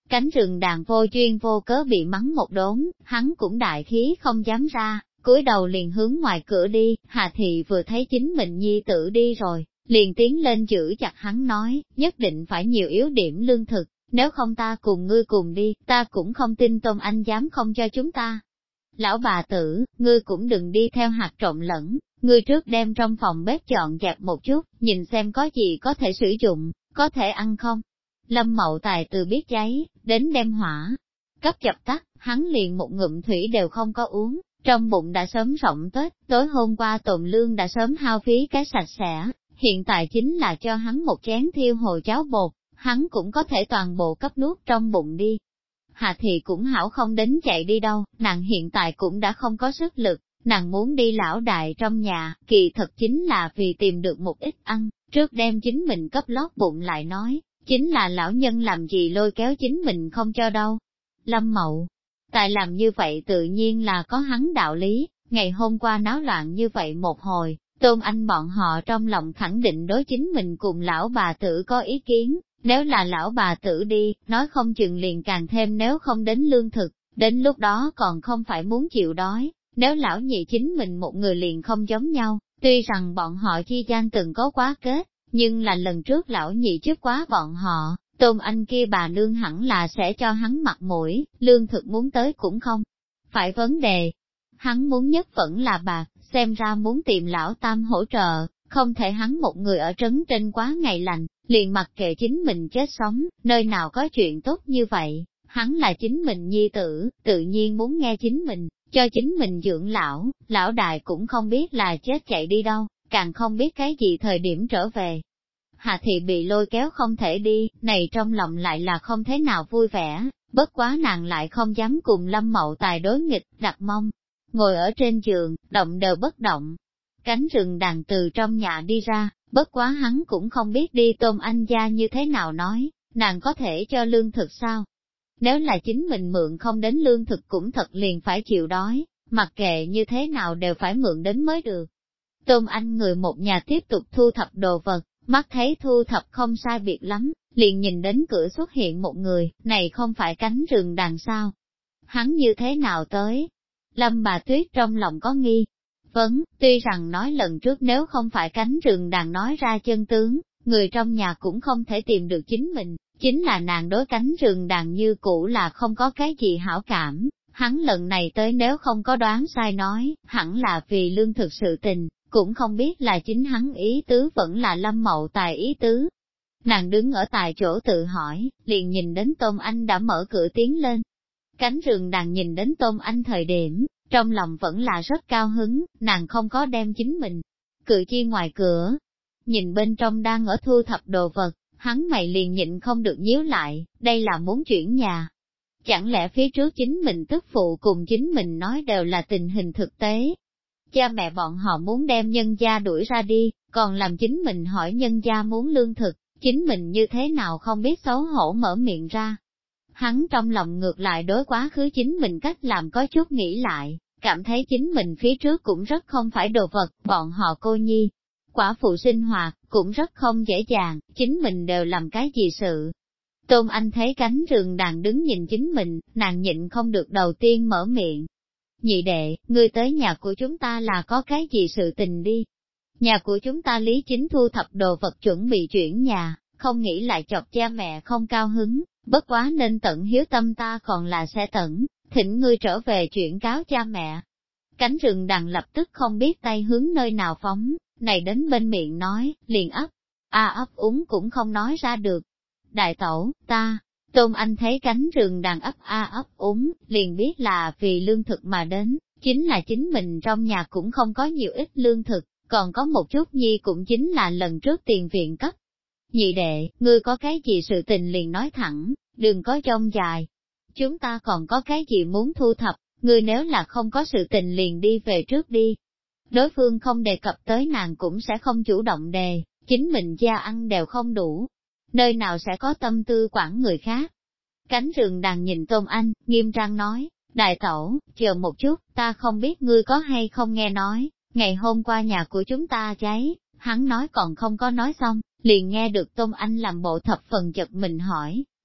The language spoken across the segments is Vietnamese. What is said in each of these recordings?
Cánh rừng đàn vô duyên vô cớ bị mắng một đốn, hắn cũng đại khí không dám ra, cúi đầu liền hướng ngoài cửa đi. Hà Thị vừa thấy chính mình nhi tử đi rồi, liền tiến lên giữ chặt hắn nói, nhất định phải nhiều yếu điểm lương thực, nếu không ta cùng ngươi cùng đi, ta cũng không tin Tôn Anh dám không cho chúng ta. Lão bà tử, ngươi cũng đừng đi theo hạt trộn lẫn, ngươi trước đem trong phòng bếp dọn dẹp một chút, nhìn xem có gì có thể sử dụng, có thể ăn không. Lâm Mậu Tài từ biết cháy, đến đem hỏa cấp dập tắt, hắn liền một ngụm thủy đều không có uống, trong bụng đã sớm rộng tết, tối hôm qua tồn lương đã sớm hao phí cái sạch sẽ, hiện tại chính là cho hắn một chén thiêu hồ cháo bột, hắn cũng có thể toàn bộ cấp nuốt trong bụng đi. Hà Thị cũng hảo không đến chạy đi đâu, nàng hiện tại cũng đã không có sức lực, nàng muốn đi lão đại trong nhà, kỳ thật chính là vì tìm được một ít ăn, trước đem chính mình cấp lót bụng lại nói, chính là lão nhân làm gì lôi kéo chính mình không cho đâu. Lâm Mậu Tài làm như vậy tự nhiên là có hắn đạo lý, ngày hôm qua náo loạn như vậy một hồi, Tôn Anh bọn họ trong lòng khẳng định đối chính mình cùng lão bà tử có ý kiến, nếu là lão bà tử đi, nói không chừng liền càng thêm nếu không đến lương thực, đến lúc đó còn không phải muốn chịu đói, nếu lão nhị chính mình một người liền không giống nhau, tuy rằng bọn họ chi gian từng có quá kết, nhưng là lần trước lão nhị trước quá bọn họ, Tôn Anh kia bà nương hẳn là sẽ cho hắn mặt mũi, lương thực muốn tới cũng không phải vấn đề. Hắn muốn nhất vẫn là bạc, xem ra muốn tìm lão tam hỗ trợ, không thể hắn một người ở trấn trên quá ngày lành, liền mặc kệ chính mình chết sống, nơi nào có chuyện tốt như vậy, hắn là chính mình nhi tử, tự nhiên muốn nghe chính mình, cho chính mình dưỡng lão, lão đại cũng không biết là chết chạy đi đâu, càng không biết cái gì thời điểm trở về. Hà Thị bị lôi kéo không thể đi, này trong lòng lại là không thế nào vui vẻ, bất quá nàng lại không dám cùng Lâm Mậu Tài đối nghịch, đặt mông, ngồi ở trên giường, động đều bất động. Cánh rừng đàn từ trong nhà đi ra, bất quá hắn cũng không biết đi Tôn Anh gia như thế nào nói, nàng có thể cho lương thực sao? Nếu là chính mình mượn không đến lương thực cũng thật liền phải chịu đói, mặc kệ như thế nào đều phải mượn đến mới được. Tôn Anh người một nhà tiếp tục thu thập đồ vật, mắt thấy thu thập không sai biệt lắm, liền nhìn đến cửa xuất hiện một người, này không phải cánh rừng đàn sao? Hắn như thế nào tới? Lâm bà Tuyết trong lòng có nghi vấn, tuy rằng nói lần trước nếu không phải cánh rừng đàn nói ra chân tướng, người trong nhà cũng không thể tìm được chính mình, chính là nàng đối cánh rừng đàn như cũ là không có cái gì hảo cảm, hắn lần này tới nếu không có đoán sai nói, hẳn là vì lương thực sự tình, cũng không biết là chính hắn ý tứ vẫn là Lâm Mậu Tài ý tứ. Nàng đứng ở tại chỗ tự hỏi, liền nhìn đến Tôn Anh đã mở cửa tiến lên. Cánh rừng đàn nhìn đến Tôn Anh thời điểm, trong lòng vẫn là rất cao hứng, nàng không có đem chính mình cự chi ngoài cửa. Nhìn bên trong đang ở thu thập đồ vật, hắn mày liền nhịn không được nhíu lại, đây là muốn chuyển nhà. Chẳng lẽ phía trước chính mình tức phụ cùng chính mình nói đều là tình hình thực tế. Cha mẹ bọn họ muốn đem nhân gia đuổi ra đi, còn làm chính mình hỏi nhân gia muốn lương thực, chính mình như thế nào không biết xấu hổ mở miệng ra. Hắn trong lòng ngược lại đối quá khứ chính mình cách làm có chút nghĩ lại, cảm thấy chính mình phía trước cũng rất không phải đồ vật, bọn họ cô nhi. Quả phụ sinh hoạt, cũng rất không dễ dàng, chính mình đều làm cái gì sự. Tôn Anh thấy cánh rừng đàn đứng nhìn chính mình, nàng nhịn không được đầu tiên mở miệng. Nhị đệ, ngươi tới nhà của chúng ta là có cái gì sự tình đi. Nhà của chúng ta Lý Chính thu thập đồ vật chuẩn bị chuyển nhà, không nghĩ lại chọc cha mẹ không cao hứng, bất quá nên tận hiếu tâm ta còn là sẽ tận, thỉnh ngươi trở về chuyển cáo cha mẹ. Cánh rừng đàn lập tức không biết tay hướng nơi nào phóng, này đến bên miệng nói, liền ấp, ấp úng cũng không nói ra được. Đại tẩu, ta, Tôn Anh thấy cánh rừng đàn ấp ấp úng, liền biết là vì lương thực mà đến, chính là chính mình trong nhà cũng không có nhiều ít lương thực, còn có một chút nhi cũng chính là lần trước tiền viện cấp. Nhị đệ, ngươi có cái gì sự tình liền nói thẳng, đừng có trông dài. Chúng ta còn có cái gì muốn thu thập, ngươi nếu là không có sự tình liền đi về trước đi. Đối phương không đề cập tới nàng cũng sẽ không chủ động đề, chính mình gia ăn đều không đủ. Nơi nào sẽ có tâm tư quản người khác. Cánh rừng đàn nhìn Tôn Anh, nghiêm trang nói, đại tẩu, chờ một chút, ta không biết ngươi có hay không nghe nói, ngày hôm qua nhà của chúng ta cháy, hắn nói còn không có nói xong, liền nghe được Tôn Anh làm bộ thập phần giật mình hỏi,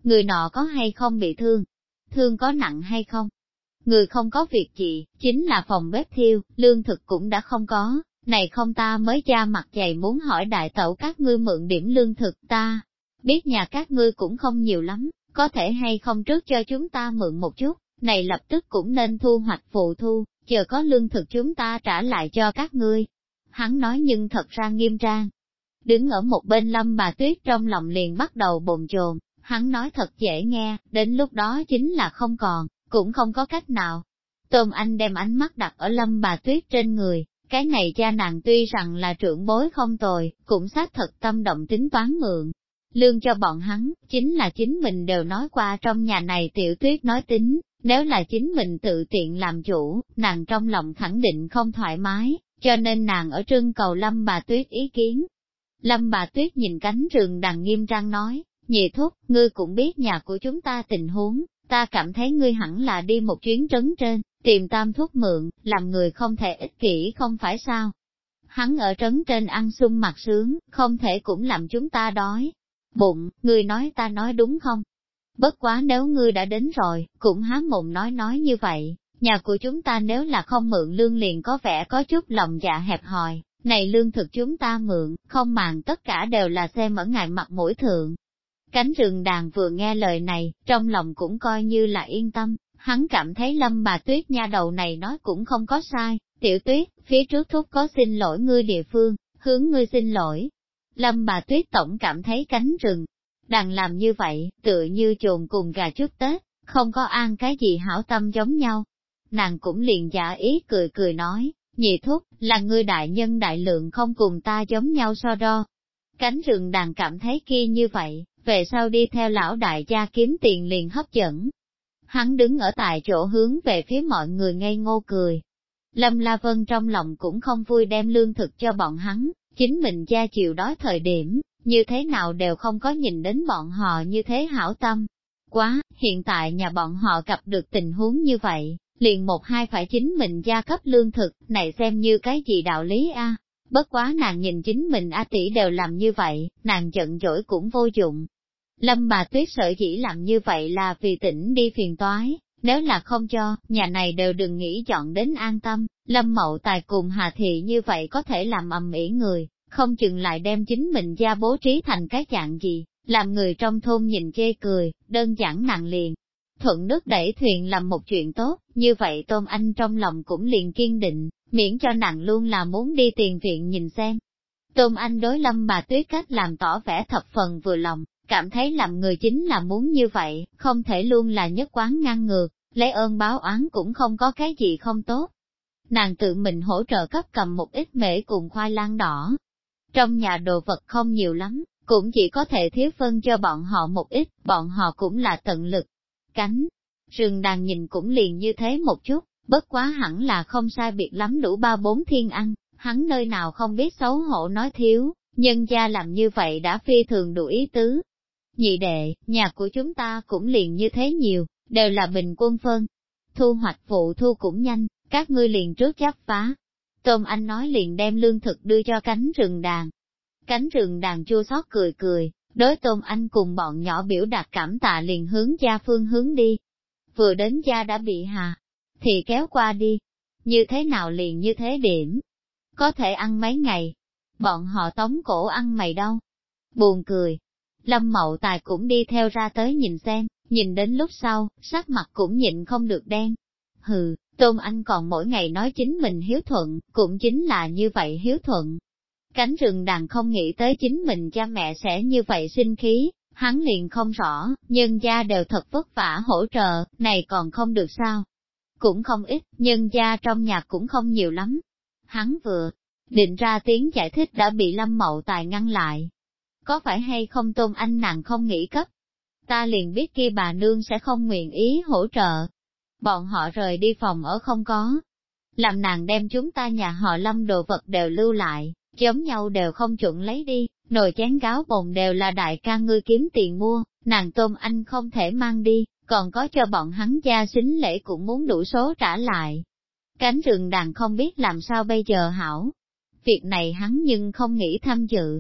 Người nọ có hay không bị thương? Thương có nặng hay không? Người không có việc gì, chính là phòng bếp thiêu, lương thực cũng đã không có, này không ta mới da mặt dày muốn hỏi đại tẩu các ngươi mượn điểm lương thực ta. Biết nhà các ngươi cũng không nhiều lắm, có thể hay không trước cho chúng ta mượn một chút, này lập tức cũng nên thu hoạch phụ thu, chờ có lương thực chúng ta trả lại cho các ngươi. Hắn nói nhưng thật ra nghiêm trang. Đứng ở một bên Lâm Bà Tuyết trong lòng liền bắt đầu bồn chồn, hắn nói thật dễ nghe, đến lúc đó chính là không còn, cũng không có cách nào. Tôm Anh đem ánh mắt đặt ở Lâm Bà Tuyết trên người, cái này cha nàng tuy rằng là trưởng bối không tồi, cũng xác thật tâm động tính toán mượn. Lương cho bọn hắn, chính là chính mình đều nói qua trong nhà này Tiểu Tuyết nói tính, nếu là chính mình tự tiện làm chủ, nàng trong lòng khẳng định không thoải mái, cho nên nàng ở trưng cầu Lâm Bà Tuyết ý kiến. Lâm Bà Tuyết nhìn cánh rừng đằng nghiêm trang nói, nhị thúc, ngươi cũng biết nhà của chúng ta tình huống, ta cảm thấy ngươi hẳn là đi một chuyến trấn trên, tìm Tam thúc mượn, làm người không thể ích kỷ không phải sao. Hắn ở trấn trên ăn sung mặc sướng, không thể cũng làm chúng ta đói. Bụng, ngươi nói ta nói đúng không? Bất quá nếu ngươi đã đến rồi, cũng há mồm nói như vậy, nhà của chúng ta nếu là không mượn lương liền có vẻ có chút lòng dạ hẹp hòi, này lương thực chúng ta mượn, không màng tất cả đều là xem ở ngài mặt mũi thượng. Cánh rừng đàn vừa nghe lời này, trong lòng cũng coi như là yên tâm, hắn cảm thấy Lâm Bà Tuyết nha đầu này nói cũng không có sai, Tiểu Tuyết, phía trước thúc có xin lỗi ngươi địa phương, hướng ngươi xin lỗi. Lâm Bà Tuyết tổng cảm thấy cánh rừng đàn làm như vậy, tựa như chồn cùng gà trước Tết, không có an cái gì hảo tâm giống nhau. Nàng cũng liền giả ý cười nói, nhị thúc, là ngươi đại nhân đại lượng không cùng ta giống nhau so đo. Cánh rừng đàn cảm thấy kia như vậy, về sau đi theo lão đại gia kiếm tiền liền hấp dẫn. Hắn đứng ở tại chỗ hướng về phía mọi người ngây ngô cười. Lâm La Vân trong lòng cũng không vui đem lương thực cho bọn hắn, chính mình gia chịu đói thời điểm, như thế nào đều không có nhìn đến bọn họ như thế hảo tâm. Quá, hiện tại nhà bọn họ gặp được tình huống như vậy, liền một hai phải chính mình gia cấp lương thực, này xem như cái gì đạo lý a? Bất quá nàng nhìn chính mình A tỷ đều làm như vậy, nàng giận dỗi cũng vô dụng. Lâm Bà Tuyết sợ dĩ làm như vậy là vì tỉnh đi phiền toái, nếu là không cho, nhà này đều đừng nghĩ chọn đến an tâm. Lâm Mậu Tài cùng Hà Thị như vậy có thể làm ầm ĩ người, không chừng lại đem chính mình gia bố trí thành cái dạng gì, làm người trong thôn nhìn chê cười, đơn giản nàng liền. Thuận nước đẩy thuyền làm một chuyện tốt, như vậy Tôn Anh trong lòng cũng liền kiên định, miễn cho nàng luôn là muốn đi tiền viện nhìn xem. Tôn Anh đối Lâm Bà Tuyết cách làm tỏ vẻ thập phần vừa lòng, cảm thấy làm người chính là muốn như vậy, không thể luôn là nhất quán ngăn ngược, lấy ơn báo oán cũng không có cái gì không tốt. Nàng tự mình hỗ trợ cấp cầm một ít mễ cùng khoai lang đỏ. Trong nhà đồ vật không nhiều lắm, cũng chỉ có thể thiếu phân cho bọn họ một ít, bọn họ cũng là tận lực. Cánh rừng đàn nhìn cũng liền như thế một chút, bất quá hẳn là không sai biệt lắm đủ 3-4 thiên ăn, hắn nơi nào không biết xấu hổ nói thiếu, nhân gia làm như vậy đã phi thường đủ ý tứ. Nhị đệ, nhà của chúng ta cũng liền như thế nhiều, đều là bình quân phân. Thu hoạch vụ thu cũng nhanh, các ngươi liền trước chắp phá. Tôn Anh nói liền đem lương thực đưa cho cánh rừng đàn. Cánh rừng đàn chua xót cười, đối Tôn Anh cùng bọn nhỏ biểu đạt cảm tạ liền hướng gia phương hướng đi. Vừa đến gia đã bị Hà thì kéo qua đi. Như thế nào liền như thế điểm? Có thể ăn mấy ngày? Bọn họ tống cổ ăn mày đâu? Buồn cười. Lâm Mậu Tài cũng đi theo ra tới nhìn xem, nhìn đến lúc sau, sắc mặt cũng nhịn không được đen. Hừ, Tôn Anh còn mỗi ngày nói chính mình hiếu thuận, cũng chính là như vậy hiếu thuận. Cánh rừng đàn không nghĩ tới chính mình cha mẹ sẽ như vậy sinh khí, hắn liền không rõ, nhân gia đều thật vất vả hỗ trợ, này còn không được sao? Cũng không ít, nhân gia trong nhà cũng không nhiều lắm. Hắn vừa định ra tiếng giải thích đã bị Lâm Mậu Tài ngăn lại. Có phải hay không Tôn Anh nàng không nghĩ cấp? Ta liền biết kia bà nương sẽ không nguyện ý hỗ trợ. Bọn họ rời đi phòng ở không có. Làm nàng đem chúng ta nhà họ Lâm đồ vật đều lưu lại, giống nhau đều không chuẩn lấy đi, nồi chén gáo bồn đều là đại ca ngươi kiếm tiền mua, nàng Tôn Anh không thể mang đi, còn có cho bọn hắn gia sính lễ cũng muốn đủ số trả lại. Cánh rừng đàn không biết làm sao bây giờ hảo. Việc này hắn nhưng không nghĩ tham dự.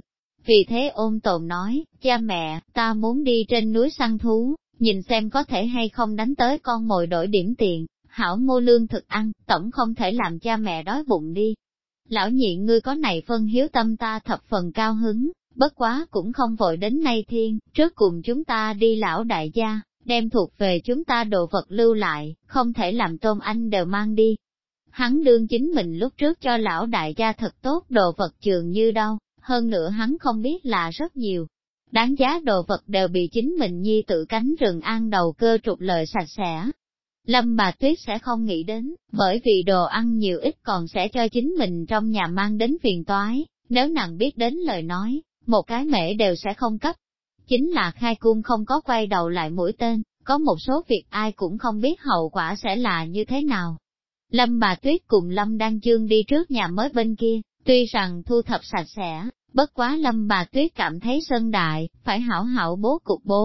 vì thế ôn tồn nói, cha mẹ, ta muốn đi trên núi săn thú, nhìn xem có thể hay không đánh tới con mồi đổi điểm tiền, hảo mua lương thực ăn, tổng không thể làm cha mẹ đói bụng đi. Lão nhị ngươi có này phân hiếu tâm ta thập phần cao hứng, bất quá cũng không vội đến nay thiên, trước cùng chúng ta đi lão đại gia, đem thuộc về chúng ta đồ vật lưu lại, không thể làm Tôn Anh đều mang đi. Hắn đương chính mình lúc trước cho lão đại gia thật tốt đồ vật trường như đâu, hơn nữa hắn không biết là rất nhiều. Đáng giá đồ vật đều bị chính mình nhi tự cánh rừng an đầu cơ trục lợi sạch sẽ. Lâm bà Tuyết sẽ không nghĩ đến, bởi vì đồ ăn nhiều ít còn sẽ cho chính mình trong nhà mang đến phiền toái, nếu nàng biết đến lời nói, một cái mễ đều sẽ không cấp. Chính là khai cung không có quay đầu lại mũi tên, có một số việc ai cũng không biết hậu quả sẽ là như thế nào. Lâm bà Tuyết cùng Lâm Đan Chương đi trước nhà mới bên kia, tuy rằng thu thập sạch sẽ, bất quá Lâm bà Tuyết cảm thấy sân đại, phải hảo hảo bố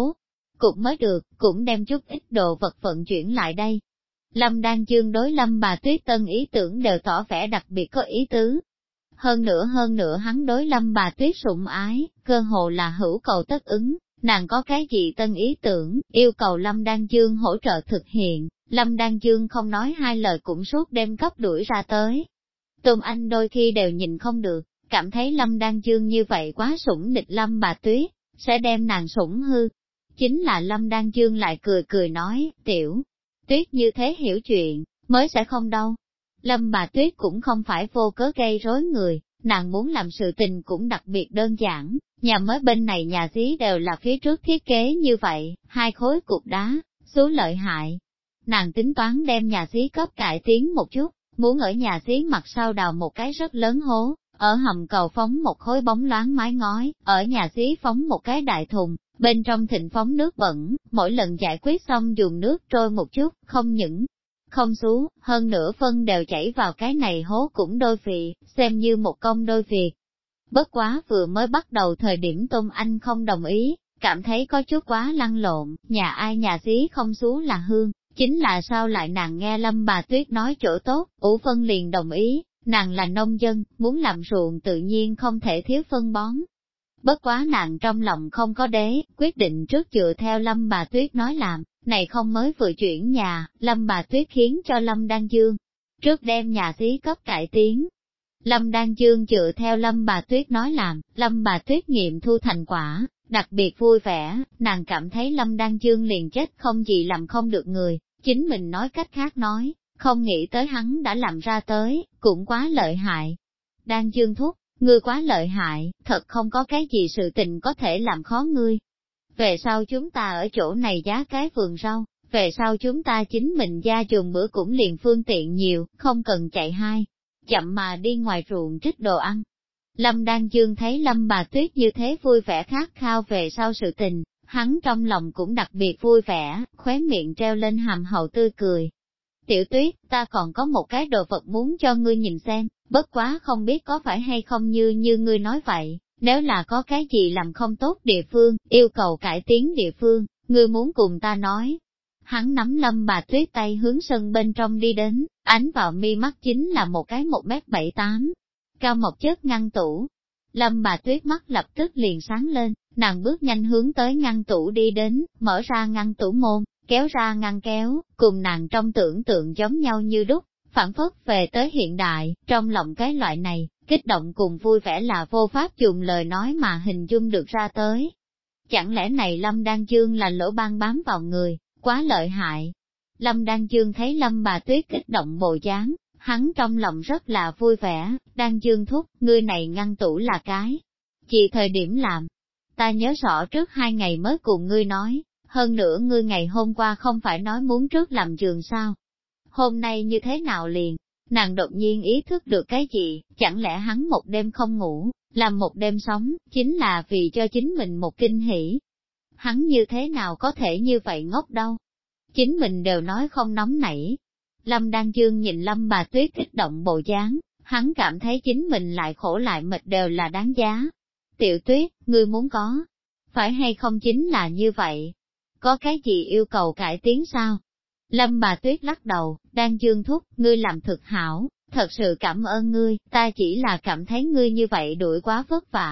cục mới được, cũng đem chút ít đồ vật vận chuyển lại đây. Lâm Đan Chương đối Lâm bà Tuyết tân ý tưởng đều tỏ vẻ đặc biệt có ý tứ. Hơn nữa hắn đối Lâm bà Tuyết sủng ái, cơ hồ là hữu cầu tất ứng, nàng có cái gì tân ý tưởng, yêu cầu Lâm Đan Chương hỗ trợ thực hiện, Lâm Đan Chương không nói hai lời cũng suốt đêm cấp đuổi ra tới. Tôn Anh đôi khi đều nhìn không được, cảm thấy Lâm Đan Chương như vậy quá sủng địch Lâm bà Tuyết, sẽ đem nàng sủng hư. Chính là Lâm Đan Chương lại cười nói, tiểu Tuyết như thế hiểu chuyện, mới sẽ không đâu. Lâm bà Tuyết cũng không phải vô cớ gây rối người, nàng muốn làm sự tình cũng đặc biệt đơn giản, nhà mới bên này nhà xí đều là phía trước thiết kế như vậy, hai khối cục đá, số lợi hại. Nàng tính toán đem nhà xí cấp cải tiến một chút, muốn ở nhà xí mặt sau đào một cái rất lớn hố, ở hầm cầu phóng một khối bóng loáng mái ngói, ở nhà xí phóng một cái đại thùng, bên trong thịnh phóng nước bẩn, mỗi lần giải quyết xong dùng nước trôi một chút, không những không xuống, hơn nữa phân đều chảy vào cái này hố cũng đôi vị, xem như một công đôi việc. Bất quá vừa mới bắt đầu thời điểm Tôn Anh không đồng ý, cảm thấy có chút quá lăn lộn, nhà ai nhà xí không xuống là hương, chính là sao lại nàng nghe Lâm bà Tuyết nói chỗ tốt, Ủ Phân liền đồng ý, nàng là nông dân, muốn làm ruộng tự nhiên không thể thiếu phân bón. Bất quá nàng trong lòng không có đế, quyết định trước dựa theo Lâm bà Tuyết nói làm, này không mới vừa chuyển nhà, Lâm bà Tuyết khiến cho Lâm Đan Chương trước đem nhà xí cấp cải tiến. Lâm Đan Chương dựa theo Lâm bà Tuyết nói làm, Lâm bà Tuyết nghiệm thu thành quả, đặc biệt vui vẻ, nàng cảm thấy Lâm Đan Chương liền chết không gì làm không được người, chính mình nói cách khác nói, không nghĩ tới hắn đã làm ra tới, cũng quá lợi hại. Đan Chương thúc, ngươi quá lợi hại, thật không có cái gì sự tình có thể làm khó ngươi. Về sau chúng ta ở chỗ này giá cái vườn rau, về sau chúng ta chính mình gia dùng bữa cũng liền phương tiện nhiều, không cần chạy hai, chậm mà đi ngoài ruộng trích đồ ăn. Lâm Đan Dương thấy Lâm bà Tuyết như thế vui vẻ khát khao về sau sự tình, hắn trong lòng cũng đặc biệt vui vẻ, khóe miệng treo lên hàm hậu tươi cười. Tiểu Tuyết, ta còn có một cái đồ vật muốn cho ngươi nhìn xem, bất quá không biết có phải hay không như ngươi nói vậy, nếu là có cái gì làm không tốt địa phương, yêu cầu cải tiến địa phương, ngươi muốn cùng ta nói. Hắn nắm Lâm bà Tuyết tay hướng sân bên trong đi đến, ánh vào mi mắt chính là một cái 1m78, cao một chất ngăn tủ. Lâm bà Tuyết mắt lập tức liền sáng lên, nàng bước nhanh hướng tới ngăn tủ đi đến, mở ra ngăn tủ môn, kéo ra ngăn kéo, cùng nàng trong tưởng tượng giống nhau như đúc, phản phất về tới hiện đại, trong lòng cái loại này, kích động cùng vui vẻ là vô pháp dùng lời nói mà hình dung được ra tới. Chẳng lẽ này Lâm Đan Dương là lỗ ban bám vào người, quá lợi hại. Lâm Đan Dương thấy Lâm bà Tuyết kích động bộ dáng, hắn trong lòng rất là vui vẻ, Đan Dương thúc, ngươi này ngăn tủ là cái. Chỉ thời điểm làm, ta nhớ rõ trước 2 ngày mới cùng ngươi nói, hơn nữa ngươi ngày hôm qua không phải nói muốn trước làm giường sao. Hôm nay như thế nào liền, nàng đột nhiên ý thức được cái gì, chẳng lẽ hắn một đêm không ngủ, làm một đêm sống, chính là vì cho chính mình một kinh hỉ. Hắn như thế nào có thể như vậy ngốc đâu. Chính mình đều nói không nóng nảy. Lâm Đan Dương nhìn Lâm bà Tuyết kích động bộ dáng, hắn cảm thấy chính mình lại khổ lại mệt đều là đáng giá. Tiểu Tuyết, ngươi muốn có, phải hay không chính là như vậy? Có cái gì yêu cầu cải tiến sao? Lâm bà Tuyết lắc đầu, Đan Dương thúc, ngươi làm thực hảo, thật sự cảm ơn ngươi, ta chỉ là cảm thấy ngươi như vậy đuổi quá vất vả,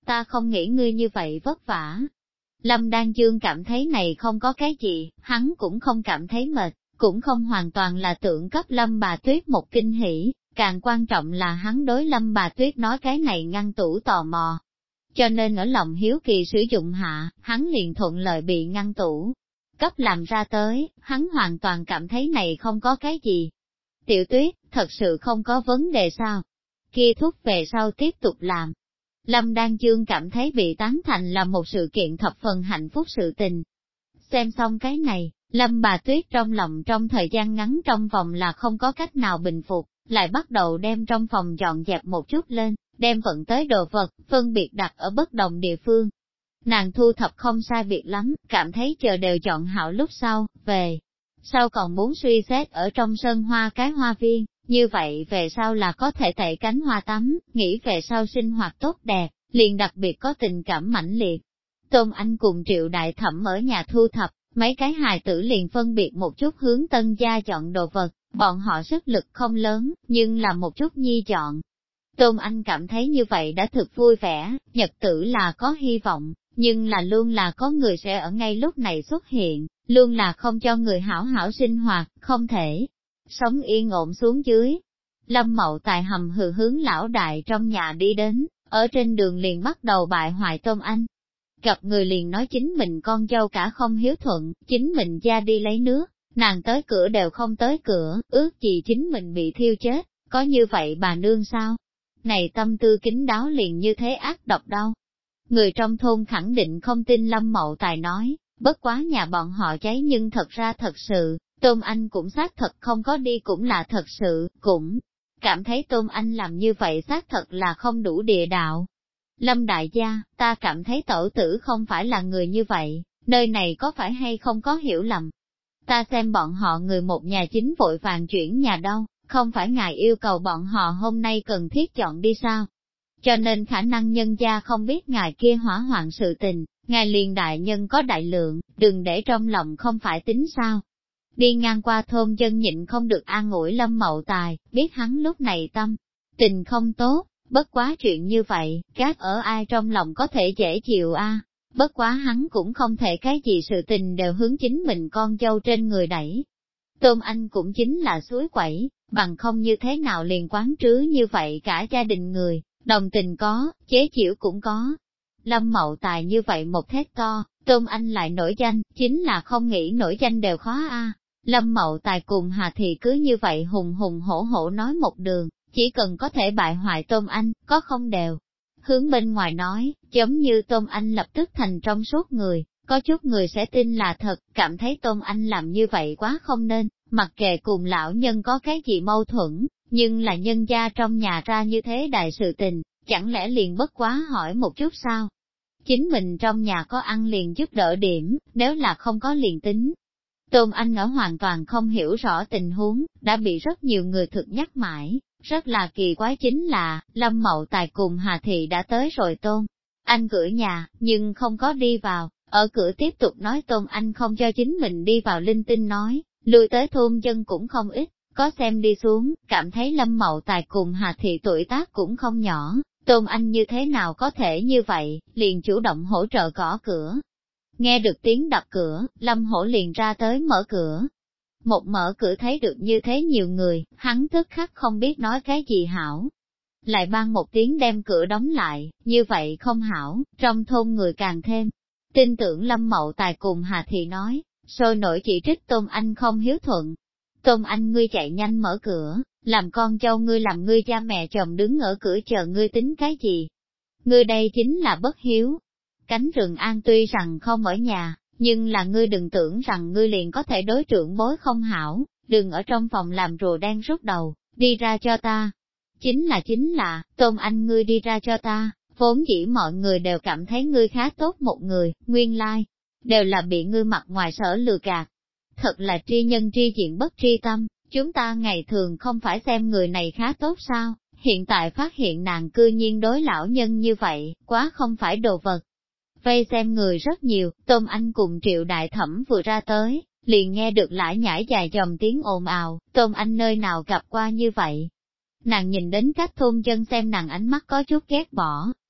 ta không nghĩ ngươi như vậy vất vả. Lâm Đan Dương cảm thấy này không có cái gì, hắn cũng không cảm thấy mệt, cũng không hoàn toàn là tưởng cấp Lâm Bà Tuyết một kinh hỉ, càng quan trọng là hắn đối Lâm Bà Tuyết nói cái này ngăn tủ tò mò. Cho nên ở lòng hiếu kỳ sử dụng hạ, hắn liền thuận lợi bị ngăn tủ cấp làm ra tới, hắn hoàn toàn cảm thấy này không có cái gì. Tiểu Tuyết, thật sự không có vấn đề sao? Kia thuốc về sau tiếp tục làm. Lâm Đan Dương cảm thấy bị tán thành là một sự kiện thập phần hạnh phúc sự tình. Xem xong cái này, Lâm Bà Tuyết trong lòng trong thời gian ngắn trong vòng là không có cách nào bình phục, lại bắt đầu đem trong phòng dọn dẹp một chút lên, đem vận tới đồ vật, phân biệt đặt ở bất đồng địa phương. Nàng thu thập không sai biệt lắm, cảm thấy chờ đều chọn hảo lúc sau, về. Sau còn muốn suy xét ở trong sân hoa cái hoa viên, như vậy về sau là có thể tẩy cánh hoa tắm, nghĩ về sau sinh hoạt tốt đẹp, liền đặc biệt có tình cảm mãnh liệt. Tôn Anh cùng Triệu Đại Thẩm ở nhà thu thập, mấy cái hài tử liền phân biệt một chút hướng tân gia chọn đồ vật, bọn họ sức lực không lớn, nhưng là một chút nhi chọn. Tôn Anh cảm thấy như vậy đã thực vui vẻ, nhật tử là có hy vọng, nhưng là luôn là có người sẽ ở ngay lúc này xuất hiện, luôn là không cho người hảo hảo sinh hoạt, không thể sống yên ổn xuống dưới. Lâm Mậu Tài hầm hừ hướng lão đại trong nhà đi đến, ở trên đường liền bắt đầu bại hoại Tôn Anh. Gặp người liền nói chính mình con dâu cả không hiếu thuận, chính mình ra đi lấy nước, nàng tới cửa đều không tới cửa, ước gì chính mình bị thiêu chết, có như vậy bà nương sao? Này tâm tư kín đáo liền như thế ác độc đâu. Người trong thôn khẳng định không tin Lâm Mậu Tài nói, bất quá nhà bọn họ cháy nhưng thật ra thật sự, Tôn Anh cũng xác thật không có đi cũng là thật sự, cũng cảm thấy Tôn Anh làm như vậy xác thật là không đủ địa đạo. Lâm đại gia, ta cảm thấy tổ tử không phải là người như vậy, nơi này có phải hay không có hiểu lầm. Ta xem bọn họ người một nhà chính vội vàng chuyển nhà đâu, không phải ngài yêu cầu bọn họ hôm nay cần thiết chọn đi sao? Cho nên khả năng nhân gia không biết ngài kia hỏa hoạn sự tình, ngài liền đại nhân có đại lượng, đừng để trong lòng không phải tính sao. Đi ngang qua thôn dân nhịn không được an ủi Lâm Mậu Tài, biết hắn lúc này tâm tình không tốt, bất quá chuyện như vậy, gác ở ai trong lòng có thể dễ chịu a. Bất quá hắn cũng không thể cái gì sự tình đều hướng chính mình con dâu trên người đẩy. Tôn Anh cũng chính là suối quẩy, bằng không như thế nào liền quán trứ như vậy cả gia đình người, đồng tình có, chế giễu cũng có. Lâm Mậu Tài như vậy một thét to, Tôn Anh lại nổi danh, chính là không nghĩ nổi danh đều khó a. Lâm Mậu Tài cùng Hà Thị cứ như vậy hùng hùng hổ hổ nói một đường, chỉ cần có thể bại hoại Tôn Anh, có không đều. Hướng bên ngoài nói, giống như Tôn Anh lập tức thành trong suốt người, có chút người sẽ tin là thật, cảm thấy Tôn Anh làm như vậy quá không nên, mặc kệ cùng lão nhân có cái gì mâu thuẫn, nhưng là nhân gia trong nhà ra như thế đại sự tình, chẳng lẽ liền bất quá hỏi một chút sao? Chính mình trong nhà có ăn liền giúp đỡ điểm, nếu là không có liền tính. Tôn Anh ở hoàn toàn không hiểu rõ tình huống, đã bị rất nhiều người thực nhắc mãi, rất là kỳ quái chính là, Lâm Mậu Tài cùng Hà Thị đã tới rồi Tôn Anh cửa nhà, nhưng không có đi vào, ở cửa tiếp tục nói Tôn Anh không cho chính mình đi vào linh tinh nói, lui tới thôn dân cũng không ít, có xem đi xuống, cảm thấy Lâm Mậu Tài cùng Hà Thị tuổi tác cũng không nhỏ, Tôn Anh như thế nào có thể như vậy, liền chủ động hỗ trợ gõ cửa. Nghe được tiếng đập cửa, Lâm Hổ liền ra tới mở cửa. Một mở cửa thấy được như thế nhiều người, hắn tức khắc không biết nói cái gì hảo. Lại ban một tiếng đem cửa đóng lại, như vậy không hảo, trong thôn người càng thêm. Tin tưởng Lâm Mậu Tài cùng Hà Thị nói, sôi nổi chỉ trích Tôn Anh không hiếu thuận. Tôn Anh ngươi chạy nhanh mở cửa, làm con dâu ngươi làm ngươi cha mẹ chồng đứng ở cửa chờ ngươi tính cái gì? Ngươi đây chính là bất hiếu. Cánh rừng an tuy rằng không ở nhà, nhưng là ngươi đừng tưởng rằng ngươi liền có thể đối trưởng bối không hảo, đừng ở trong phòng làm rùa đen rút đầu, đi ra cho ta. Chính là, Tôn Anh ngươi đi ra cho ta, vốn dĩ mọi người đều cảm thấy ngươi khá tốt một người, nguyên lai, đều là bị ngươi mặt ngoài sở lừa gạt. Thật là tri nhân tri diện bất tri tâm, chúng ta ngày thường không phải xem người này khá tốt sao, hiện tại phát hiện nàng cư nhiên đối lão nhân như vậy, quá không phải đồ vật. Vây xem người rất nhiều, Tôn Anh cùng Triệu Đại Thẩm vừa ra tới, liền nghe được lải nhải dài dòng tiếng ồn ào, Tôn Anh nơi nào gặp qua như vậy. Nàng nhìn đến các thôn dân xem nàng ánh mắt có chút ghét bỏ,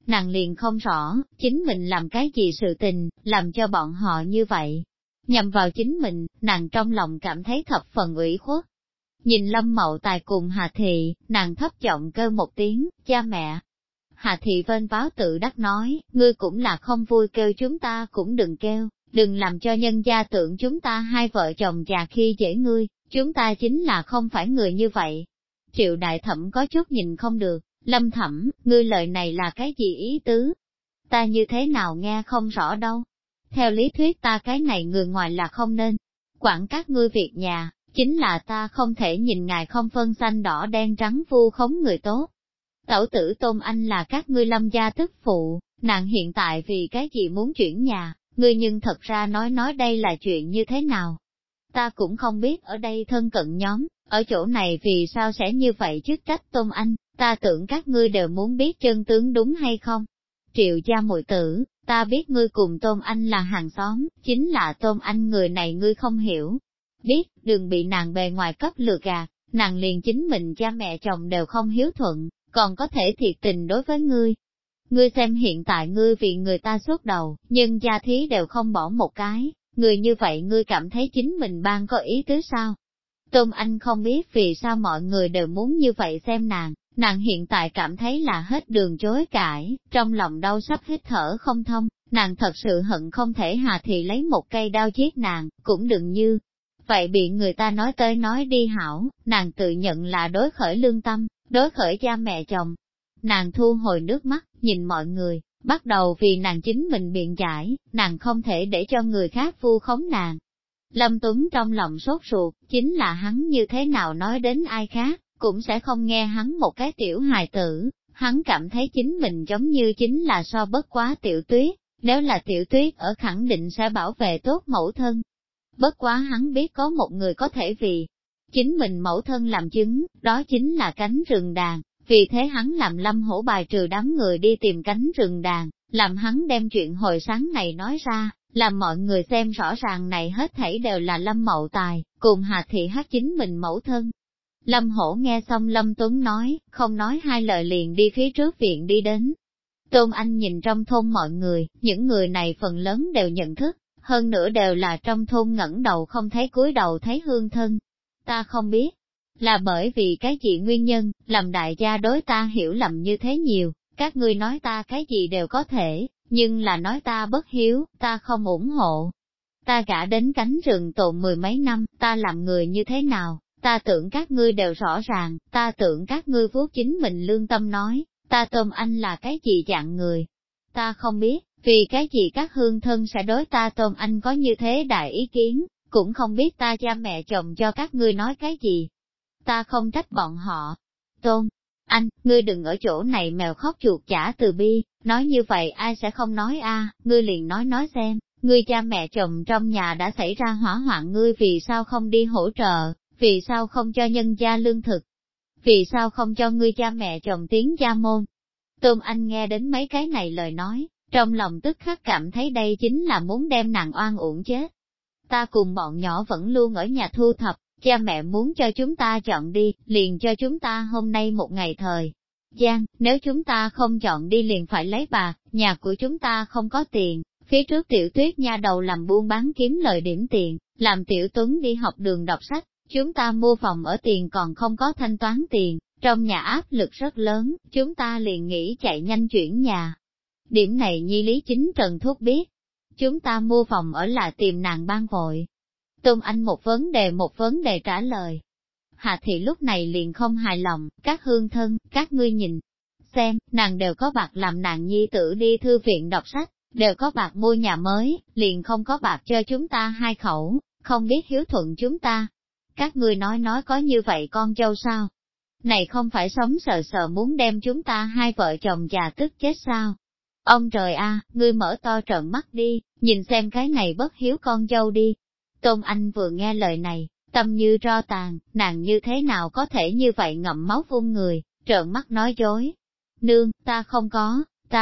nàng liền không rõ, chính mình làm cái gì sự tình, làm cho bọn họ như vậy. Nhằm vào chính mình, nàng trong lòng cảm thấy thập phần ủy khuất. Nhìn Lâm Mậu Tài cùng Hà Thị, nàng thấp giọng kêu một tiếng, cha mẹ. Hà Thị vênh váo tự đắc nói, ngươi cũng là không vui kêu chúng ta cũng đừng kêu, đừng làm cho nhân gia tưởng chúng ta hai vợ chồng già khi dễ ngươi, chúng ta chính là không phải người như vậy. Triệu đại thẩm có chút nhìn không được, Lâm thẩm, ngươi lời này là cái gì ý tứ? Ta như thế nào nghe không rõ đâu. Theo lý thuyết ta cái này người ngoài là không nên quản các ngươi việc nhà, chính là ta không thể nhìn ngài không phân xanh đỏ đen trắng vu khống người tốt. Tẩu tử Tôn Anh là các ngươi Lâm gia tức phụ, nàng hiện tại vì cái gì muốn chuyển nhà, ngươi nhưng thật ra nói đây là chuyện như thế nào. Ta cũng không biết ở đây thân cận nhóm, ở chỗ này vì sao sẽ như vậy chức trách Tôn Anh, ta tưởng các ngươi đều muốn biết chân tướng đúng hay không. Triệu gia muội tử, ta biết ngươi cùng Tôn Anh là hàng xóm, chính là Tôn Anh người này ngươi không hiểu. Biết, đừng bị nàng bề ngoài cấp lừa gạt, nàng liền chính mình cha mẹ chồng đều không hiếu thuận, còn có thể thiệt tình đối với ngươi. Ngươi xem hiện tại ngươi vì người ta xuất đầu, nhưng gia thí đều không bỏ một cái, người như vậy ngươi cảm thấy chính mình ban có ý tứ sao? Tôn Anh không biết vì sao mọi người đều muốn như vậy xem nàng hiện tại cảm thấy là hết đường chối cãi, trong lòng đau sắp hít thở không thông, nàng thật sự hận không thể Hà Thị lấy một cây đao giết nàng, cũng đừng như. Vậy bị người ta nói tới nói đi hảo, nàng tự nhận là đối khởi lương tâm, đối khởi cha mẹ chồng. Nàng thu hồi nước mắt, nhìn mọi người, bắt đầu vì nàng chính mình biện giải, nàng không thể để cho người khác vu khống nàng. Lâm Tuấn trong lòng sốt ruột, chính là hắn như thế nào nói đến ai khác, cũng sẽ không nghe hắn một cái tiểu hài tử, hắn cảm thấy chính mình giống như chính là so bất quá Tiểu Tuyết, nếu là Tiểu Tuyết ở khẳng định sẽ bảo vệ tốt mẫu thân. Bất quá hắn biết có một người có thể vì chính mình mẫu thân làm chứng, đó chính là cánh rừng đàn, vì thế hắn làm Lâm Hổ bài trừ đám người đi tìm cánh rừng đàn, làm hắn đem chuyện hồi sáng này nói ra, làm mọi người xem rõ ràng này hết thảy đều là Lâm Mậu Tài, cùng Hà Thị hát chính mình mẫu thân. Lâm Hổ nghe xong Lâm Tuấn nói, không nói hai lời liền đi phía trước viện đi đến. Tôn Anh nhìn trong thôn mọi người, những người này phần lớn đều nhận thức, hơn nữa đều là trong thôn ngẩng đầu không thấy cúi đầu thấy hương thân. Ta không biết, là bởi vì cái gì nguyên nhân, làm đại gia đối ta hiểu lầm như thế nhiều, các ngươi nói ta cái gì đều có thể, nhưng là nói ta bất hiếu, ta không ủng hộ. Ta gả đến cánh rừng tồn 10 mấy năm, ta làm người như thế nào, ta tưởng các ngươi đều rõ ràng, ta tưởng các ngươi vuốt chính mình lương tâm nói, ta Tôn Anh là cái gì dạng người. Ta không biết, vì cái gì các hương thân sẽ đối ta Tôn Anh có như thế đại ý kiến, cũng không biết ta cha mẹ chồng cho các ngươi nói cái gì. Ta không trách bọn họ. Tôn Anh, ngươi đừng ở chỗ này mèo khóc chuột chả từ bi, nói như vậy ai sẽ không nói a? Ngươi liền nói xem, ngươi cha mẹ chồng trong nhà đã xảy ra hỏa hoạn ngươi vì sao không đi hỗ trợ, vì sao không cho nhân gia lương thực, vì sao không cho ngươi cha mẹ chồng tiến gia môn. Tôn Anh nghe đến mấy cái này lời nói, trong lòng tức khắc cảm thấy đây chính là muốn đem nàng oan uổng chết. Ta cùng bọn nhỏ vẫn luôn ở nhà thu thập, cha mẹ muốn cho chúng ta chọn đi, liền cho chúng ta hôm nay một ngày thời gian, nếu chúng ta không chọn đi liền phải lấy bạc, nhà của chúng ta không có tiền, phía trước Tiểu Tuyết nha đầu làm buôn bán kiếm lời điểm tiền, làm Tiểu Tuấn đi học đường đọc sách, chúng ta mua phòng ở tiền còn không có thanh toán tiền, trong nhà áp lực rất lớn, chúng ta liền nghĩ chạy nhanh chuyển nhà. Điểm này nhi lý chính Trần Thúc biết, chúng ta mua phòng ở là tìm nàng ban vội. Tôn Anh một vấn đề trả lời. Hà Thị lúc này liền không hài lòng, các hương thân, các ngươi nhìn, xem, nàng đều có bạc làm nàng nhi tử đi thư viện đọc sách, đều có bạc mua nhà mới, liền không có bạc cho chúng ta hai khẩu, không biết hiếu thuận chúng ta. Các ngươi nói có như vậy con dâu sao? Này không phải sống sờ sờ muốn đem chúng ta hai vợ chồng già tức chết sao? Ông trời a, ngươi mở to trợn mắt đi, nhìn xem cái này bất hiếu con dâu đi. Tôn Anh vừa nghe lời này, tâm như tro tàn, nàng như thế nào có thể như vậy ngậm máu phun người, trợn mắt nói dối. Nương, ta không có,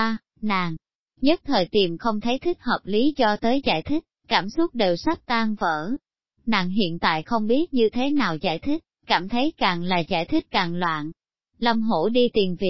nàng, nhất thời tìm không thấy thích hợp lý cho tới giải thích, cảm xúc đều sắp tan vỡ. Nàng hiện tại không biết như thế nào giải thích, cảm thấy càng là giải thích càng loạn. Lâm Hổ đi tiền viện,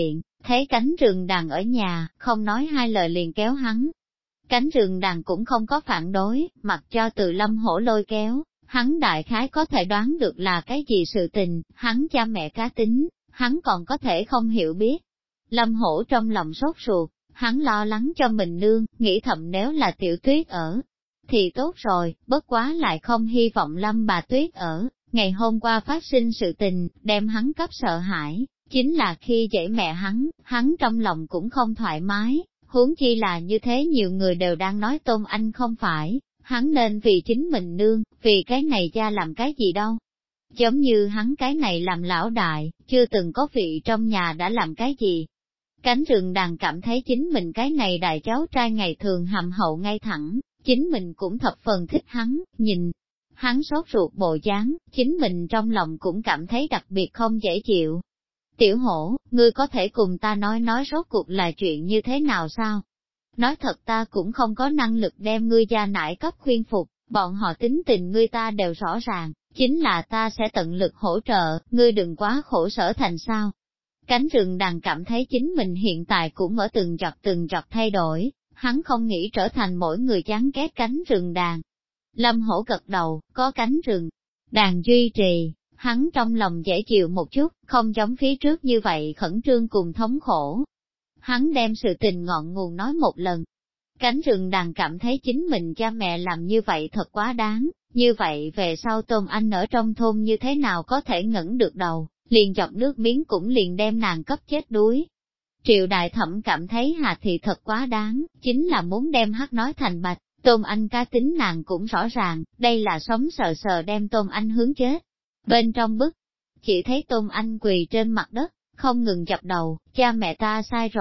thấy cánh rừng đàn ở nhà, không nói hai lời liền kéo hắn. Cánh rừng đàn cũng không có phản đối, mặc cho từ Lâm Hổ lôi kéo, hắn đại khái có thể đoán được là cái gì sự tình, hắn cha mẹ cá tính, hắn còn có thể không hiểu biết. Lâm Hổ trong lòng sốt ruột, hắn lo lắng cho mình nương, nghĩ thầm nếu là Tiểu Tuyết ở, thì tốt rồi, bất quá lại không hy vọng Lâm bà Tuyết ở. Ngày hôm qua phát sinh sự tình, đem hắn cấp sợ hãi, chính là khi dễ mẹ hắn trong lòng cũng không thoải mái, huống chi là như thế nhiều người đều đang nói Tôn Anh không phải, hắn nên vì chính mình nương, vì cái này cha làm cái gì đâu. Giống như hắn cái này làm lão đại, chưa từng có vị trong nhà đã làm cái gì. Cánh rừng đàn cảm thấy chính mình cái này đại cháu trai ngày thường hàm hậu ngay thẳng, chính mình cũng thập phần thích hắn, nhìn. Hắn sốt ruột bộ dáng, chính mình trong lòng cũng cảm thấy đặc biệt không dễ chịu. Tiểu Hổ, ngươi có thể cùng ta nói rốt cuộc là chuyện như thế nào sao? Nói thật ta cũng không có năng lực đem ngươi gia nải cấp khuyên phục, bọn họ tính tình ngươi ta đều rõ ràng, chính là ta sẽ tận lực hỗ trợ, ngươi đừng quá khổ sở thành sao. Cánh rừng đàn cảm thấy chính mình hiện tại cũng ở từng giọt thay đổi, hắn không nghĩ trở thành mỗi người chán ghét cánh rừng đàn. Lâm Hổ gật đầu, có cánh rừng đàn duy trì, hắn trong lòng dễ chịu một chút, không giống phía trước như vậy khẩn trương cùng thống khổ. Hắn đem sự tình ngọn nguồn nói một lần. Cánh rừng đàn cảm thấy chính mình cha mẹ làm như vậy thật quá đáng, như vậy về sau Tôn Anh ở trong thôn như thế nào có thể ngẩng được đầu, liền chọc nước miếng cũng liền đem nàng cấp chết đuối. Triệu đại thẩm cảm thấy Hà Thị thật quá đáng, chính là muốn đem hắc nói thành bạch. Tôn Anh cá tính nàng cũng rõ ràng, đây là sống sờ sờ đem Tôn Anh hướng chết. Bên trong bức, chỉ thấy Tôn Anh quỳ trên mặt đất, không ngừng dập đầu, cha mẹ ta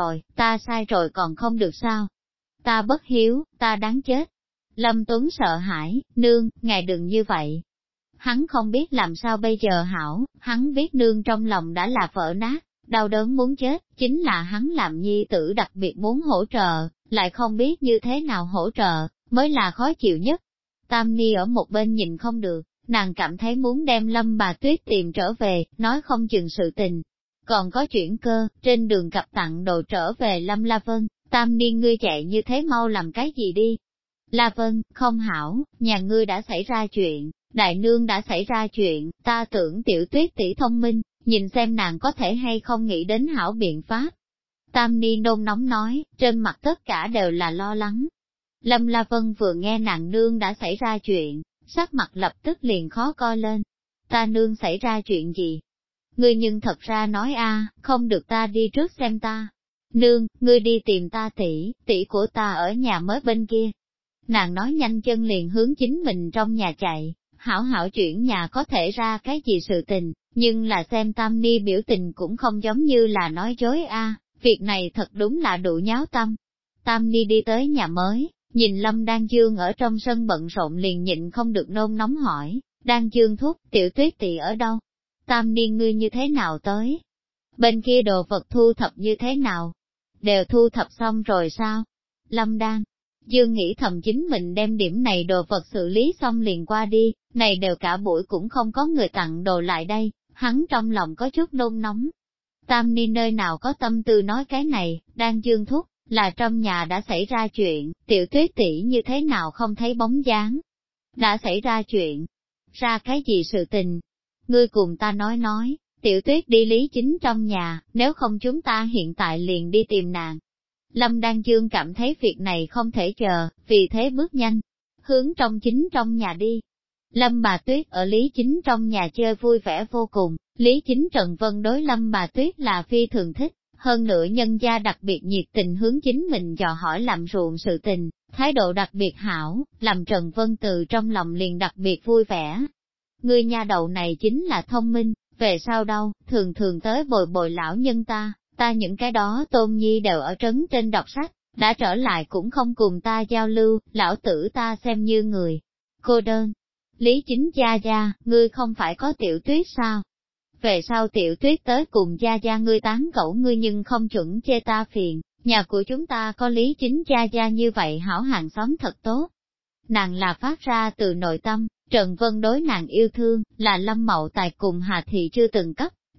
sai rồi còn không được sao? Ta bất hiếu, ta đáng chết. Lâm Tuấn sợ hãi, nương, ngài đừng như vậy. Hắn không biết làm sao bây giờ hảo, hắn biết nương trong lòng đã là vỡ nát, đau đớn muốn chết, chính là hắn làm nhi tử đặc biệt muốn hỗ trợ, lại không biết như thế nào hỗ trợ, mới là khó chịu nhất. Tam Ni ở một bên nhìn không được, nàng cảm thấy muốn đem Lâm bà Tuyết tìm trở về, nói không chừng sự tình. Còn có chuyển cơ, trên đường gặp tặng đồ trở về Lâm La Vân, Tam Ni ngươi chạy như thế mau làm cái gì đi? La Vân, không hảo, nhà ngươi đã xảy ra chuyện, đại nương đã xảy ra chuyện, ta tưởng Tiểu Tuyết tỷ thông minh, nhìn xem nàng có thể hay không nghĩ đến hảo biện pháp. Tam Ni nôn nóng nói, trên mặt tất cả đều là lo lắng. Lâm La Vân vừa nghe nàng nương đã xảy ra chuyện, sắc mặt lập tức liền khó coi lên. Ta nương xảy ra chuyện gì? Ngươi nhưng thật ra nói không được ta đi trước xem ta. Nương, ngươi đi tìm ta tỷ của ta ở nhà mới bên kia. Nàng nói nhanh chân liền hướng chính mình trong nhà chạy, hảo hảo chuyển nhà có thể ra cái gì sự tình, nhưng là xem Tam Ni biểu tình cũng không giống như là nói dối việc này thật đúng là đủ nháo tâm. Tam Ni đi tới nhà mới, nhìn Lâm Đan Dương ở trong sân bận rộn liền nhịn không được nôn nóng hỏi, Đan Dương thúc, Tiểu Tuyết tỷ ở đâu? Tam Ni ngươi như thế nào tới? Bên kia đồ vật thu thập như thế nào? Đều thu thập xong rồi sao? Lâm Đan Dương nghĩ thầm chính mình đem điểm này đồ vật xử lý xong liền qua đi, này đều cả buổi cũng không có người tặng đồ lại đây, hắn trong lòng có chút nôn nóng. Tam Ni nơi nào có tâm tư nói cái này, Đan Dương thúc, là trong nhà đã xảy ra chuyện, Tiểu Tuyết tỷ như thế nào không thấy bóng dáng. Đã xảy ra chuyện, ra cái gì sự tình? Ngươi cùng ta nói, Tiểu Tuyết đi Lý Chính trong nhà, nếu không chúng ta hiện tại liền đi tìm nàng. Lâm Đan Dương cảm thấy việc này không thể chờ, vì thế bước nhanh, hướng trong nhà đi. Lâm bà Tuyết ở Lý Chính trong nhà chơi vui vẻ vô cùng, Lý Chính Trần Vân đối Lâm bà Tuyết là phi thường thích, hơn nữa nhân gia đặc biệt nhiệt tình hướng chính mình dò hỏi làm ruộng sự tình, thái độ đặc biệt hảo, làm Trần Vân từ trong lòng liền đặc biệt vui vẻ. Ngươi nha đầu này chính là thông minh, về sau đâu, thường thường tới bồi bồi lão nhân ta những cái đó Tôn Nhi đều ở trấn trên đọc sách, đã trở lại cũng không cùng ta giao lưu, lão tử ta xem như người cô đơn. Lý Chính gia, ngươi không phải có Tiểu Tuyết sao? Về sau Tiểu Tuyết tới cùng gia ngươi tán gẫu ngươi nhưng không chuẩn chê ta phiền, nhà của chúng ta có Lý Chính gia như vậy hảo hàng xóm thật tốt. Nàng là phát ra từ nội tâm, Trần Vân đối nàng yêu thương, là Lâm Mậu Tài cùng Hà Thị chưa từng cấp,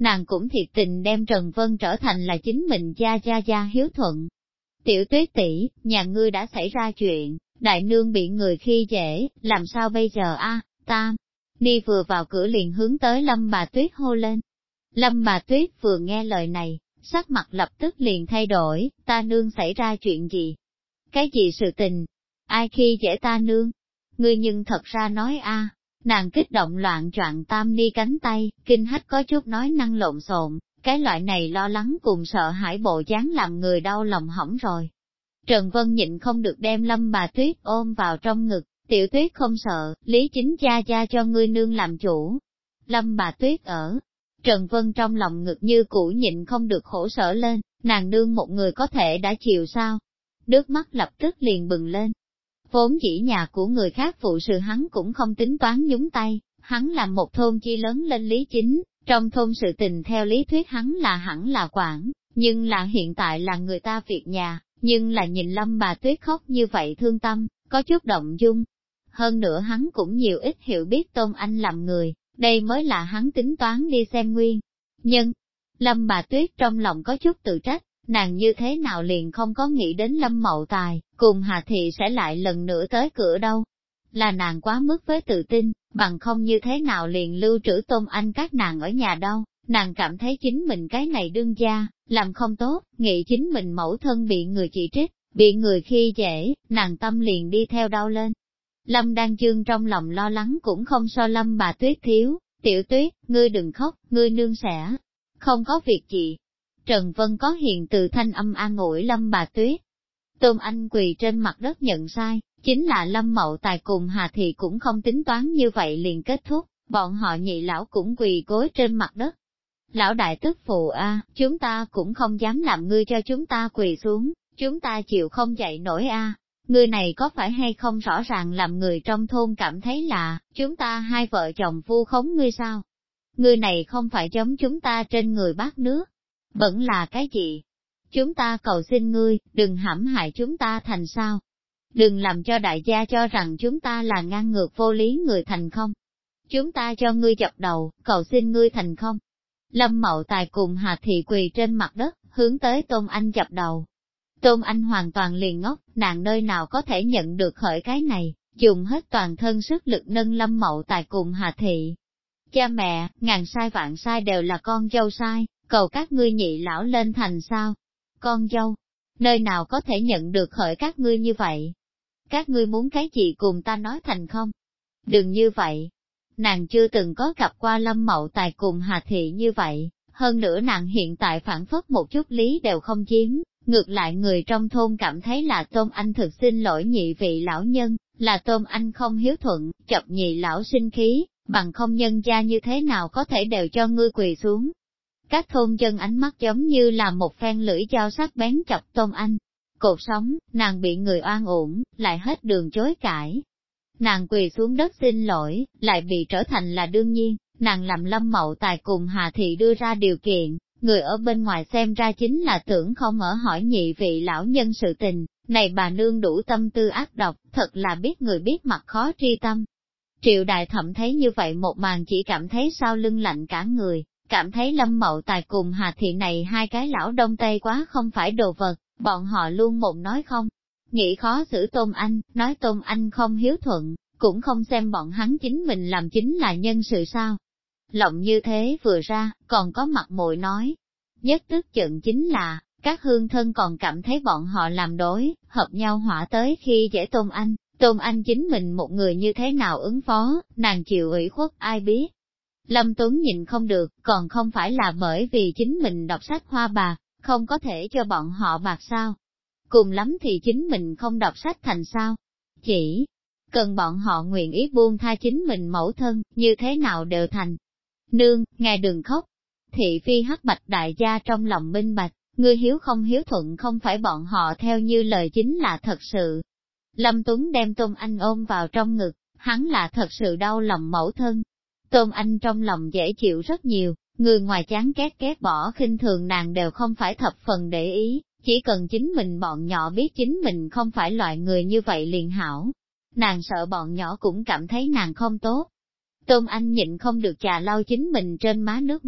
nàng cũng thiệt tình đem Trần Vân trở thành là chính mình gia hiếu thuận. Tiểu Tuyết tỷ, nhà ngươi đã xảy ra chuyện, đại nương bị người khi dễ, làm sao bây giờ a? Tam Ni vừa vào cửa liền hướng tới Lâm bà Tuyết hô lên. Lâm bà Tuyết vừa nghe lời này, sắc mặt lập tức liền thay đổi, ta nương xảy ra chuyện gì? Cái gì sự tình? Ai khi dễ ta nương? Ngươi nhưng thật ra nói a. Nàng kích động loạn choạng Tam Ni cánh tay, kinh hách có chút nói năng lộn xộn, cái loại này lo lắng cùng sợ hãi bộ dáng làm người đau lòng hỏng rồi. Trần Vân nhịn không được đem Lâm bà Tuyết ôm vào trong ngực, Tiểu Tuyết không sợ, Lý Chính gia cho ngươi nương làm chủ. Lâm bà Tuyết ở, Trần Vân trong lòng ngực như cũ nhịn không được khổ sở lên, nàng nương một người có thể đã chịu sao? Nước mắt lập tức liền bừng lên. Vốn dĩ nhà của người khác phụ sự hắn cũng không tính toán nhúng tay, hắn làm một thôn chi lớn lên Lý Chính, trong thôn sự tình theo lý thuyết hắn là hẳn là quản, nhưng là hiện tại là người ta việc nhà, nhưng là nhìn Lâm bà Tuyết khóc như vậy thương tâm, có chút động dung. Hơn nữa hắn cũng nhiều ít hiểu biết Tôn Anh làm người, đây mới là hắn tính toán đi xem nguyên nhân. Lâm bà Tuyết trong lòng có chút tự trách, nàng như thế nào liền không có nghĩ đến Lâm Mậu Tài, cùng Hà Thị sẽ lại lần nữa tới cửa đâu. Là nàng quá mức với tự tin, bằng không như thế nào liền lưu trữ Tôn Anh các nàng ở nhà đâu, nàng cảm thấy chính mình cái này đương gia, làm không tốt, nghĩ chính mình mẫu thân bị người chỉ trích, bị người khi dễ, nàng tâm liền đi theo đau lên. Lâm Đan Dương trong lòng lo lắng cũng không so Lâm bà Tuyết thiếu, Tiểu Tuyết, ngươi đừng khóc, ngươi nương sẽ không có việc gì. Trần Vân có hiền từ thanh âm an ủi Lâm bà Tuyết. Tôn Anh quỳ trên mặt đất nhận sai, chính là Lâm Mậu Tài cùng Hà Thị cũng không tính toán như vậy liền kết thúc, bọn họ nhị lão cũng quỳ gối trên mặt đất. Lão đại tức phụ a, chúng ta cũng không dám làm ngươi cho chúng ta quỳ xuống, chúng ta chịu không dậy nổi a. Ngươi này có phải hay không rõ ràng làm người trong thôn cảm thấy là, chúng ta hai vợ chồng vu khống ngươi sao? Ngươi này không phải giống chúng ta trên người bát nước, vẫn là cái gì? Chúng ta cầu xin ngươi, đừng hãm hại chúng ta thành sao? Đừng làm cho đại gia cho rằng chúng ta là ngang ngược vô lý người thành không? Chúng ta cho ngươi dập đầu, cầu xin ngươi thành không? Lâm Mậu Tài cùng Hà Thị quỳ trên mặt đất, hướng tới Tôn Anh dập đầu. Tôn Anh hoàn toàn liền ngốc, nàng nơi nào có thể nhận được khởi cái này, dùng hết toàn thân sức lực nâng Lâm Mậu Tài cùng Hà Thị. Cha mẹ, ngàn sai vạn sai đều là con dâu sai, cầu các ngươi nhị lão lên thành sao? Con dâu, nơi nào có thể nhận được khởi các ngươi như vậy? Các ngươi muốn cái gì cùng ta nói thành không? Đừng như vậy. Nàng chưa từng có gặp qua Lâm Mậu Tài cùng Hà Thị như vậy, hơn nữa nàng hiện tại phản phất một chút lý đều không chiếm, ngược lại người trong thôn cảm thấy là Tôn Anh thực xin lỗi nhị vị lão nhân, là Tôn Anh không hiếu thuận, chọc nhị lão sinh khí, bằng không nhân gia như thế nào có thể đều cho ngươi quỳ xuống. Các thôn dân ánh mắt giống như là một phen lưỡi dao sắc bén chọc Tôn Anh. Cột sống, nàng bị người oan uổng, lại hết đường chối cãi. Nàng quỳ xuống đất xin lỗi, lại bị trở thành là đương nhiên, nàng làm Lâm Mậu Tài cùng Hà Thị đưa ra điều kiện, người ở bên ngoài xem ra chính là tưởng không ở hỏi nhị vị lão nhân sự tình, này bà nương đủ tâm tư ác độc, thật là biết người biết mặt khó tri tâm. Triệu Đại Thẩm thấy như vậy một màn chỉ cảm thấy sau lưng lạnh cả người, cảm thấy Lâm Mậu Tài cùng Hà Thị này hai cái lão đông tây quá không phải đồ vật, bọn họ luôn một nói không. Nghĩ khó xử Tôn Anh, nói Tôn Anh không hiếu thuận, cũng không xem bọn hắn chính mình làm chính là nhân sự sao. Lộng như thế vừa ra, còn có mặt mũi nói. Nhất tức giận chính là, các hương thân còn cảm thấy bọn họ làm đối, hợp nhau hỏa tới khi dễ Tôn Anh chính mình một người như thế nào ứng phó, nàng chịu ủy khuất ai biết. Lâm Tuấn nhìn không được, còn không phải là bởi vì chính mình đọc sách hoa bạc, không có thể cho bọn họ bạc sao. Cùng lắm thì chính mình không đọc sách thành sao. Chỉ cần bọn họ nguyện ý buông tha chính mình mẫu thân, như thế nào đều thành. Nương, ngài đừng khóc. Thị phi hắc bạch đại gia trong lòng minh bạch, ngươi hiếu không hiếu thuận không phải bọn họ theo như lời chính là thật sự. Lâm Tuấn đem Tôn Anh ôm vào trong ngực, hắn là thật sự đau lòng mẫu thân. Tôn Anh trong lòng dễ chịu rất nhiều, người ngoài chán ghét bỏ khinh thường nàng đều không phải thập phần để ý, chỉ cần chính mình bọn nhỏ biết chính mình không phải loại người như vậy liền hảo. Nàng sợ bọn nhỏ cũng cảm thấy nàng không tốt. Tôn Anh nhịn không được chà lau chính mình trên má nước mắt,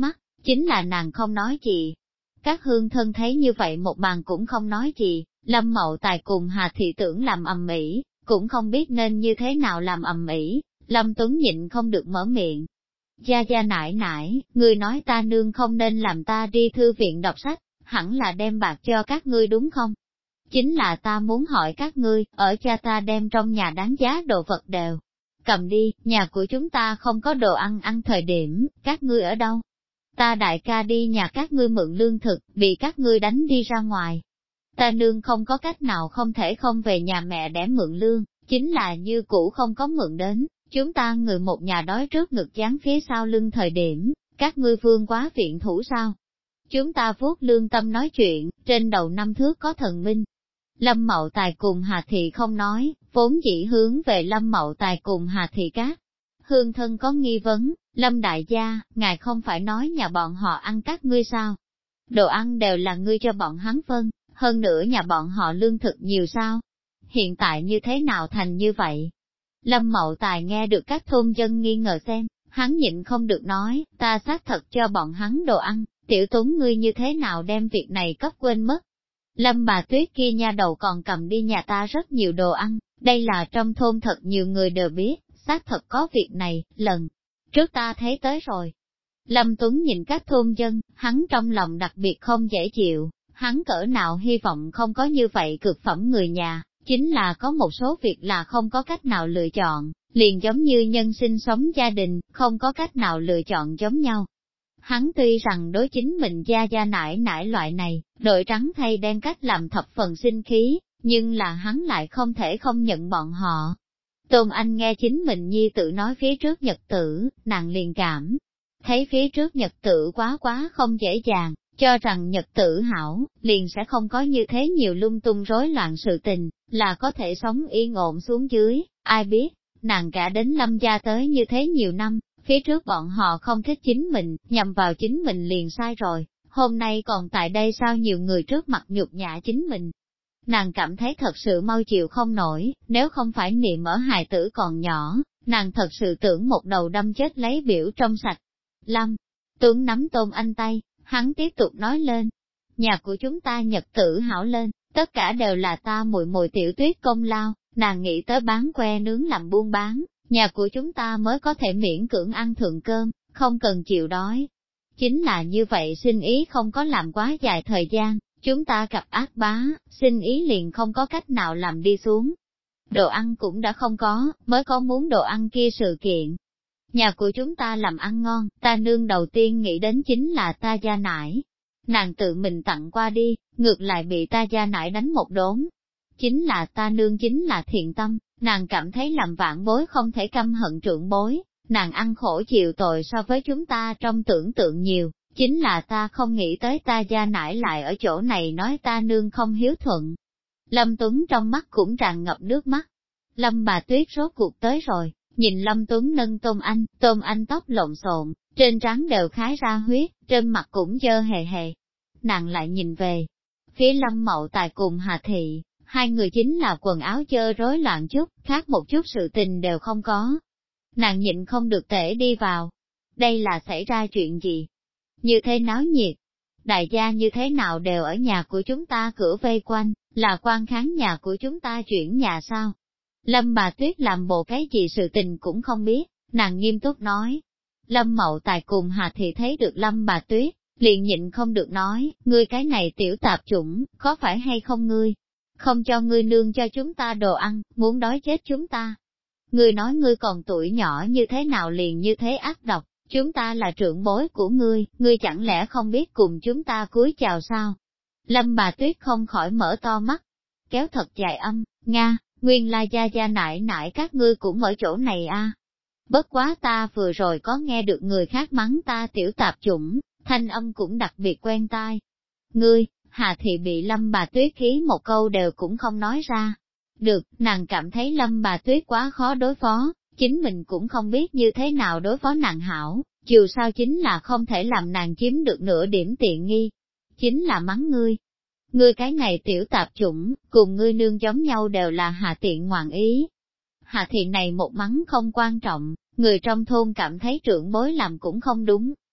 chính là nàng không nói gì. Các hương thân thấy như vậy một màn cũng không nói gì, Lâm Mậu Tài cùng Hà Thị tưởng làm ầm ĩ, cũng không biết nên như thế nào làm ầm ĩ. Lâm Tuấn nhịn không được mở miệng. Gia Gia nãi nãi, ngươi nói ta nương không nên làm ta đi thư viện đọc sách, hẳn là đem bạc cho các ngươi đúng không? Chính là ta muốn hỏi các ngươi, ở cha ta đem trong nhà đáng giá đồ vật đều. Cầm đi, nhà của chúng ta không có đồ ăn thời điểm, các ngươi ở đâu? Ta đại ca đi nhà các ngươi mượn lương thực, bị các ngươi đánh đi ra ngoài. Ta nương không có cách nào không thể không về nhà mẹ để mượn lương, chính là như cũ không có mượn đến, chúng ta người một nhà đói trước ngực dán phía sau lưng thời điểm, các ngươi vương quá viện thủ sao? Chúng ta vuốt lương tâm nói chuyện, trên đầu năm thước có thần minh. Lâm Mậu Tài cùng Hà Thị không nói, vốn dĩ hướng về Lâm Mậu Tài cùng Hà Thị các. Hương thân có nghi vấn, Lâm đại gia, ngài không phải nói nhà bọn họ ăn các ngươi sao? Đồ ăn đều là ngươi cho bọn hắn phân, hơn nữa nhà bọn họ lương thực nhiều sao? Hiện tại như thế nào thành như vậy? Lâm Mậu Tài nghe được các thôn dân nghi ngờ xem, hắn nhịn không được nói, ta xác thật cho bọn hắn đồ ăn, tiểu Tuấn ngươi như thế nào đem việc này cấp quên mất? Lâm bà Tuyết kia nha đầu còn cầm đi nhà ta rất nhiều đồ ăn, đây là trong thôn thật nhiều người đều biết, xác thật có việc này, lần trước ta thấy tới rồi. Lâm Tuấn nhìn các thôn dân, hắn trong lòng đặc biệt không dễ chịu, hắn cỡ nào hy vọng không có như vậy cực phẩm người nhà, chính là có một số việc là không có cách nào lựa chọn, liền giống như nhân sinh sống gia đình, không có cách nào lựa chọn giống nhau. Hắn tuy rằng đối chính mình gia gia nãi nãi loại này, đội trắng thay đen cách làm thập phần sinh khí, nhưng là hắn lại không thể không nhận bọn họ. Tôn Anh nghe chính mình nhi tự nói phía trước nhật tử, nàng liền cảm thấy phía trước nhật tử quá không dễ dàng, cho rằng nhật tử hảo, liền sẽ không có như thế nhiều lung tung rối loạn sự tình, là có thể sống yên ổn xuống dưới, ai biết, nàng cả đến Lâm gia tới như thế nhiều năm, phía trước bọn họ không thích chính mình, nhằm vào chính mình liền sai rồi, hôm nay còn tại đây sao nhiều người trước mặt nhục nhã chính mình. Nàng cảm thấy thật sự mau chịu không nổi, nếu không phải niệm ở hài tử còn nhỏ, nàng thật sự tưởng một đầu đâm chết lấy biểu trong sạch. Lâm Tuấn nắm Tôn Anh tay, hắn tiếp tục nói lên, nhà của chúng ta nhật tử hảo lên, tất cả đều là ta mùi mùi Tiểu Tuyết công lao, nàng nghĩ tới bán que nướng làm buôn bán, nhà của chúng ta mới có thể miễn cưỡng ăn thượng cơm, không cần chịu đói. Chính là như vậy sinh ý không có làm quá dài thời gian, chúng ta gặp ác bá, sinh ý liền không có cách nào làm đi xuống. Đồ ăn cũng đã không có, mới có muốn đồ ăn kia sự kiện. Nhà của chúng ta làm ăn ngon, ta nương đầu tiên nghĩ đến chính là ta gia nải. Nàng tự mình tặng qua đi, ngược lại bị ta gia nải đánh một đốn. Chính là ta nương chính là thiện tâm, nàng cảm thấy làm vãn bối không thể căm hận trưởng bối, nàng ăn khổ chịu tội so với chúng ta trong tưởng tượng nhiều, chính là ta không nghĩ tới ta gia nải lại ở chỗ này nói ta nương không hiếu thuận. Lâm Tuấn trong mắt cũng tràn ngập nước mắt. Lâm bà Tuyết rốt cuộc tới rồi, nhìn Lâm Tuấn nâng Tôm Anh tóc lộn xộn, trên trán đều khái ra huyết, trên mặt cũng dơ hề hề. Nàng lại nhìn về phía Lâm Mậu Tài cùng Hà Thị, hai người chính là quần áo dơ rối loạn chút, khác một chút sự tình đều không có. Nàng nhịn không được tể đi vào. Đây là xảy ra chuyện gì? Như thế náo nhiệt. Đại gia như thế nào đều ở nhà của chúng ta cửa vây quanh, là quan kháng nhà của chúng ta chuyển nhà sao? Lâm bà Tuyết làm bộ cái gì sự tình cũng không biết, nàng nghiêm túc nói. Lâm Mậu Tài cùng Hà Thị thấy được Lâm bà Tuyết, liền nhịn không được nói, ngươi cái này tiểu tạp chủng, có phải hay không ngươi? Không cho ngươi nương cho chúng ta đồ ăn, muốn đói chết chúng ta. Ngươi nói ngươi còn tuổi nhỏ như thế nào liền như thế ác độc, chúng ta là trưởng bối của ngươi chẳng lẽ không biết cùng chúng ta cúi chào sao? Lâm bà Tuyết không khỏi mở to mắt, kéo thật dài âm, Nga, nguyên lai gia gia nãi nãi các ngươi cũng ở chỗ này a. Bất quá ta vừa rồi có nghe được người khác mắng ta tiểu tạp chủng, thanh âm cũng đặc biệt quen tai. Ngươi, Hà Thị bị Lâm bà Tuyết khí một câu đều cũng không nói ra. Được, nàng cảm thấy Lâm bà Tuyết quá khó đối phó, chính mình cũng không biết như thế nào đối phó nàng hảo, dù sao chính là không thể làm nàng chiếm được nửa điểm tiện nghi. Chính là mắng ngươi. Ngươi cái này tiểu tạp chủng, cùng ngươi nương giống nhau đều là Hà Tiện ngoạn ý. Hà Thị này một mắng không quan trọng, người trong thôn cảm thấy trưởng bối làm cũng không đúng.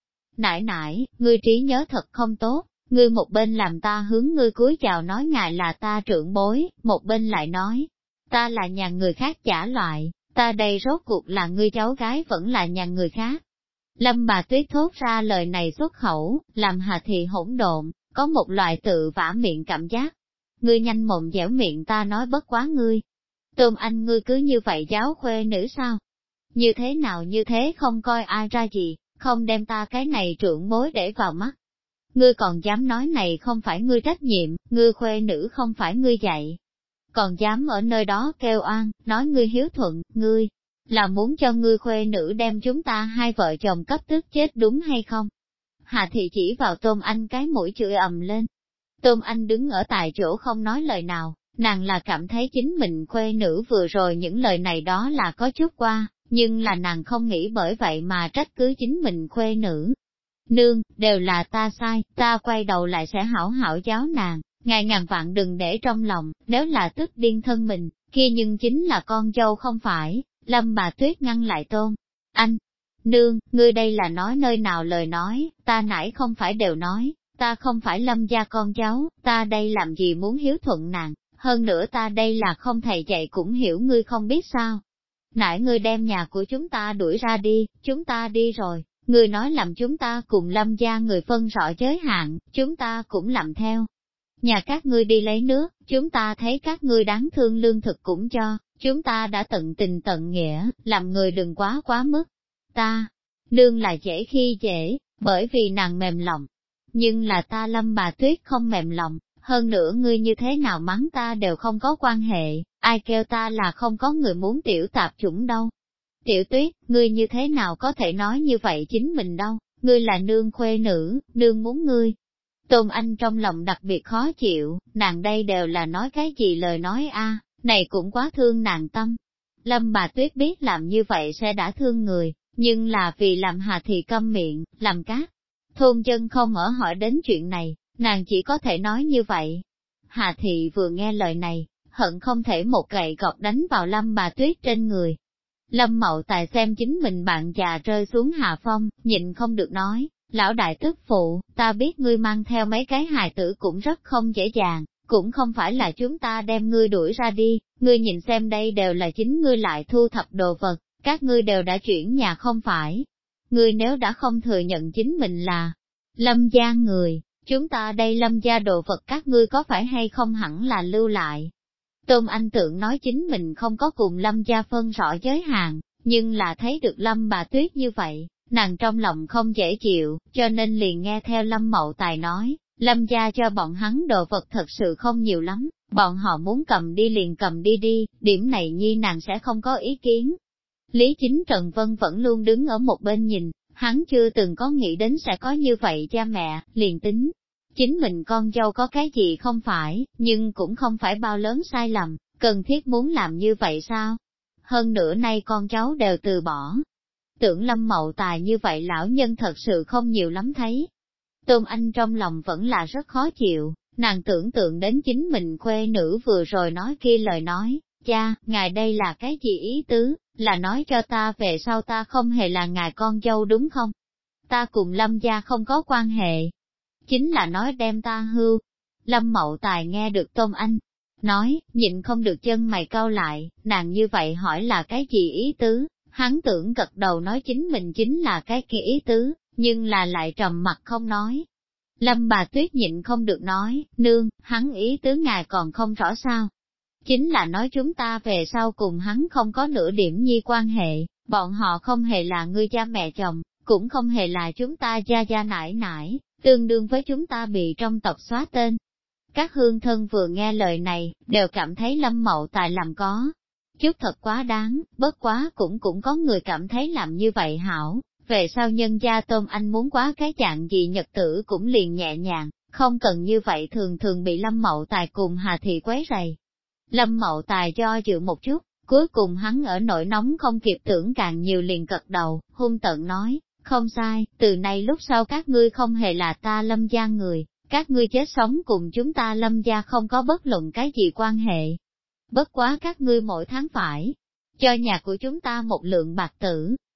nãi nãi, ngươi trí nhớ thật không tốt, ngươi một bên làm ta hướng ngươi cúi chào nói ngài là ta trưởng bối, một bên lại nói, ta là nhà người khác trả loại, ta đây rốt cuộc là ngươi cháu gái vẫn là nhà người khác. Lâm bà Tuyết thốt ra lời này xuất khẩu, làm Hà Thị hỗn độn, có một loại tự vả miệng cảm giác. Ngươi nhanh mồm dẻo miệng ta nói bất quá ngươi. Tôm Anh ngươi cứ như vậy giáo khuê nữ sao? Như thế nào như thế không coi ai ra gì, không đem ta cái này trưởng bối để vào mắt. Ngươi còn dám nói này không phải ngươi trách nhiệm, ngươi khuê nữ không phải ngươi dạy. Còn dám ở nơi đó kêu oan, nói ngươi hiếu thuận, ngươi là muốn cho ngươi khuê nữ đem chúng ta hai vợ chồng cấp tức chết đúng hay không? Hà Thị chỉ vào Tôm Anh cái mũi chửi ầm lên. Tôm Anh đứng ở tại chỗ không nói lời nào, nàng là cảm thấy chính mình khuê nữ vừa rồi những lời này đó là có chút qua, nhưng là nàng không nghĩ bởi vậy mà trách cứ chính mình khuê nữ. Nương, đều là ta sai, ta quay đầu lại sẽ hảo hảo giáo nàng, ngài ngàn vạn đừng để trong lòng, nếu là tức điên thân mình, kia nhưng chính là con dâu không phải. Lâm bà Tuyết ngăn lại Tôn Anh. Nương, ngươi đây là nói nơi nào lời nói, ta nãy không phải đều nói, ta không phải Lâm gia con cháu, ta đây làm gì muốn hiếu thuận nàng, hơn nữa ta đây là không thầy dạy cũng hiểu ngươi không biết sao. Nãy ngươi đem nhà của chúng ta đuổi ra đi, chúng ta đi rồi, ngươi nói làm chúng ta cùng Lâm gia người phân rõ giới hạn, chúng ta cũng làm theo. Nhà các ngươi đi lấy nước, chúng ta thấy các ngươi đáng thương lương thực cũng cho, chúng ta đã tận tình tận nghĩa, làm người đừng quá mức. Ta, nương là dễ khi dễ, bởi vì nàng mềm lòng. Nhưng là ta Lâm bà Tuyết không mềm lòng, hơn nữa ngươi như thế nào mắng ta đều không có quan hệ, ai kêu ta là không có người muốn tiểu tạp chủng đâu. Tiểu Tuyết, ngươi như thế nào có thể nói như vậy chính mình đâu, ngươi là nương khuê nữ, nương muốn ngươi. Tôn Anh trong lòng đặc biệt khó chịu, nàng đây đều là nói cái gì lời nói a, này cũng quá thương nàng tâm. Lâm bà Tuyết biết làm như vậy sẽ đã thương người, nhưng là vì làm Hà Thị câm miệng, làm các thôn dân không ở hỏi đến chuyện này, nàng chỉ có thể nói như vậy. Hà Thị vừa nghe lời này, hận không thể một gậy gọc đánh vào Lâm bà Tuyết trên người. Lâm Mậu Tài xem chính mình bạn già rơi xuống hạ phong, nhịn không được nói, lão đại tức phụ, ta biết ngươi mang theo mấy cái hài tử cũng rất không dễ dàng, cũng không phải là chúng ta đem ngươi đuổi ra đi, ngươi nhìn xem đây đều là chính ngươi lại thu thập đồ vật, các ngươi đều đã chuyển nhà không phải. Ngươi nếu đã không thừa nhận chính mình là Lâm gia người, chúng ta đây Lâm gia đồ vật các ngươi có phải hay không hẳn là lưu lại. Tôn Anh Tượng nói chính mình không có cùng Lâm gia phân rõ giới hạn, nhưng là thấy được Lâm bà Tuyết như vậy, nàng trong lòng không dễ chịu, cho nên liền nghe theo Lâm Mậu Tài nói, Lâm gia cho bọn hắn đồ vật thật sự không nhiều lắm, bọn họ muốn cầm đi liền cầm đi đi, điểm này nhi nàng sẽ không có ý kiến. Lý Chính Trần Vân vẫn luôn đứng ở một bên nhìn, hắn chưa từng có nghĩ đến sẽ có như vậy cha mẹ, liền tính. Chính mình con dâu có cái gì không phải, nhưng cũng không phải bao lớn sai lầm, cần thiết muốn làm như vậy sao? Hơn nữa nay con cháu đều từ bỏ. Tưởng Lâm Mậu Tài như vậy lão nhân thật sự không nhiều lắm thấy. Tôn Anh trong lòng vẫn là rất khó chịu, nàng tưởng tượng đến chính mình khuê nữ vừa rồi nói kia lời nói, cha, ngài đây là cái gì ý tứ, là nói cho ta về sau ta không hề là ngài con dâu đúng không? Ta cùng Lâm gia không có quan hệ. Chính là nói đem ta hưu. Lâm Mậu Tài nghe được Tôn Anh nói, nhịn không được chân mày cau lại, nàng như vậy hỏi là cái gì ý tứ, hắn tưởng gật đầu nói chính mình chính là cái kia ý tứ, nhưng là lại trầm mặt không nói. Lâm bà Tuyết nhịn không được nói, nương, hắn ý tứ ngài còn không rõ sao. Chính là nói chúng ta về sau cùng hắn không có nửa điểm nhi quan hệ, bọn họ không hề là ngươi cha mẹ chồng, cũng không hề là chúng ta gia gia nải nải, tương đương với chúng ta bị trong tộc xóa tên. Các hương thân vừa nghe lời này, đều cảm thấy Lâm Mậu Tài làm có chút thật quá đáng, bất quá cũng có người cảm thấy làm như vậy hảo, về sau nhân gia Tôn Anh muốn quá cái dạng gì nhật tử cũng liền nhẹ nhàng, không cần như vậy thường thường bị Lâm Mậu Tài cùng Hà Thị quấy rầy. Lâm Mậu Tài do dự một chút, cuối cùng hắn ở nỗi nóng không kịp tưởng càng nhiều liền cật đầu, hung tợn nói, không sai, từ nay lúc sau các ngươi không hề là ta Lâm gia người, các ngươi chết sống cùng chúng ta Lâm gia không có bất luận cái gì quan hệ. Bất quá các ngươi mỗi tháng phải cho nhà của chúng ta một lượng bạc tử,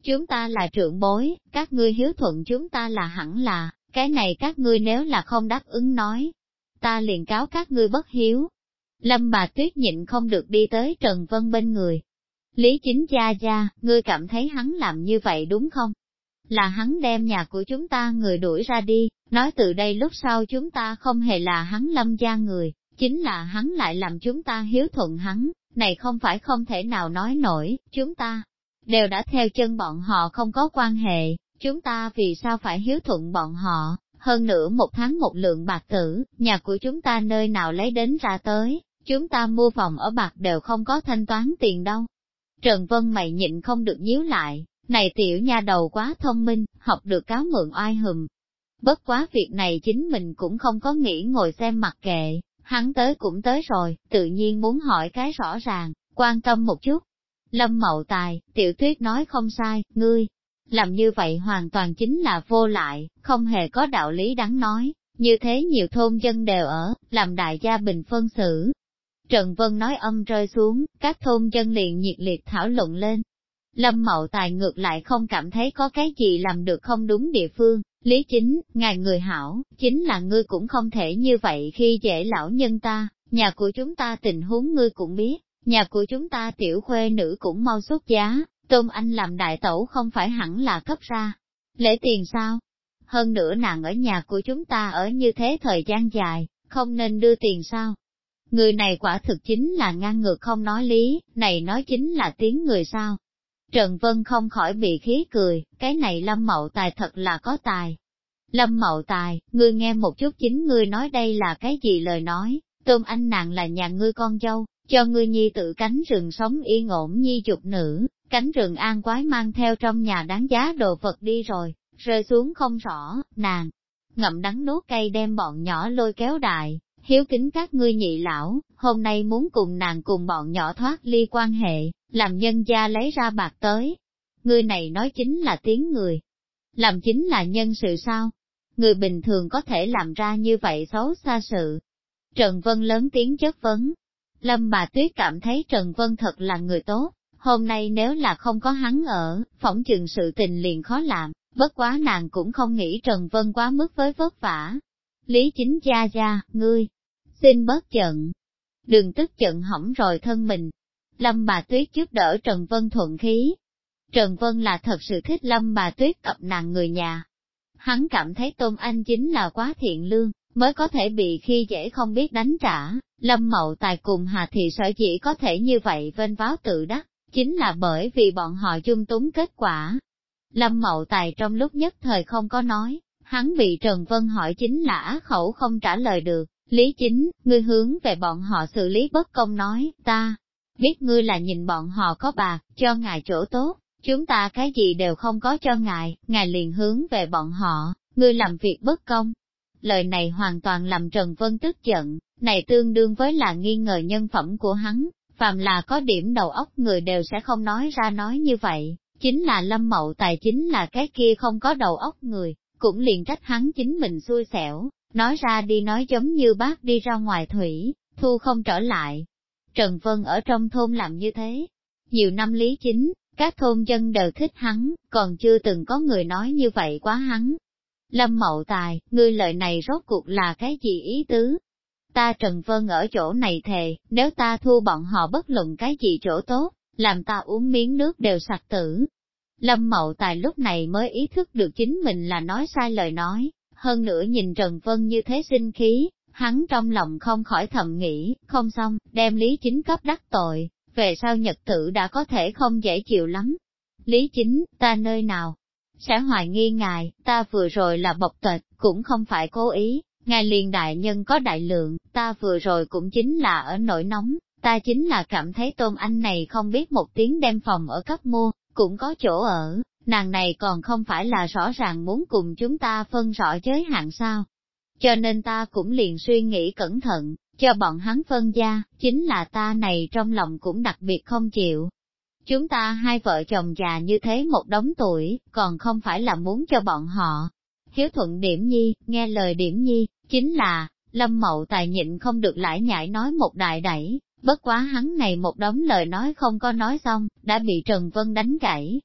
chúng ta là trưởng bối, các ngươi hiếu thuận chúng ta là hẳn là, cái này các ngươi nếu là không đáp ứng nói, ta liền cáo các ngươi bất hiếu. Lâm bà Tuyết nhịn không được đi tới Trần Vân bên người. Lý Chính gia, ngươi cảm thấy hắn làm như vậy đúng không? Là hắn đem nhà của chúng ta người đuổi ra đi, nói từ đây lúc sau chúng ta không hề là hắn Lâm gia người, chính là hắn lại làm chúng ta hiếu thuận hắn, này không phải không thể nào nói nổi, chúng ta đều đã theo chân bọn họ không có quan hệ, chúng ta vì sao phải hiếu thuận bọn họ, hơn nữa một tháng một lượng bạc tử, nhà của chúng ta nơi nào lấy đến ra tới, chúng ta mua phòng ở bạc đều không có thanh toán tiền đâu. Trần Vân mày nhịn không được nhíu lại, này tiểu nha đầu quá thông minh, học được cáo mượn oai hùm. Bất quá việc này chính mình cũng không có nghĩ ngồi xem mặc kệ, hắn tới cũng tới rồi, tự nhiên muốn hỏi cái rõ ràng, quan tâm một chút. Lâm Mậu Tài, Tiểu Tuyết nói không sai, ngươi làm như vậy hoàn toàn chính là vô lại, không hề có đạo lý đáng nói, như thế nhiều thôn dân đều ở, làm đại gia bình phân xử. Trần Vân nói âm rơi xuống, các thôn dân liền nhiệt liệt thảo luận lên. Lâm Mậu Tài ngược lại không cảm thấy có cái gì làm được không đúng địa phương, Lý Chính, ngài người hảo, chính là ngươi cũng không thể như vậy khi dễ lão nhân ta, nhà của chúng ta tình huống ngươi cũng biết, nhà của chúng ta tiểu khuê nữ cũng mau xuất giá, Tôn Anh làm đại tẩu không phải hẳn là cấp ra lễ tiền sao? Hơn nữa nàng ở nhà của chúng ta ở như thế thời gian dài, không nên đưa tiền sao? Người này quả thực chính là ngang ngược không nói lý, này nói chính là tiếng người sao? Trần Vân không khỏi bị khí cười, cái này Lâm Mậu Tài thật là có tài. Lâm Mậu Tài, ngươi nghe một chút chính ngươi nói đây là cái gì lời nói, Tôn Anh nàng là nhà ngươi con dâu, cho ngươi nhi tự cánh rừng sống yên ổn nhi dục nữ, cánh rừng an quái mang theo trong nhà đáng giá đồ vật đi rồi, rơi xuống không rõ, nàng ngậm đắng nuốt cay đem bọn nhỏ lôi kéo đại, hiếu kính các ngươi nhị lão, hôm nay muốn cùng nàng cùng bọn nhỏ thoát ly quan hệ, làm nhân gia lấy ra bạc tới. Ngươi này nói chính là tiếng người, làm chính là nhân sự sao? Người bình thường có thể làm ra như vậy xấu xa sự. Trần Vân lớn tiếng chất vấn. Lâm bà Tuyết cảm thấy Trần Vân thật là người tốt, hôm nay nếu là không có hắn ở, phỏng chừng sự tình liền khó làm, bất quá nàng cũng không nghĩ Trần Vân quá mức với vất vả. Lý Chính gia, ngươi, xin bớt giận, đừng tức giận hỏng rồi thân mình. Lâm bà Tuyết giúp đỡ Trần Vân thuận khí. Trần Vân là thật sự thích Lâm bà Tuyết cập nàng người nhà. Hắn cảm thấy Tôn Anh chính là quá thiện lương, mới có thể bị khi dễ không biết đánh trả. Lâm Mậu Tài cùng Hà Thị sở dĩ có thể như vậy vênh váo tự đắc, chính là bởi vì bọn họ chung túng kết quả. Lâm Mậu Tài trong lúc nhất thời không có nói, hắn bị Trần Vân hỏi chính là á khẩu không trả lời được. Lý Chính, ngươi hướng về bọn họ xử lý bất công nói, ta biết ngươi là nhìn bọn họ có bạc, cho ngài chỗ tốt, chúng ta cái gì đều không có cho ngài liền hướng về bọn họ, ngươi làm việc bất công. Lời này hoàn toàn làm Trần Vân tức giận, này tương đương với là nghi ngờ nhân phẩm của hắn, phàm là có điểm đầu óc người đều sẽ không nói ra nói như vậy, chính là Lâm Mậu Tài chính là cái kia không có đầu óc người, cũng liền trách hắn chính mình xui xẻo, nói ra đi nói giống như bác đi ra ngoài thủy, thu không trở lại. Trần Vân ở trong thôn làm như thế, nhiều năm Lý Chính, các thôn dân đều thích hắn, còn chưa từng có người nói như vậy quá hắn. Lâm Mậu Tài, ngươi lời này rốt cuộc là cái gì ý tứ? Ta Trần Vân ở chỗ này thề, nếu ta thua bọn họ bất luận cái gì chỗ tốt, làm ta uống miếng nước đều sặc tử. Lâm Mậu Tài lúc này mới ý thức được chính mình là nói sai lời nói, hơn nữa nhìn Trần Vân như thế sinh khí, hắn trong lòng không khỏi thầm nghĩ, không xong, đem Lý Chính cấp đắc tội, về sau nhật tử đã có thể không dễ chịu lắm. Lý Chính, ta nơi nào sẽ hoài nghi ngài, ta vừa rồi là bộc tuệch, cũng không phải cố ý, ngài liền đại nhân có đại lượng, ta vừa rồi cũng chính là ở nỗi nóng, ta chính là cảm thấy Tôn Anh này không biết một tiếng đem phòng ở cấp mua, cũng có chỗ ở, nàng này còn không phải là rõ ràng muốn cùng chúng ta phân rõ giới hạn sao. Cho nên ta cũng liền suy nghĩ cẩn thận, cho bọn hắn phân gia, chính là ta này trong lòng cũng đặc biệt không chịu. Chúng ta hai vợ chồng già như thế một đống tuổi, còn không phải là muốn cho bọn họ hiếu thuận Điểm Nhi, nghe lời Điểm Nhi, chính là, Lâm Mậu Tài nhịn không được lải nhải nói một đại đẩy, bất quá hắn này một đống lời nói không có nói xong, đã bị Trần Vân đánh gãy.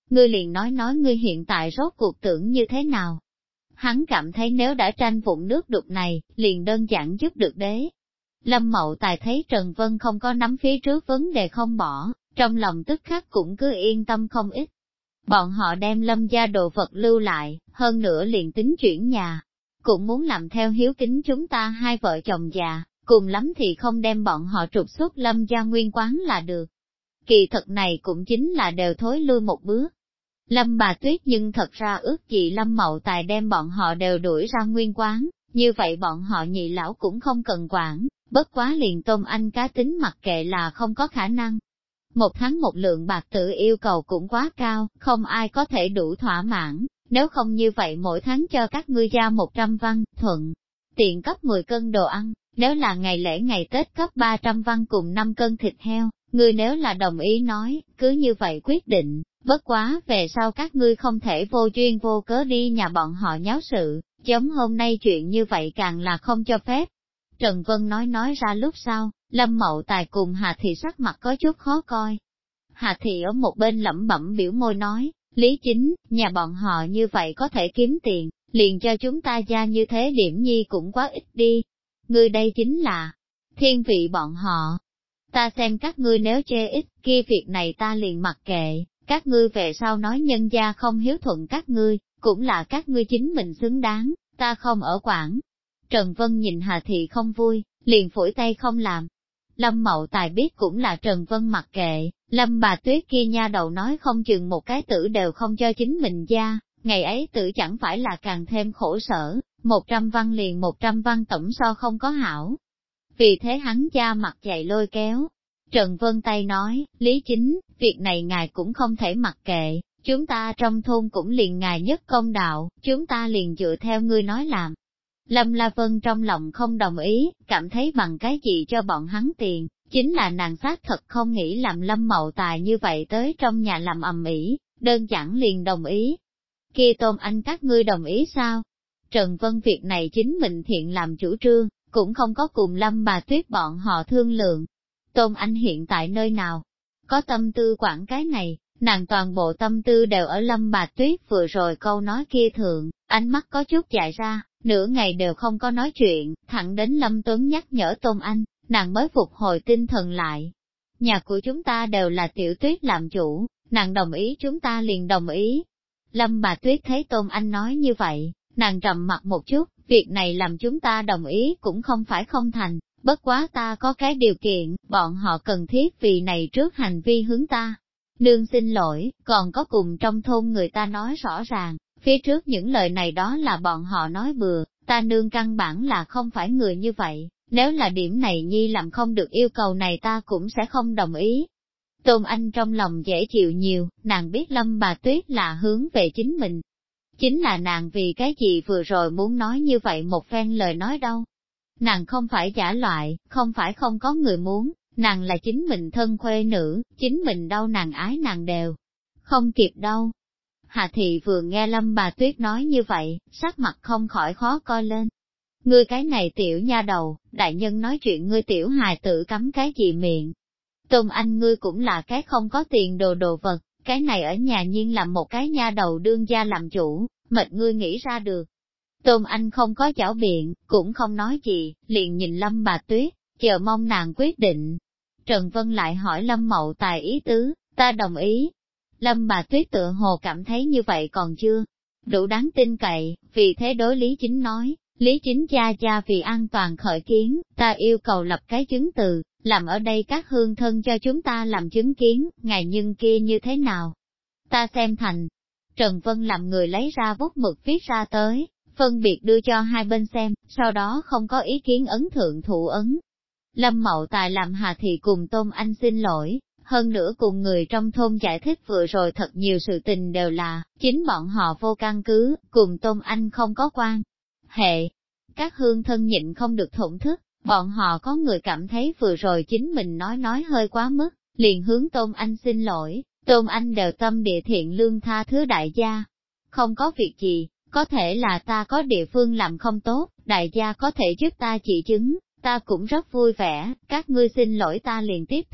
Ngươi liền nói ngươi hiện tại rốt cuộc tưởng như thế nào. Hắn cảm thấy nếu đã tranh vụn nước đục này, liền đơn giản giúp được đế. Lâm Mậu Tài thấy Trần Vân không có nắm phía trước vấn đề không bỏ, trong lòng tức khắc cũng cứ yên tâm không ít. Bọn họ đem Lâm gia đồ vật lưu lại, hơn nữa liền tính chuyển nhà. Cũng muốn làm theo hiếu kính chúng ta hai vợ chồng già, cùng lắm thì không đem bọn họ trục xuất Lâm gia nguyên quán là được. Kỳ thật này cũng chính là đều thối lui một bước. Lâm bà Tuyết nhưng thật ra ước gì Lâm Mậu Tài đem bọn họ đều đuổi ra nguyên quán, như vậy bọn họ nhị lão cũng không cần quản, bất quá liền Tôn Anh cá tính mặc kệ là không có khả năng. Một tháng một lượng bạc tự yêu cầu cũng quá cao, không ai có thể đủ thỏa mãn, nếu không như vậy mỗi tháng cho các ngươi giao 100 văn, thuận, tiện cấp 10 cân đồ ăn, nếu là ngày lễ ngày Tết cấp 300 văn cùng 5 cân thịt heo, ngươi nếu là đồng ý nói, cứ như vậy quyết định, bất quá về sau các ngươi không thể vô duyên vô cớ đi nhà bọn họ nháo sự, giống hôm nay chuyện như vậy càng là không cho phép. Trần Vân nói ra lúc sau, Lâm Mậu Tài cùng Hà Thị sắc mặt có chút khó coi. Hà Thị ở một bên lẩm bẩm biểu môi nói, Lý Chính, nhà bọn họ như vậy có thể kiếm tiền, liền cho chúng ta gia như thế điểm nhi cũng quá ít đi. Ngươi đây chính là thiên vị bọn họ. Ta xem các ngươi nếu chê ít, kia việc này ta liền mặc kệ, các ngươi về sau nói nhân gia không hiếu thuận các ngươi, cũng là các ngươi chính mình xứng đáng, ta không ở quản. Trần Vân nhìn Hà Thị không vui, liền phủi tay không làm. Lâm Mậu Tài biết cũng là Trần Vân mặc kệ, Lâm bà Tuyết kia nha đầu nói không chừng một cái tử đều không cho chính mình gia, ngày ấy tử chẳng phải là càng thêm khổ sở, 100 văn liền 100 văn tổng so không có hảo. Vì thế hắn cha mặt dày lôi kéo. Trần Vân tay nói, Lý Chính, việc này ngài cũng không thể mặc kệ, chúng ta trong thôn cũng liền ngài nhất công đạo, chúng ta liền dựa theo ngươi nói làm. Lâm La Vân trong lòng không đồng ý, cảm thấy bằng cái gì cho bọn hắn tiền, chính là nàng xác thật không nghĩ làm Lâm Mậu Tài như vậy tới trong nhà làm ầm ĩ, đơn giản liền đồng ý. Kia Tôn Anh các ngươi đồng ý sao? Trần Vân việc này chính mình thiện làm chủ trương, cũng không có cùng Lâm bà Tuyết bọn họ thương lượng. Tôn Anh hiện tại nơi nào? Có tâm tư quản cái này, nàng toàn bộ tâm tư đều ở Lâm bà Tuyết vừa rồi câu nói kia thượng, ánh mắt có chút dại ra, nửa ngày đều không có nói chuyện, thẳng đến Lâm Tuấn nhắc nhở Tôn Anh, nàng mới phục hồi tinh thần lại. Nhà của chúng ta đều là Tiểu Tuyết làm chủ, nàng đồng ý chúng ta liền đồng ý. Lâm bà Tuyết thấy Tôn Anh nói như vậy, nàng trầm mặt một chút, việc này làm chúng ta đồng ý cũng không phải không thành, bất quá ta có cái điều kiện, bọn họ cần thiết vì này trước hành vi hướng ta. Nương xin lỗi, còn có cùng trong thôn người ta nói rõ ràng, phía trước những lời này đó là bọn họ nói bừa, ta nương căn bản là không phải người như vậy, nếu là điểm này nhi làm không được yêu cầu này ta cũng sẽ không đồng ý. Tôn Anh trong lòng dễ chịu nhiều, nàng biết Lâm bà Tuyết là hướng về chính mình. Chính là nàng vì cái gì vừa rồi muốn nói như vậy một phen lời nói đâu. Nàng không phải giả loại, không phải không có người muốn, nàng là chính mình thân khuê nữ, chính mình đâu nàng ái nàng đều. Không kịp đâu. Hà Thị vừa nghe Lâm bà Tuyết nói như vậy, sắc mặt không khỏi khó coi lên. Ngươi cái này tiểu nha đầu, đại nhân nói chuyện ngươi tiểu hài tử cắm cái gì miệng. Tôn Anh ngươi cũng là cái không có tiền đồ vật, cái này ở nhà nhiên làm một cái nha đầu đương gia làm chủ, mệt ngươi nghĩ ra được. Tôn Anh không có giảo biện, cũng không nói gì, liền nhìn Lâm bà Tuyết, chờ mong nàng quyết định. Trần Vân lại hỏi Lâm Mậu Tài ý tứ, ta đồng ý. Lâm bà Tuyết tựa hồ cảm thấy như vậy còn chưa đủ đáng tin cậy, vì thế đối Lý Chính nói, Lý Chính cha vì an toàn khởi kiến, ta yêu cầu lập cái chứng từ, làm ở đây các hương thân cho chúng ta làm chứng kiến, ngài nhưng kia như thế nào? Ta xem thành. Trần Vân làm người lấy ra bút mực viết ra tới, phân biệt đưa cho hai bên xem, sau đó không có ý kiến ấn thượng thủ ấn. Lâm Mậu Tài làm Hà Thị cùng Tôn Anh xin lỗi, hơn nữa cùng người trong thôn giải thích vừa rồi thật nhiều sự tình đều là, chính bọn họ vô căn cứ, cùng Tôn Anh không có quan hệ. Các hương thân nhịn không được thổn thức, bọn họ có người cảm thấy vừa rồi chính mình nói hơi quá mức, liền hướng Tôn Anh xin lỗi, Tôn Anh đều tâm địa thiện lương tha thứ đại gia. Không có việc gì, có thể là ta có địa phương làm không tốt, đại gia có thể giúp ta chỉ chứng, ta cũng rất vui vẻ, các ngươi xin lỗi ta liền tiếp thu,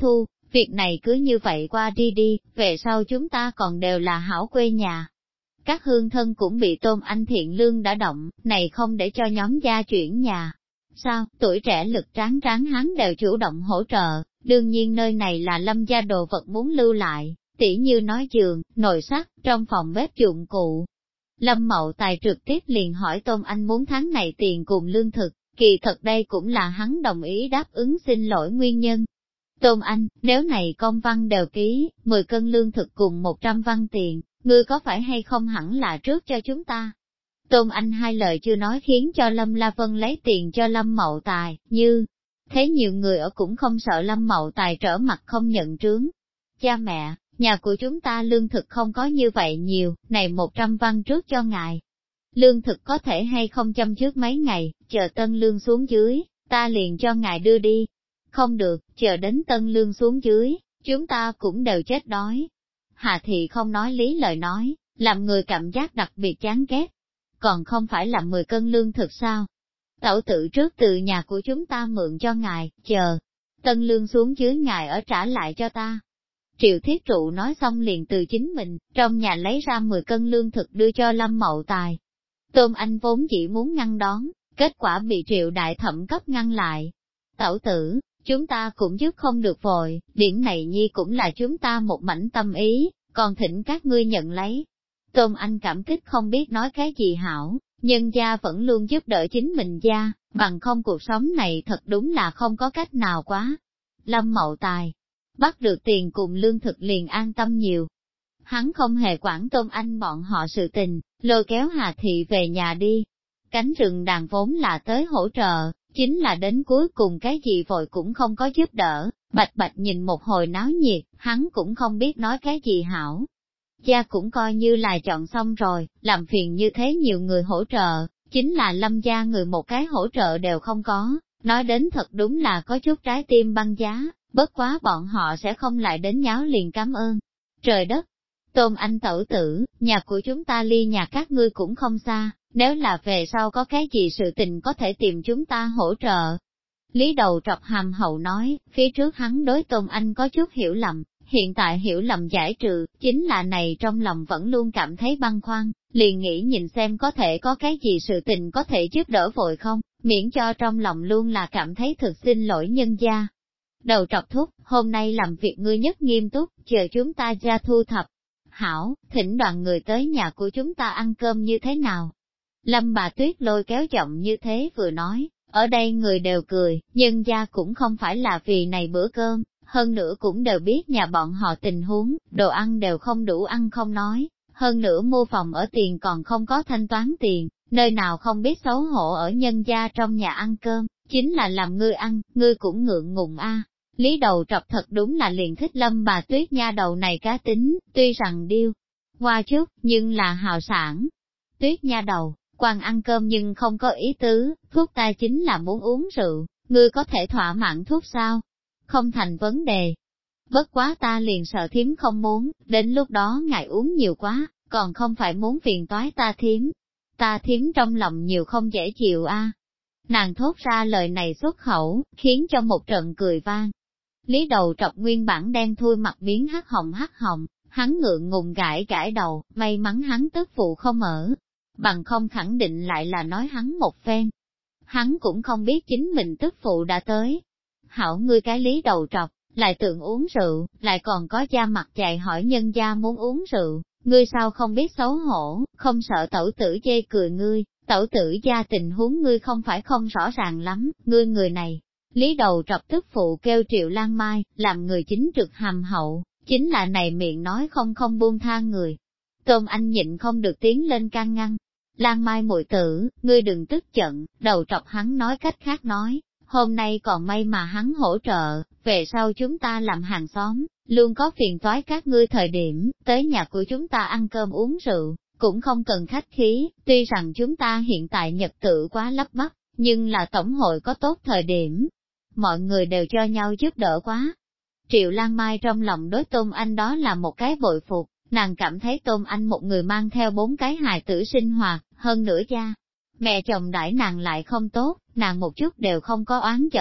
Việc này cứ như vậy qua đi, về sau chúng ta còn đều là hảo quê nhà. Các hương thân cũng bị Tôn Anh thiện lương đã động, này không để cho nhóm gia chuyển nhà. Sao, tuổi trẻ lực tráng hắn đều chủ động hỗ trợ, đương nhiên nơi này là Lâm gia đồ vật muốn lưu lại, tỉ như nói giường, nồi sắt, trong phòng bếp dụng cụ. Lâm Mậu Tài trực tiếp liền hỏi Tôn Anh muốn tháng này tiền cùng lương thực, kỳ thật đây cũng là hắn đồng ý đáp ứng xin lỗi nguyên nhân. Tôn Anh, nếu này công văn đều ký, 10 cân lương thực cùng 100 văn tiền, ngươi có phải hay không hẳn là trước cho chúng ta? Tôn Anh hai lời chưa nói khiến cho Lâm La Vân lấy tiền cho Lâm Mậu Tài, như thế nhiều người ở cũng không sợ Lâm Mậu Tài trở mặt không nhận trướng. Cha mẹ, nhà của chúng ta lương thực không có như vậy nhiều, này 100 văn trước cho ngài. Lương thực có thể hay không chăm trước mấy ngày, chờ tân lương xuống dưới, ta liền cho ngài đưa đi. Không được, chờ đến tân lương xuống dưới, chúng ta cũng đều chết đói. Hà Thị không nói lý lời nói, làm người cảm giác đặc biệt chán ghét. Còn không phải là 10 cân lương thực sao? Tẩu tự trước từ nhà của chúng ta mượn cho ngài, chờ. Tân lương xuống dưới ngài ở trả lại cho ta. Triệu Thiết Trụ nói xong liền từ chính mình, trong nhà lấy ra 10 cân lương thực đưa cho Lâm Mậu Tài. Tôn Anh vốn chỉ muốn ngăn đón, kết quả bị Triệu Đại Thẩm cấp ngăn lại. Tẩu tử, chúng ta cũng giúp không được vội, điểm này nhi cũng là chúng ta một mảnh tâm ý, còn thỉnh các ngươi nhận lấy. Tôn Anh cảm kích không biết nói cái gì hảo, nhân gia vẫn luôn giúp đỡ chính mình gia, bằng không cuộc sống này thật đúng là không có cách nào quá. Lâm Mậu Tài bắt được tiền cùng lương thực liền an tâm nhiều. Hắn không hề quản Tôn Anh bọn họ sự tình, lôi kéo Hà Thị về nhà đi. Cánh rừng đàn vốn là tới hỗ trợ, chính là đến cuối cùng cái gì vội cũng không có giúp đỡ, Bạch Bạch nhìn một hồi náo nhiệt, hắn cũng không biết nói cái gì hảo. Gia cũng coi như là chọn xong rồi, làm phiền như thế nhiều người hỗ trợ, chính là Lâm gia người một cái hỗ trợ đều không có, nói đến thật đúng là có chút trái tim băng giá, bất quá bọn họ sẽ không lại đến nháo liền cảm ơn. Trời đất! Tôn Anh tẩu tử, nhà của chúng ta ly nhà các ngươi cũng không xa, nếu là về sau có cái gì sự tình có thể tìm chúng ta hỗ trợ. Lý Đầu Trọc hàm hậu nói, phía trước hắn đối Tôn Anh có chút hiểu lầm, hiện tại hiểu lầm giải trừ, chính là này trong lòng vẫn luôn cảm thấy băn khoăn, liền nghĩ nhìn xem có thể có cái gì sự tình có thể giúp đỡ vội không, miễn cho trong lòng luôn là cảm thấy thực xin lỗi nhân gia. Đầu Trọc thúc, hôm nay làm việc ngươi nhất nghiêm túc, chờ chúng ta ra thu thập. Hảo, thỉnh đoàn người tới nhà của chúng ta ăn cơm như thế nào? Lâm bà Tuyết lôi kéo giọng như thế vừa nói, ở đây người đều cười, nhân gia cũng không phải là vì này bữa cơm, hơn nữa cũng đều biết nhà bọn họ tình huống, đồ ăn đều không đủ ăn không nói, hơn nữa mua phòng ở tiền còn không có thanh toán tiền, nơi nào không biết xấu hổ ở nhân gia trong nhà ăn cơm, chính là làm ngươi ăn, ngươi cũng ngượng ngùng a. Lý Đầu Trọc thật đúng là liền thích Lâm bà Tuyết nha đầu này cá tính, tuy rằng điêu qua chút, nhưng là hào sản. Tuyết nha đầu, quan ăn cơm nhưng không có ý tứ, thuốc ta chính là muốn uống rượu, ngươi có thể thỏa mãn thuốc sao? Không thành vấn đề. Bất quá ta liền sợ thím không muốn, đến lúc đó ngài uống nhiều quá, còn không phải muốn phiền toái ta thím. Ta thím trong lòng nhiều không dễ chịu a. Nàng thốt ra lời này xuất khẩu, khiến cho một trận cười vang. Lý Đầu Trọc nguyên bản đen thui mặt biến hắc hồng, hắn ngượng ngùng gãi đầu, may mắn hắn tức phụ không ở, bằng không khẳng định lại là nói hắn một phen. Hắn cũng không biết chính mình tức phụ đã tới. Hảo ngươi cái Lý Đầu Trọc, lại tưởng uống rượu, lại còn có da mặt chạy hỏi nhân gia muốn uống rượu, ngươi sao không biết xấu hổ, không sợ tẩu tử chê cười ngươi, tẩu tử gia tình huống ngươi không phải không rõ ràng lắm, ngươi người này. Lý Đầu Trọc tức phụ kêu Triệu Lan Mai, làm người chính trực hàm hậu, chính là này miệng nói không buông tha người. Tôn Anh nhịn không được tiến lên can ngăn. Lan Mai muội tử, ngươi đừng tức giận, Đầu Trọc hắn nói cách khác nói, hôm nay còn may mà hắn hỗ trợ, về sau chúng ta làm hàng xóm, luôn có phiền toái các ngươi thời điểm, tới nhà của chúng ta ăn cơm uống rượu, cũng không cần khách khí, tuy rằng chúng ta hiện tại nhật tự quá lấp bắp, nhưng là tổng hội có tốt thời điểm. Mọi người đều cho nhau giúp đỡ quá. Triệu Lan Mai trong lòng đối Tôn Anh đó là một cái bội phục, nàng cảm thấy Tôn Anh một người mang theo 4 cái hài tử sinh hoạt, hơn nữa cha. Mẹ chồng đãi nàng lại không tốt, nàng một chút đều không có oán giận,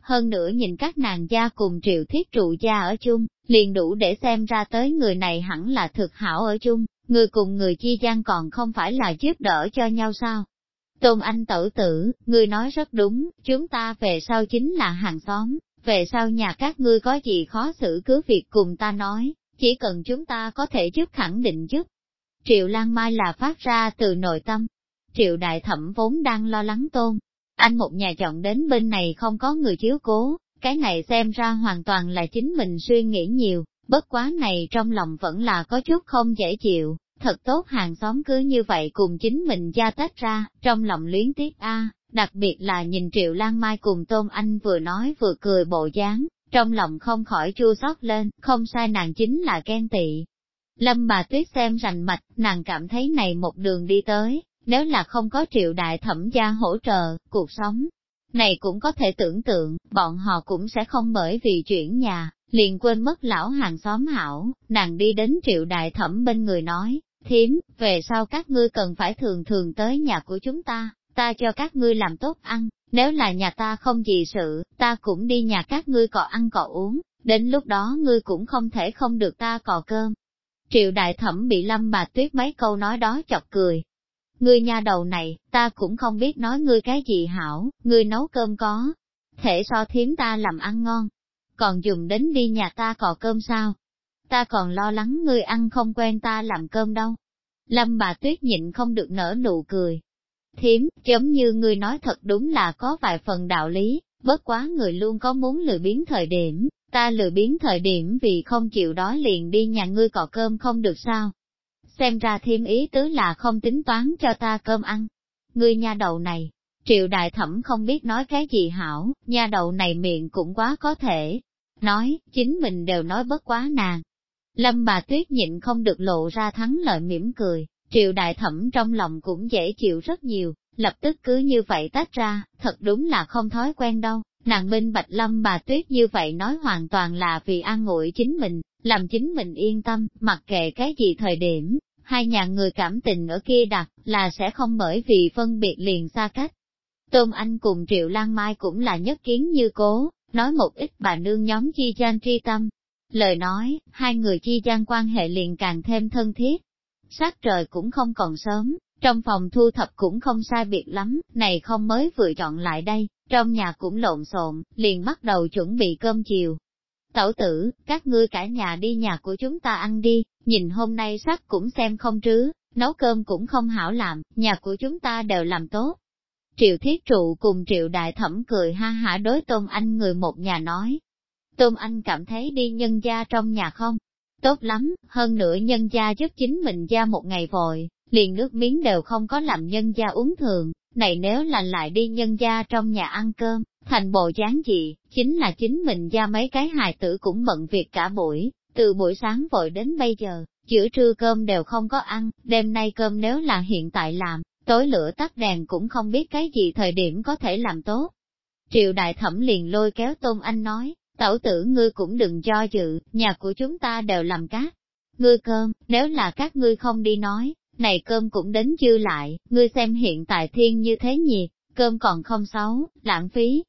hơn nữa nhìn các nàng gia cùng Triệu Thiết Trụ gia ở chung, liền đủ để xem ra tới người này hẳn là thực hảo ở chung, người cùng người chi gian còn không phải là giúp đỡ cho nhau sao. Tôn Anh tẩu tử, ngươi nói rất đúng, chúng ta về sau chính là hàng xóm, về sau nhà các ngươi có gì khó xử cứ việc cùng ta nói, chỉ cần chúng ta có thể giúp khẳng định giúp. Triệu Lan Mai là phát ra từ nội tâm. Triệu Đại Thẩm vốn đang lo lắng Tôn Anh một nhà chọn đến bên này không có người chiếu cố, cái này xem ra hoàn toàn là chính mình suy nghĩ nhiều, bất quá này trong lòng vẫn là có chút không dễ chịu, thật tốt hàng xóm cứ như vậy cùng chính mình gia tách ra, trong lòng luyến tiếc đặc biệt là nhìn Triệu Lan Mai cùng Tôn Anh vừa nói vừa cười bộ dáng, trong lòng không khỏi chua xót lên, không sai nàng chính là ghen tị. Lâm bà Tuyết xem rành mạch, nàng cảm thấy này một đường đi tới, nếu là không có Triệu Đại Thẩm gia hỗ trợ, cuộc sống này cũng có thể tưởng tượng, bọn họ cũng sẽ không bởi vì chuyển nhà, liền quên mất lão hàng xóm hảo, nàng đi đến Triệu Đại Thẩm bên người nói, thím, về sau các ngươi cần phải thường thường tới nhà của chúng ta cho các ngươi làm tốt ăn, nếu là nhà ta không gì sự, ta cũng đi nhà các ngươi cọ ăn cọ uống, đến lúc đó ngươi cũng không thể không được ta cọ cơm. Triệu Đại Thẩm bị Lâm bà Tuyết mấy câu nói đó chọc cười. Ngươi nha đầu này, ta cũng không biết nói ngươi cái gì hảo, ngươi nấu cơm có thể so thím ta làm ăn ngon, còn dùng đến đi nhà ta cọ cơm sao? Ta còn lo lắng ngươi ăn không quen ta làm cơm đâu. Lâm bà Tuyết nhịn không được nở nụ cười. Thím, giống như ngươi nói thật đúng là có vài phần đạo lý, bất quá người luôn có muốn lười biếng thời điểm, ta lười biếng thời điểm vì không chịu đói liền đi nhà ngươi cọ cơm không được sao? Xem ra thím ý tứ là không tính toán cho ta cơm ăn. Ngươi nha đầu này, Triệu Đại Thẩm không biết nói cái gì hảo, nha đầu này miệng cũng quá có thể. Nói, chính mình đều nói bất quá nàng. Lâm bà Tuyết nhịn không được lộ ra thắng lợi mỉm cười, Triệu Đại Thẩm trong lòng cũng dễ chịu rất nhiều, lập tức cứ như vậy tách ra, thật đúng là không thói quen đâu. Nàng minh bạch Lâm bà Tuyết như vậy nói hoàn toàn là vì an ủi chính mình, làm chính mình yên tâm, mặc kệ cái gì thời điểm, hai nhà người cảm tình ở kia đặt, là sẽ không bởi vì phân biệt liền xa cách. Tôn Anh cùng Triệu Lan Mai cũng là nhất kiến như cố, nói một ít bà nương nhóm chi gian tri tâm. Lời nói, hai người chi gian quan hệ liền càng thêm thân thiết. Sát trời cũng không còn sớm, trong phòng thu thập cũng không sai biệt lắm, này không mới vừa chọn lại đây, trong nhà cũng lộn xộn, liền bắt đầu chuẩn bị cơm chiều. Tẩu tử, các ngươi cả nhà đi nhà của chúng ta ăn đi, nhìn hôm nay sắc cũng xem không trứ, nấu cơm cũng không hảo làm, nhà của chúng ta đều làm tốt. Triệu Thiết Trụ cùng Triệu Đại Thẩm cười ha hả đối Tôn Anh người một nhà nói. Tôn Anh cảm thấy đi nhân gia trong nhà không tốt lắm, hơn nữa nhân gia giúp chính mình gia một ngày vội, liền nước miếng đều không có làm nhân gia uống thường, này nếu là lại đi nhân gia trong nhà ăn cơm, thành bộ dáng gì, chính là chính mình gia mấy cái hài tử cũng bận việc cả buổi, từ buổi sáng vội đến bây giờ, giữa trưa cơm đều không có ăn, đêm nay cơm nếu là hiện tại làm, tối lửa tắt đèn cũng không biết cái gì thời điểm có thể làm tốt. Triệu Đại Thẩm liền lôi kéo Tôn Anh nói, tẩu tử ngươi cũng đừng do dự, nhà của chúng ta đều làm cát. Ngươi cơm, nếu là các ngươi không đi nói, này cơm cũng đến dư lại, ngươi xem hiện tại thiên như thế nhiệt, cơm còn không xấu, lãng phí.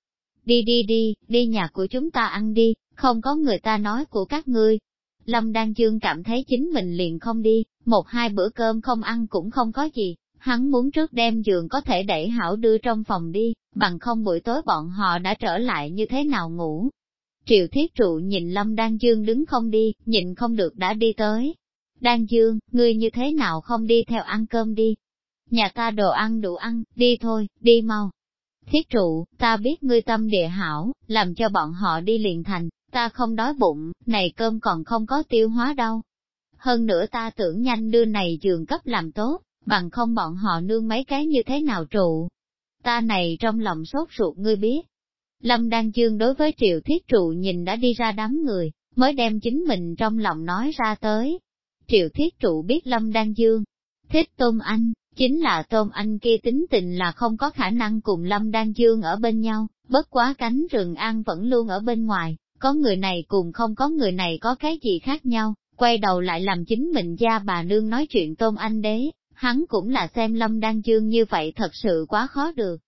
Đi nhà của chúng ta ăn đi, không có người ta nói của các ngươi. Lâm Đan Dương cảm thấy chính mình liền không đi, một hai bữa cơm không ăn cũng không có gì, hắn muốn trước đem giường có thể đẩy hảo đưa trong phòng đi, bằng không buổi tối bọn họ đã trở lại như thế nào ngủ. Triệu Thiết Trụ nhìn Lâm Đan Dương đứng không đi, nhịn không được đã đi tới. Đan Dương, ngươi như thế nào không đi theo ăn cơm đi? Nhà ta đồ ăn đủ ăn, đi thôi, đi mau. Thiết Trụ, ta biết ngươi tâm địa hảo, làm cho bọn họ đi liền thành, ta không đói bụng, này cơm còn không có tiêu hóa đâu. Hơn nữa ta tưởng nhanh đưa này giường cấp làm tốt, bằng không bọn họ nương mấy cái như thế nào trụ. Ta này trong lòng sốt ruột ngươi biết. Lâm Đan Dương đối với Triệu Thiết Trụ nhìn đã đi ra đám người, mới đem chính mình trong lòng nói ra tới. Triệu Thiết Trụ biết Lâm Đan Dương thích Tôn Anh, chính là Tôn Anh kia tính tình là không có khả năng cùng Lâm Đan Dương ở bên nhau, bất quá cánh rừng an vẫn luôn ở bên ngoài, có người này cùng không có người này có cái gì khác nhau, quay đầu lại làm chính mình gia bà nương nói chuyện Tôn Anh đế, hắn cũng là xem Lâm Đan Dương như vậy thật sự quá khó được.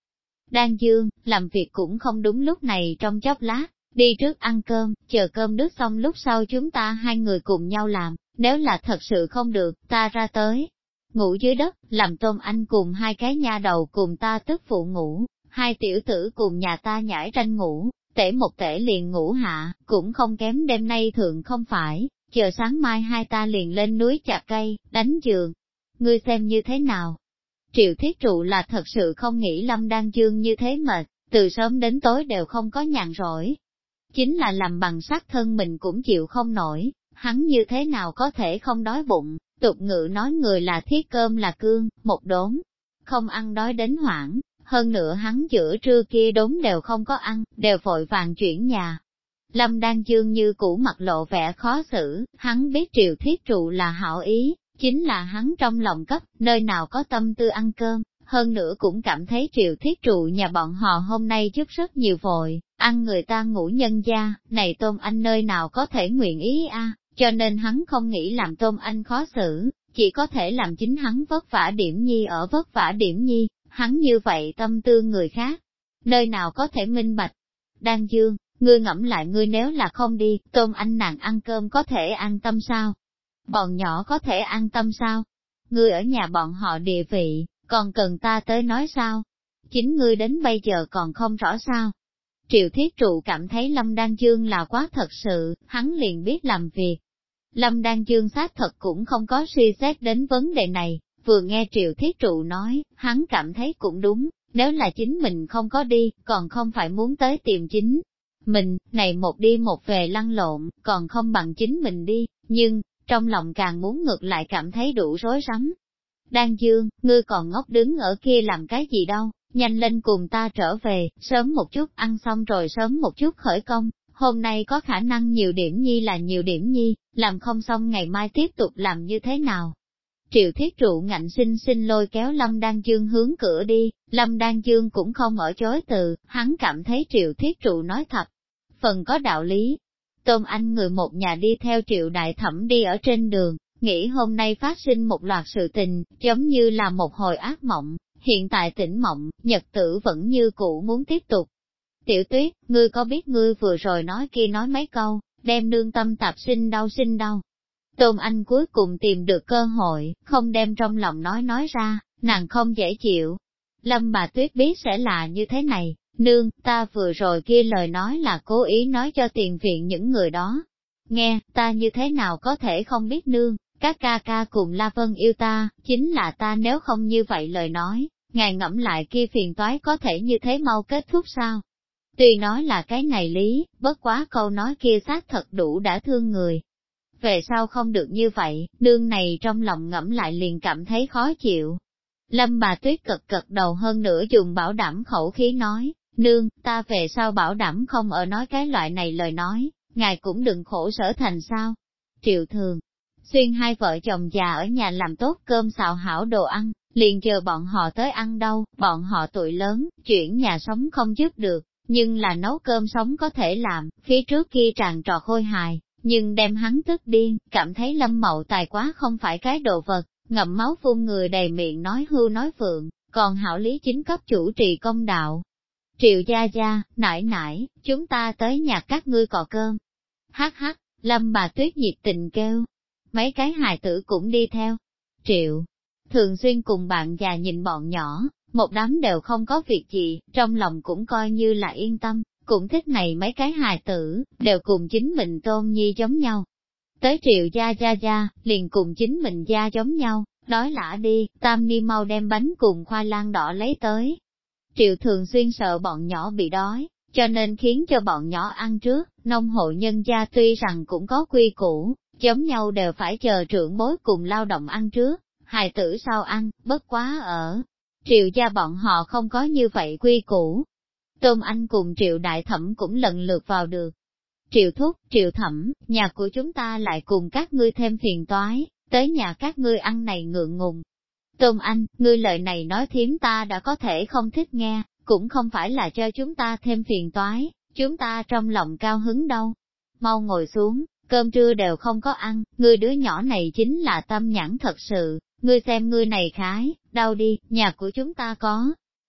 Đan Dương, làm việc cũng không đúng lúc này trong chốc lát, đi trước ăn cơm, chờ cơm nước xong lúc sau chúng ta hai người cùng nhau làm, nếu là thật sự không được, ta ra tới. Ngủ dưới đất, làm Tôm Anh cùng hai cái nha đầu cùng ta tức phụ ngủ, hai tiểu tử cùng nhà ta nhảy tranh ngủ, tể một tể liền ngủ hạ, cũng không kém đêm nay thượng không phải, chờ sáng mai hai ta liền lên núi chặt cây, đánh giường. Ngươi xem như thế nào? Triệu Thiết Trụ là thật sự không nghĩ Lâm Đan Dương như thế mệt, từ sớm đến tối đều không có nhàn rỗi. Chính là làm bằng sắt thân mình cũng chịu không nổi, hắn như thế nào có thể không đói bụng, tục ngữ nói người là thiết cơm là cương, một đốn, không ăn đói đến hoảng, hơn nữa hắn giữa trưa kia đốn đều không có ăn, đều vội vàng chuyển nhà. Lâm Đan Dương như cũ mặt lộ vẻ khó xử, hắn biết Triệu Thiết Trụ là hảo ý, chính là hắn trong lòng cấp, nơi nào có tâm tư ăn cơm, hơn nữa cũng cảm thấy Triệu Thiết Trụ nhà bọn họ hôm nay chút rất nhiều vội, ăn người ta ngủ nhân gia, này Tôm Anh nơi nào có thể nguyện ý cho nên hắn không nghĩ làm Tôm Anh khó xử, chỉ có thể làm chính hắn vất vả điểm nhi ở vất vả điểm nhi, hắn như vậy tâm tư người khác, nơi nào có thể minh bạch. Đan Dương, ngươi ngẫm lại ngươi nếu là không đi, Tôm Anh nàng ăn cơm có thể an tâm sao? Bọn nhỏ có thể an tâm sao? Ngươi ở nhà bọn họ địa vị, còn cần ta tới nói sao? Chính ngươi đến bây giờ còn không rõ sao? Triệu Thiết Trụ cảm thấy Lâm Đan Dương là quá thật sự, hắn liền biết làm việc. Lâm Đan Dương xác thật cũng không có suy xét đến vấn đề này, vừa nghe Triệu Thiết Trụ nói, hắn cảm thấy cũng đúng, nếu là chính mình không có đi, còn không phải muốn tới tìm chính mình, này một đi một về lăn lộn, còn không bằng chính mình đi, nhưng, trong lòng càng muốn ngược lại cảm thấy đủ rối rắm. Đan Dương, ngươi còn ngốc đứng ở kia làm cái gì đâu, nhanh lên cùng ta trở về, sớm một chút ăn xong rồi sớm một chút khởi công, hôm nay có khả năng nhiều điểm nhi là nhiều điểm nhi, làm không xong ngày mai tiếp tục làm như thế nào. Triệu Thiết Trụ ngạnh sinh sinh lôi kéo Lâm Đan Dương hướng cửa đi, Lâm Đan Dương cũng không ở chối từ, hắn cảm thấy Triệu Thiết Trụ nói thật, phần có đạo lý. Tôm Anh người một nhà đi theo Triệu Đại Thẩm đi ở trên đường, nghĩ hôm nay phát sinh một loạt sự tình, giống như là một hồi ác mộng, hiện tại tỉnh mộng, nhật tử vẫn như cũ muốn tiếp tục. Tiểu Tuyết, ngươi có biết ngươi vừa rồi nói kia nói mấy câu, đem nương tâm tạp sinh đau. Tôm Anh cuối cùng tìm được cơ hội, không đem trong lòng nói ra, nàng không dễ chịu. Lâm bà Tuyết biết sẽ là như thế này, nương, ta vừa rồi kia lời nói là cố ý nói cho tiền viện những người đó. Nghe, ta như thế nào có thể không biết nương, các ca ca cùng La Vân yêu ta, chính là ta nếu không như vậy lời nói, ngài ngẫm lại kia phiền toái có thể như thế mau kết thúc sao? Tuy nói là cái này lý, bất quá câu nói kia xác thật đủ đã thương người. Về sau không được như vậy, nương này trong lòng ngẫm lại liền cảm thấy khó chịu. Lâm bà Tuyết cật đầu hơn nữa dùng bảo đảm khẩu khí nói, nương, ta về sau bảo đảm không ở nói cái loại này lời nói, ngài cũng đừng khổ sở thành sao. Triệu Thường, Xuyên hai vợ chồng già ở nhà làm tốt cơm xào hảo đồ ăn, liền chờ bọn họ tới ăn đâu, bọn họ tuổi lớn, chuyển nhà sống không giúp được, nhưng là nấu cơm sống có thể làm, phía trước kia tràn trò khôi hài, nhưng đem hắn tức điên, cảm thấy Lâm Mậu Tài quá không phải cái đồ vật, ngậm máu phun người đầy miệng nói hưu nói phượng, còn hảo lý chính cấp chủ trì công đạo. Triệu gia gia, nải nải, chúng ta tới nhà các ngươi cọ cơm. Hắc hắc, Lâm bà Tuyết nhiệt tình kêu. Mấy cái hài tử cũng đi theo. Triệu, thường xuyên cùng bạn già nhìn bọn nhỏ, một đám đều không có việc gì, trong lòng cũng coi như là yên tâm, cũng thích này mấy cái hài tử, đều cùng chính mình Tôn Nhi giống nhau. Tới Triệu gia, liền cùng chính mình gia giống nhau, đói lả đi, Tam Ni mau đem bánh cùng khoai lang đỏ lấy tới. Triệu thường xuyên sợ bọn nhỏ bị đói, cho nên khiến cho bọn nhỏ ăn trước, nông hộ nhân gia tuy rằng cũng có quy củ, giống nhau đều phải chờ trưởng bối cùng lao động ăn trước, hài tử sau ăn, bất quá ở. Triệu gia bọn họ không có như vậy quy củ. Tôm Anh cùng Triệu Đại Thẩm cũng lần lượt vào được. Triệu Thúc, Triệu Thẩm, nhà của chúng ta lại cùng các ngươi thêm phiền toái, tới nhà các ngươi ăn này ngượng ngùng. Tôm Anh, ngươi lời này nói thiếm ta đã có thể không thích nghe, cũng không phải là cho chúng ta thêm phiền toái, chúng ta trong lòng cao hứng đâu. Mau ngồi xuống, cơm trưa đều không có ăn, ngươi đứa nhỏ này chính là tâm nhãn thật sự, ngươi xem ngươi này khái, đau đi, nhà của chúng ta có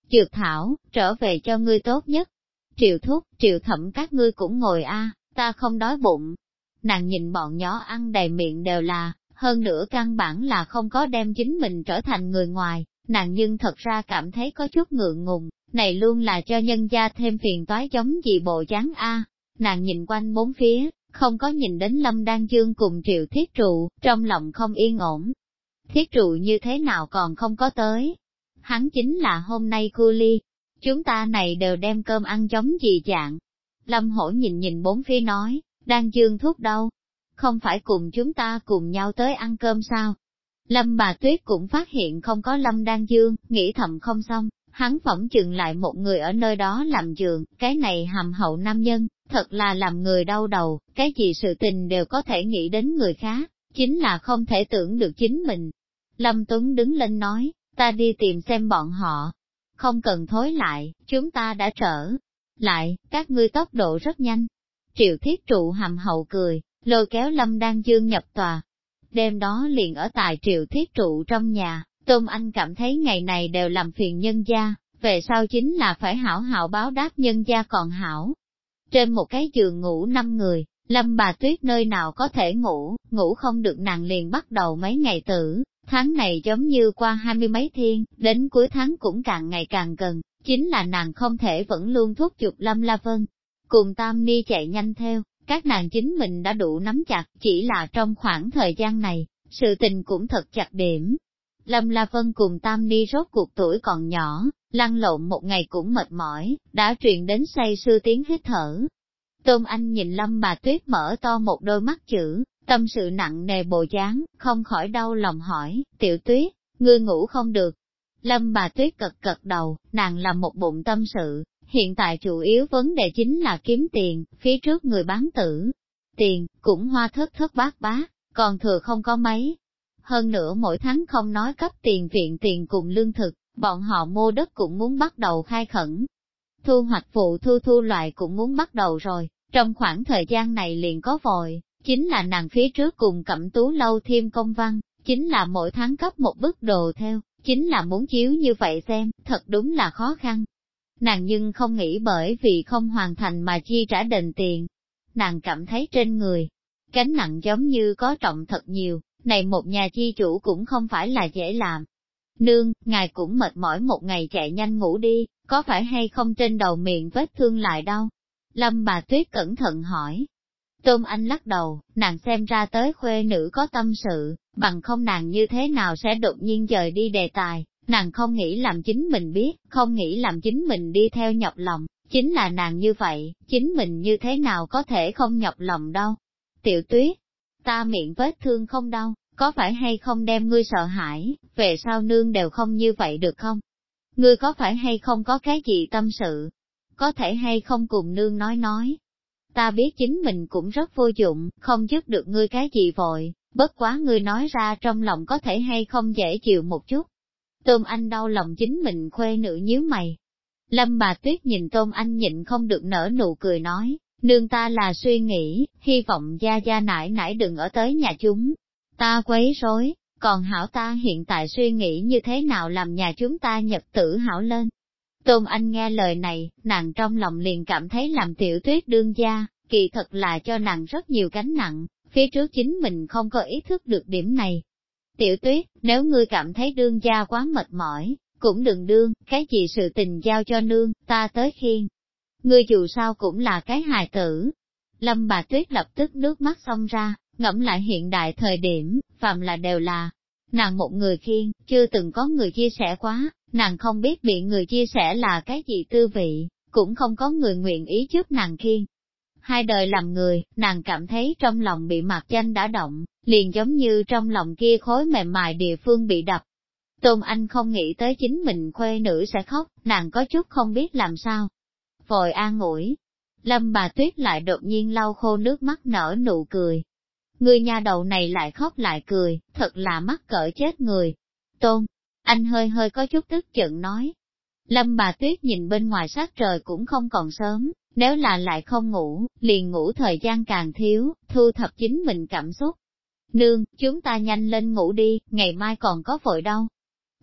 Dược thảo, trở về cho ngươi tốt nhất. Triệu thúc, Triệu thẩm các ngươi cũng ngồi ta không đói bụng. Nàng nhìn bọn nhỏ ăn đầy miệng đều là, hơn nữa căn bản là không có đem chính mình trở thành người ngoài, nàng nhưng thật ra cảm thấy có chút ngượng ngùng, này luôn là cho nhân gia thêm phiền toái giống gì bộ dáng Nàng nhìn quanh bốn phía, không có nhìn đến Lâm Đan Dương cùng Triệu Thiết Trụ, trong lòng không yên ổn. Thiết Trụ như thế nào còn không có tới? Hắn chính là hôm nay cu ly. Chúng ta này đều đem cơm ăn giống gì dạng. Lâm Hổ nhìn bốn phía nói, Đan Dương thúc đâu? Không phải cùng chúng ta cùng nhau tới ăn cơm sao? Lâm bà Tuyết cũng phát hiện không có Lâm Đan Dương, nghĩ thầm không xong, hắn phỏng chừng lại một người ở nơi đó làm giường, cái này hàm hậu nam nhân, thật là làm người đau đầu, cái gì sự tình đều có thể nghĩ đến người khác, chính là không thể tưởng được chính mình. Lâm Tuấn đứng lên nói, ta đi tìm xem bọn họ. Không cần thối lại, chúng ta đã trở lại, các ngươi tốc độ rất nhanh. Triệu Thiết Trụ hàm hậu cười, lôi kéo Lâm Đan Dương nhập tòa. Đêm đó liền ở tại Triệu Thiết Trụ trong nhà, Tôn Anh cảm thấy ngày này đều làm phiền nhân gia, về sau chính là phải hảo hảo báo đáp nhân gia còn hảo. Trên một cái giường ngủ 5 người, Lâm bà Tuyết nơi nào có thể ngủ không được nàng liền bắt đầu mấy ngày tử, tháng này giống như qua 20 mấy thiên, đến cuối tháng cũng càng ngày càng gần, chính là nàng không thể vẫn luôn thúc giục Lâm La Vân. Cùng Tam Ni chạy nhanh theo, các nàng chính mình đã đủ nắm chặt, chỉ là trong khoảng thời gian này, sự tình cũng thật chặt điểm. Lâm La Vân cùng Tam Ni rốt cuộc tuổi còn nhỏ, lăn lộn một ngày cũng mệt mỏi, đã truyền đến say sưa tiếng hít thở. Tôn Anh nhìn Lâm bà Tuyết mở to một đôi mắt chữ, tâm sự nặng nề bộ dáng, không khỏi đau lòng hỏi, Tiểu Tuyết, ngươi ngủ không được. Lâm bà Tuyết cật đầu, nàng làm một bụng tâm sự, hiện tại chủ yếu vấn đề chính là kiếm tiền, phía trước người bán tử. Tiền, cũng hoa thất bát, còn thừa không có mấy. Hơn nữa mỗi tháng không nói cấp tiền viện tiền cùng lương thực, bọn họ mua đất cũng muốn bắt đầu khai khẩn. Thu hoạch vụ thu loại cũng muốn bắt đầu rồi, trong khoảng thời gian này liền có vội, chính là nàng phía trước cùng Cẩm Tú lâu thêm công văn, chính là mỗi tháng cấp một bức đồ theo, chính là muốn chiếu như vậy xem, thật đúng là khó khăn. Nàng nhưng không nghĩ bởi vì không hoàn thành mà chi trả đền tiền. Nàng cảm thấy trên người, gánh nặng giống như có trọng thật nhiều, này một nhà chi chủ cũng không phải là dễ làm. Nương, ngài cũng mệt mỏi một ngày chạy nhanh ngủ đi, có phải hay không trên đầu miệng vết thương lại đau? Lâm bà Tuyết cẩn thận hỏi. Tôn Anh lắc đầu, nàng xem ra tới khuê nữ có tâm sự, bằng không nàng như thế nào sẽ đột nhiên dời đi đề tài, nàng không nghĩ làm chính mình biết, không nghĩ làm chính mình đi theo nhọc lòng, chính là nàng như vậy, chính mình như thế nào có thể không nhọc lòng đâu. Tiểu Tuyết, ta miệng vết thương không đau, có phải hay không đem ngươi sợ hãi, về sau nương đều không như vậy được không? Ngươi có phải hay không có cái gì tâm sự? Có thể hay không cùng nương nói? Ta biết chính mình cũng rất vô dụng, không giúp được ngươi cái gì vội, bất quá ngươi nói ra trong lòng có thể hay không dễ chịu một chút. Tôn Anh đau lòng chính mình khuê nữ nhíu mày. Lâm bà Tuyết nhìn Tôn Anh nhịn không được nở nụ cười nói, nương ta là suy nghĩ, hy vọng gia nãi nãi đừng ở tới nhà chúng. Ta quấy rối, còn hảo ta hiện tại suy nghĩ như thế nào làm nhà chúng ta nhật tử hảo lên. Tôn Anh nghe lời này, nàng trong lòng liền cảm thấy làm Tiểu Tuyết đương gia, kỳ thật là cho nàng rất nhiều gánh nặng, phía trước chính mình không có ý thức được điểm này. Tiểu Tuyết, nếu ngươi cảm thấy đương gia quá mệt mỏi, cũng đừng đương, cái gì sự tình giao cho nương, ta tới khiêng. Ngươi dù sao cũng là cái hài tử. Lâm bà Tuyết lập tức nước mắt xông ra, ngẫm lại hiện đại thời điểm, phàm là đều là nàng một người khiêng, chưa từng có người chia sẻ quá, nàng không biết bị người chia sẻ là cái gì tư vị, cũng không có người nguyện ý giúp nàng khiêng. Hai đời làm người, nàng cảm thấy trong lòng bị mạc danh đã động, liền giống như trong lòng kia khối mềm mại địa phương bị đập. Tôn Anh không nghĩ tới chính mình khuê nữ sẽ khóc, nàng có chút không biết làm sao. Vội an ủi. Lâm bà Tuyết lại đột nhiên lau khô nước mắt nở nụ cười. Người nhà đầu này lại khóc lại cười, thật là mắc cỡ chết người. Tôn, anh hơi có chút tức giận nói. Lâm bà Tuyết nhìn bên ngoài sát trời cũng không còn sớm, nếu là lại không ngủ, liền ngủ thời gian càng thiếu, thu thập chính mình cảm xúc. Nương, chúng ta nhanh lên ngủ đi, ngày mai còn có vội đâu.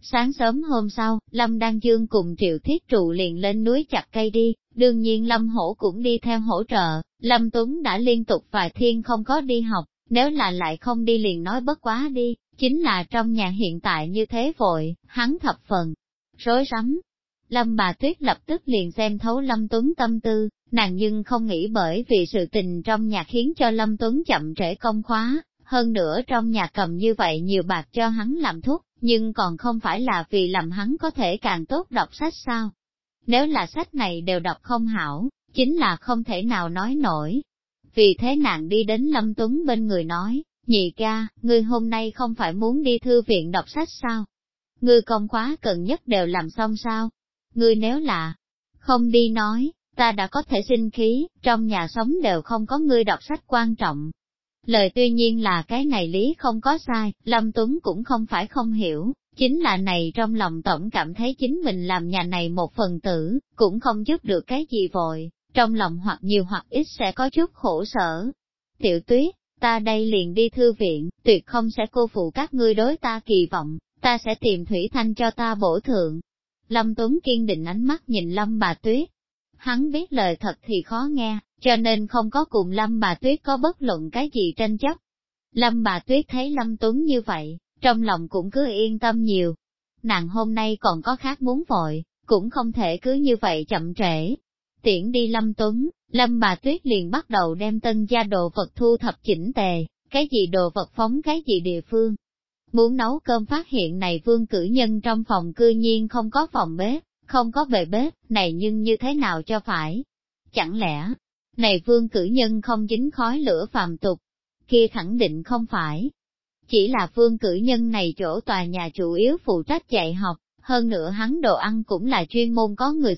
Sáng sớm hôm sau, Lâm Đan Dương cùng Triệu Thiết Trụ liền lên núi chặt cây đi, đương nhiên Lâm Hổ cũng đi theo hỗ trợ. Lâm Tuấn đã liên tục vài thiên không có đi học, nếu là lại không đi liền nói bất quá đi, chính là trong nhà hiện tại như thế vội, hắn thập phần rối rắm. Lâm bà Tuyết lập tức liền xem thấu Lâm Tuấn tâm tư, nàng nhưng không nghĩ bởi vì sự tình trong nhà khiến cho Lâm Tuấn chậm trễ công khóa, hơn nữa trong nhà cầm như vậy nhiều bạc cho hắn làm thuốc, nhưng còn không phải là vì làm hắn có thể càng tốt đọc sách sao. Nếu là sách này đều đọc không hảo, chính là không thể nào nói nổi. Vì thế nàng đi đến Lâm Tuấn bên người nói, nhị ca, ngươi hôm nay không phải muốn đi thư viện đọc sách sao? Ngươi công khóa cần nhất đều làm xong sao? Ngươi nếu là không đi nói, ta đã có thể sinh khí, trong nhà sống đều không có ngươi đọc sách quan trọng. Lời tuy nhiên là cái này lý không có sai, Lâm Tuấn cũng không phải không hiểu, chính là này trong lòng tổng cảm thấy chính mình làm nhà này một phần tử, cũng không giúp được cái gì vội, trong lòng hoặc nhiều hoặc ít sẽ có chút khổ sở. Tiểu Tuyết, ta đây liền đi thư viện, tuyệt không sẽ cô phụ các ngươi đối ta kỳ vọng, ta sẽ tìm Thủy Thanh cho ta bổ thượng. Lâm Tuấn kiên định ánh mắt nhìn Lâm bà Tuyết. Hắn biết lời thật thì khó nghe, cho nên không có cùng Lâm bà Tuyết có bất luận cái gì tranh chấp. Lâm bà Tuyết thấy Lâm Tuấn như vậy, trong lòng cũng cứ yên tâm nhiều. Nàng hôm nay còn có khác muốn vội, cũng không thể cứ như vậy chậm trễ. Tiễn đi Lâm Tuấn, Lâm bà Tuyết liền bắt đầu đem tân gia đồ vật thu thập chỉnh tề, cái gì đồ vật phóng cái gì địa phương. Muốn nấu cơm phát hiện này Vương cử nhân trong phòng cư nhiên không có phòng bếp, không có bề bếp, này nhưng như thế nào cho phải? Chẳng lẽ, này Vương cử nhân không dính khói lửa phàm tục? Kia khẳng định không phải. Chỉ là Vương cử nhân này chỗ tòa nhà chủ yếu phụ trách dạy học, hơn nữa hắn đồ ăn cũng là chuyên môn có người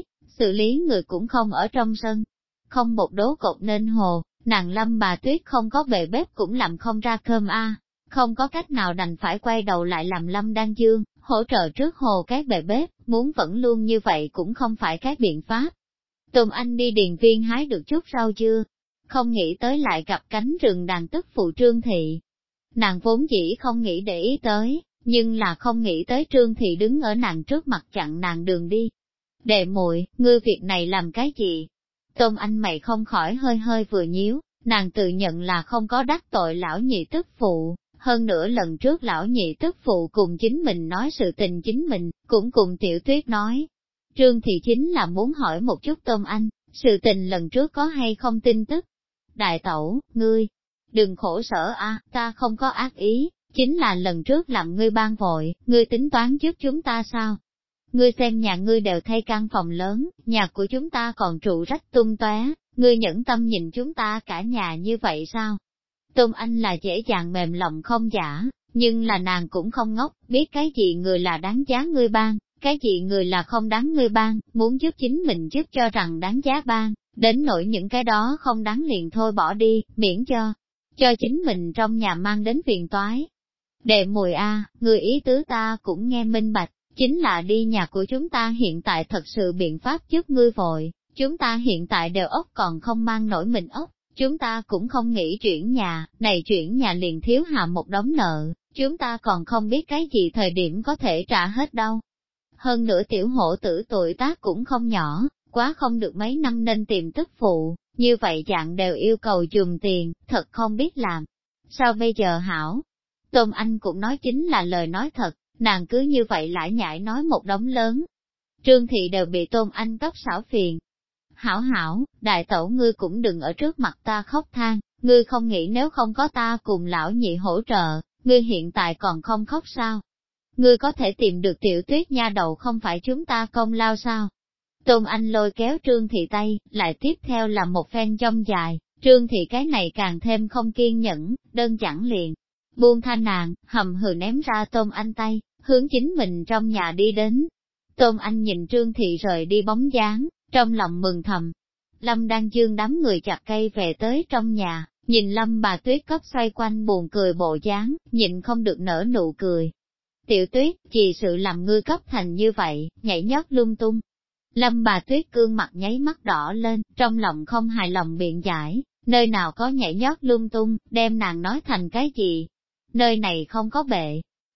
xử lý người cũng không ở trong sân. Không một đố cột nên hồ, nàng Lâm bà Tuyết không có bề bếp cũng làm không ra cơm a. Không có cách nào đành phải quay đầu lại làm Lâm Đan Dương, hỗ trợ trước hồ cái bề bếp, muốn vẫn luôn như vậy cũng không phải cái biện pháp. Tùng Anh đi điền viên hái được chút rau chưa? Không nghĩ tới lại gặp cánh rừng đàn tức phụ Trương Thị. Nàng vốn dĩ không nghĩ để ý tới, nhưng là không nghĩ tới Trương Thị đứng ở nàng trước mặt chặn nàng đường đi. Đệ muội, ngươi việc này làm cái gì? Tùng Anh mày không khỏi hơi hơi vừa nhíu, nàng tự nhận là không có đắc tội lão nhị tức phụ. Hơn nữa lần trước lão nhị tức phụ cùng chính mình nói sự tình chính mình, cũng cùng Tiểu Tuyết nói. Trương Thị chính là muốn hỏi một chút Tôm Anh, sự tình lần trước có hay không tin tức. Đại tẩu, ngươi, đừng khổ sở a, ta không có ác ý, chính là lần trước làm ngươi ban vội, ngươi tính toán giúp chúng ta sao? Ngươi xem nhà ngươi đều thay căn phòng lớn, nhà của chúng ta còn trụ rách tung tóe, ngươi nhẫn tâm nhìn chúng ta cả nhà như vậy sao? Tôm Anh là dễ dàng mềm lòng không giả, nhưng là nàng cũng không ngốc, biết cái gì người là đáng giá ngươi ban, cái gì người là không đáng ngươi ban, muốn giúp chính mình giúp cho rằng đáng giá ban, đến nỗi những cái đó không đáng liền thôi bỏ đi, miễn cho chính mình trong nhà mang đến phiền toái. Đệ muội a, người ý tứ ta cũng nghe minh bạch, chính là đi nhà của chúng ta hiện tại thật sự biện pháp giúp ngươi vội, chúng ta hiện tại đều ốc còn không mang nổi mình ốc. Chúng ta cũng không nghĩ chuyển nhà, này chuyển nhà liền thiếu hạ một đống nợ, chúng ta còn không biết cái gì thời điểm có thể trả hết đâu. Hơn nữa tiểu hổ tử tuổi tác cũng không nhỏ, quá không được mấy năm nên tìm tức phụ, như vậy dạng đều yêu cầu dùng tiền, thật không biết làm. Sao bây giờ hảo? Tôn Anh cũng nói chính là lời nói thật, nàng cứ như vậy lải nhải nói một đống lớn. Trương Thị đều bị Tôn Anh cấp xảo phiền. Hảo hảo, đại tẩu ngươi cũng đừng ở trước mặt ta khóc than, ngươi không nghĩ nếu không có ta cùng lão nhị hỗ trợ, ngươi hiện tại còn không khóc sao? Ngươi có thể tìm được Tiểu Tuyết nha đầu không phải chúng ta công lao sao? Tôn Anh lôi kéo Trương Thị tay, lại tiếp theo là một phen trong dài, Trương Thị cái này càng thêm không kiên nhẫn, đơn giản liền. Buông tha nàng, hầm hừ ném ra Tôn Anh tay, hướng chính mình trong nhà đi đến. Tôn Anh nhìn Trương Thị rời đi bóng dáng, trong lòng mừng thầm. Lâm Đan Dương đám người chặt cây về tới trong nhà, nhìn Lâm bà Tuyết cấp xoay quanh buồn cười bộ dáng, nhịn không được nở nụ cười. Tiểu Tuyết, vì sự làm ngươi cấp thành như vậy, nhảy nhót lung tung. Lâm bà Tuyết cương mặt nháy mắt đỏ lên, trong lòng không hài lòng biện giải, nơi nào có nhảy nhót lung tung, đem nàng nói thành cái gì? Nơi này không có bệ,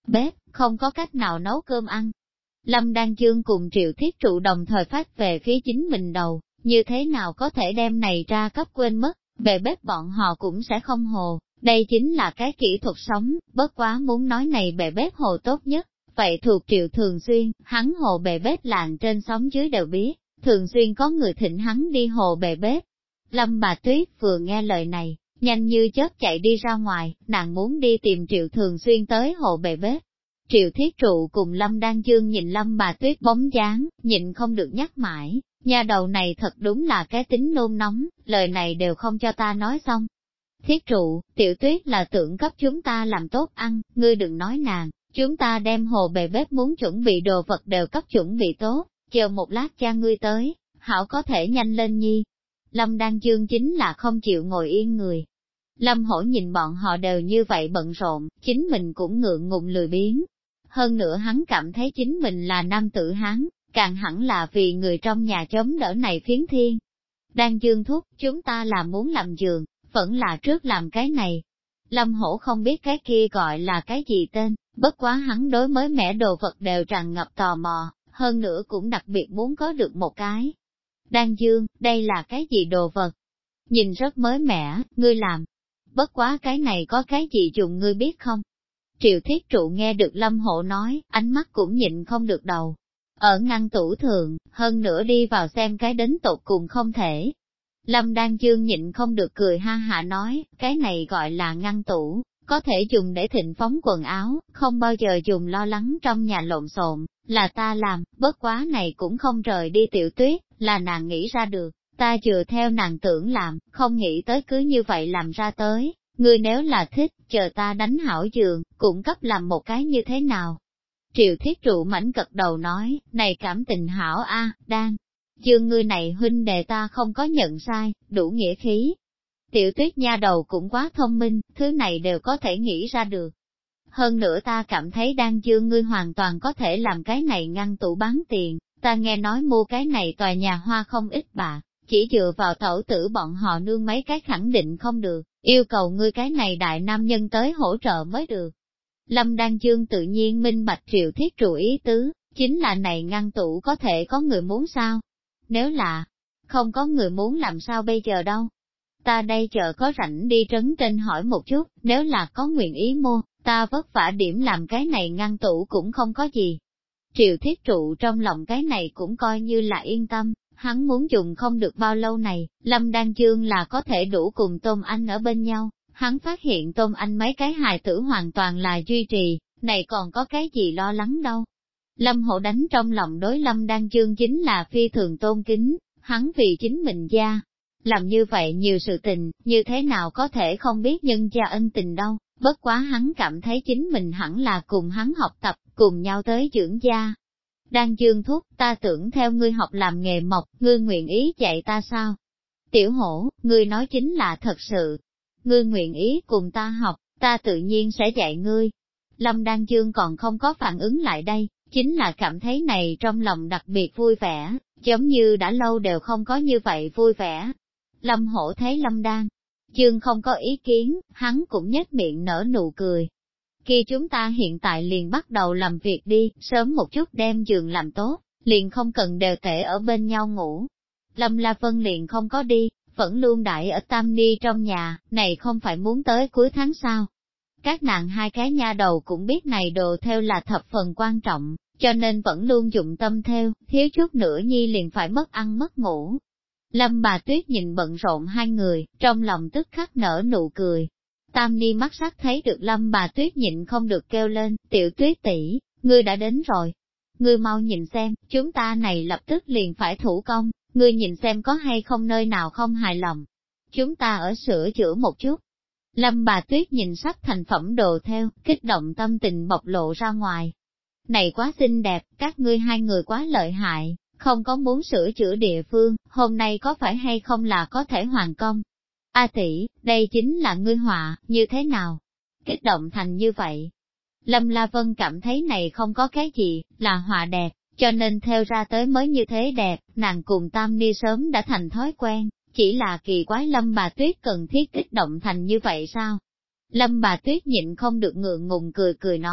bếp, không có cách nào nấu cơm ăn. Lâm Đan Dương cùng Triệu Thiết Trụ đồng thời phát về phía chính mình đầu, như thế nào có thể đem này ra cấp quên mất, về bếp bọn họ cũng sẽ không hồ, đây chính là cái kỹ thuật sống, bất quá muốn nói này bề bếp hồ tốt nhất, vậy thuộc Triệu Thường Xuyên, hắn hồ bề bếp làng trên xóm dưới đều biết, thường xuyên có người thỉnh hắn đi hồ bề bếp. Lâm Bà Tuyết vừa nghe lời này, nhanh như chớp chạy đi ra ngoài, nàng muốn đi tìm Triệu Thường Xuyên tới hồ bề bếp. Triệu Thiết Trụ cùng Lâm Đan Dương nhìn Lâm Bà Tuyết bóng dáng, nhịn không được nhắc mãi, nhà đầu này thật đúng là cái tính nôn nóng, lời này đều không cho ta nói xong. Thiết Trụ, Tiểu Tuyết là tưởng cấp chúng ta làm tốt ăn, ngươi đừng nói nàng, chúng ta đem hồ bề bếp muốn chuẩn bị đồ vật đều cấp chuẩn bị tốt, chờ một lát cha ngươi tới, hảo có thể nhanh lên nhi. Lâm Đan Dương chính là không chịu ngồi yên người. Lâm Hổ nhìn bọn họ đều như vậy bận rộn, chính mình cũng ngượng ngùng lười biếng. Hơn nữa hắn cảm thấy chính mình là nam tử Hán, càng hẳn là vì người trong nhà chống đỡ này phiến thiên. Đan Dương thúc, chúng ta là muốn làm giường, vẫn là trước làm cái này. Lâm Hổ không biết cái kia gọi là cái gì tên, bất quá hắn đối mới mẻ đồ vật đều tràn ngập tò mò, hơn nữa cũng đặc biệt muốn có được một cái. Đan Dương, đây là cái gì đồ vật? Nhìn rất mới mẻ, ngươi làm. Bất quá cái này có cái gì dùng ngươi biết không? Triệu Thiết Trụ nghe được Lâm Hổ nói, ánh mắt cũng nhịn không được đầu. Ở ngăn tủ thượng, hơn nữa đi vào xem cái đến tột cùng không thể. Lâm Đan Dương nhịn không được cười ha hả nói, cái này gọi là ngăn tủ, có thể dùng để thịnh phóng quần áo, không bao giờ dùng lo lắng trong nhà lộn xộn, là ta làm, bất quá này cũng không rời đi Tiểu Tuyết, là nàng nghĩ ra được, ta chừa theo nàng tưởng làm, không nghĩ tới cứ như vậy làm ra tới. Ngươi nếu là thích, chờ ta đánh hảo giường, cũng cấp làm một cái như thế nào? Triệu Thiết Trụ mảnh cật đầu nói, này cảm tình hảo a, Đan Dương ngươi này huynh đệ ta không có nhận sai, đủ nghĩa khí. Tiểu Tuyết nha đầu cũng quá thông minh, thứ này đều có thể nghĩ ra được. Hơn nữa ta cảm thấy Đan Dương ngươi hoàn toàn có thể làm cái này ngăn tủ bán tiền, ta nghe nói mua cái này tòa nhà hoa không ít bạc, chỉ dựa vào tẩu tử bọn họ nương mấy cái khẳng định không được, yêu cầu ngươi cái này đại nam nhân tới hỗ trợ mới được. Lâm Đan Dương tự nhiên minh bạch Triệu Thiết Trụ ý tứ, chính là này ngăn tủ có thể có người muốn sao? Nếu là không có người muốn làm sao bây giờ đâu? Ta đây chợ có rảnh đi trấn trên hỏi một chút, nếu là có nguyện ý mua, ta vất vả điểm làm cái này ngăn tủ cũng không có gì. Triệu Thiết Trụ trong lòng cái này cũng coi như là yên tâm, hắn muốn dùng không được bao lâu này, Lâm Đan Dương là có thể đủ cùng Tôn Anh ở bên nhau, hắn phát hiện Tôn Anh mấy cái hài tử hoàn toàn là duy trì, này còn có cái gì lo lắng đâu. Lâm Hổ đánh trong lòng đối Lâm Đan Dương chính là phi thường tôn kính, hắn vì chính mình gia. Làm như vậy nhiều sự tình, như thế nào có thể không biết nhân gia ân tình đâu, bất quá hắn cảm thấy chính mình hẳn là cùng hắn học tập, cùng nhau tới dưỡng gia. Đan Dương thúc, ta tưởng theo ngươi học làm nghề mộc, ngươi nguyện ý dạy ta sao? Tiểu Hổ, ngươi nói chính là thật sự. Ngươi nguyện ý cùng ta học, ta tự nhiên sẽ dạy ngươi. Lâm Đan Dương còn không có phản ứng lại đây, chính là cảm thấy này trong lòng đặc biệt vui vẻ, giống như đã lâu đều không có như vậy vui vẻ. Lâm Hổ thấy Lâm Đan Dương không có ý kiến, hắn cũng nhếch miệng nở nụ cười. Khi chúng ta hiện tại liền bắt đầu làm việc đi, sớm một chút đem giường làm tốt, liền không cần đều tệ ở bên nhau ngủ. Lâm La Vân liền không có đi, vẫn luôn đại ở Tam Ni trong nhà, này không phải muốn tới cuối tháng sao. Các nàng hai cái nha đầu cũng biết này đồ theo là thập phần quan trọng, cho nên vẫn luôn dụng tâm theo, thiếu chút nữa nhi liền phải mất ăn mất ngủ. Lâm Bà Tuyết nhìn bận rộn hai người, trong lòng tức khắc nở nụ cười. Tam Ni mắt sắc thấy được Lâm Bà Tuyết nhịn không được kêu lên, Tiểu Tuyết tỷ, ngươi đã đến rồi. Ngươi mau nhìn xem, chúng ta này lập tức liền phải thủ công, ngươi nhìn xem có hay không nơi nào không hài lòng. Chúng ta ở sửa chữa một chút. Lâm Bà Tuyết nhìn sắp thành phẩm đồ theo, kích động tâm tình bộc lộ ra ngoài. Này quá xinh đẹp, các ngươi hai người quá lợi hại, không có muốn sửa chữa địa phương, hôm nay có phải hay không là có thể hoàn công. A tỷ, đây chính là ngươi họa, như thế nào? Kích động thành như vậy. Lâm La Vân cảm thấy này không có cái gì, là họa đẹp, cho nên theo ra tới mới như thế đẹp, nàng cùng Tam Ni sớm đã thành thói quen, chỉ là kỳ quái Lâm Bà Tuyết cần thiết kích động thành như vậy sao? Lâm Bà Tuyết nhịn không được ngượng ngùng cười cười nói,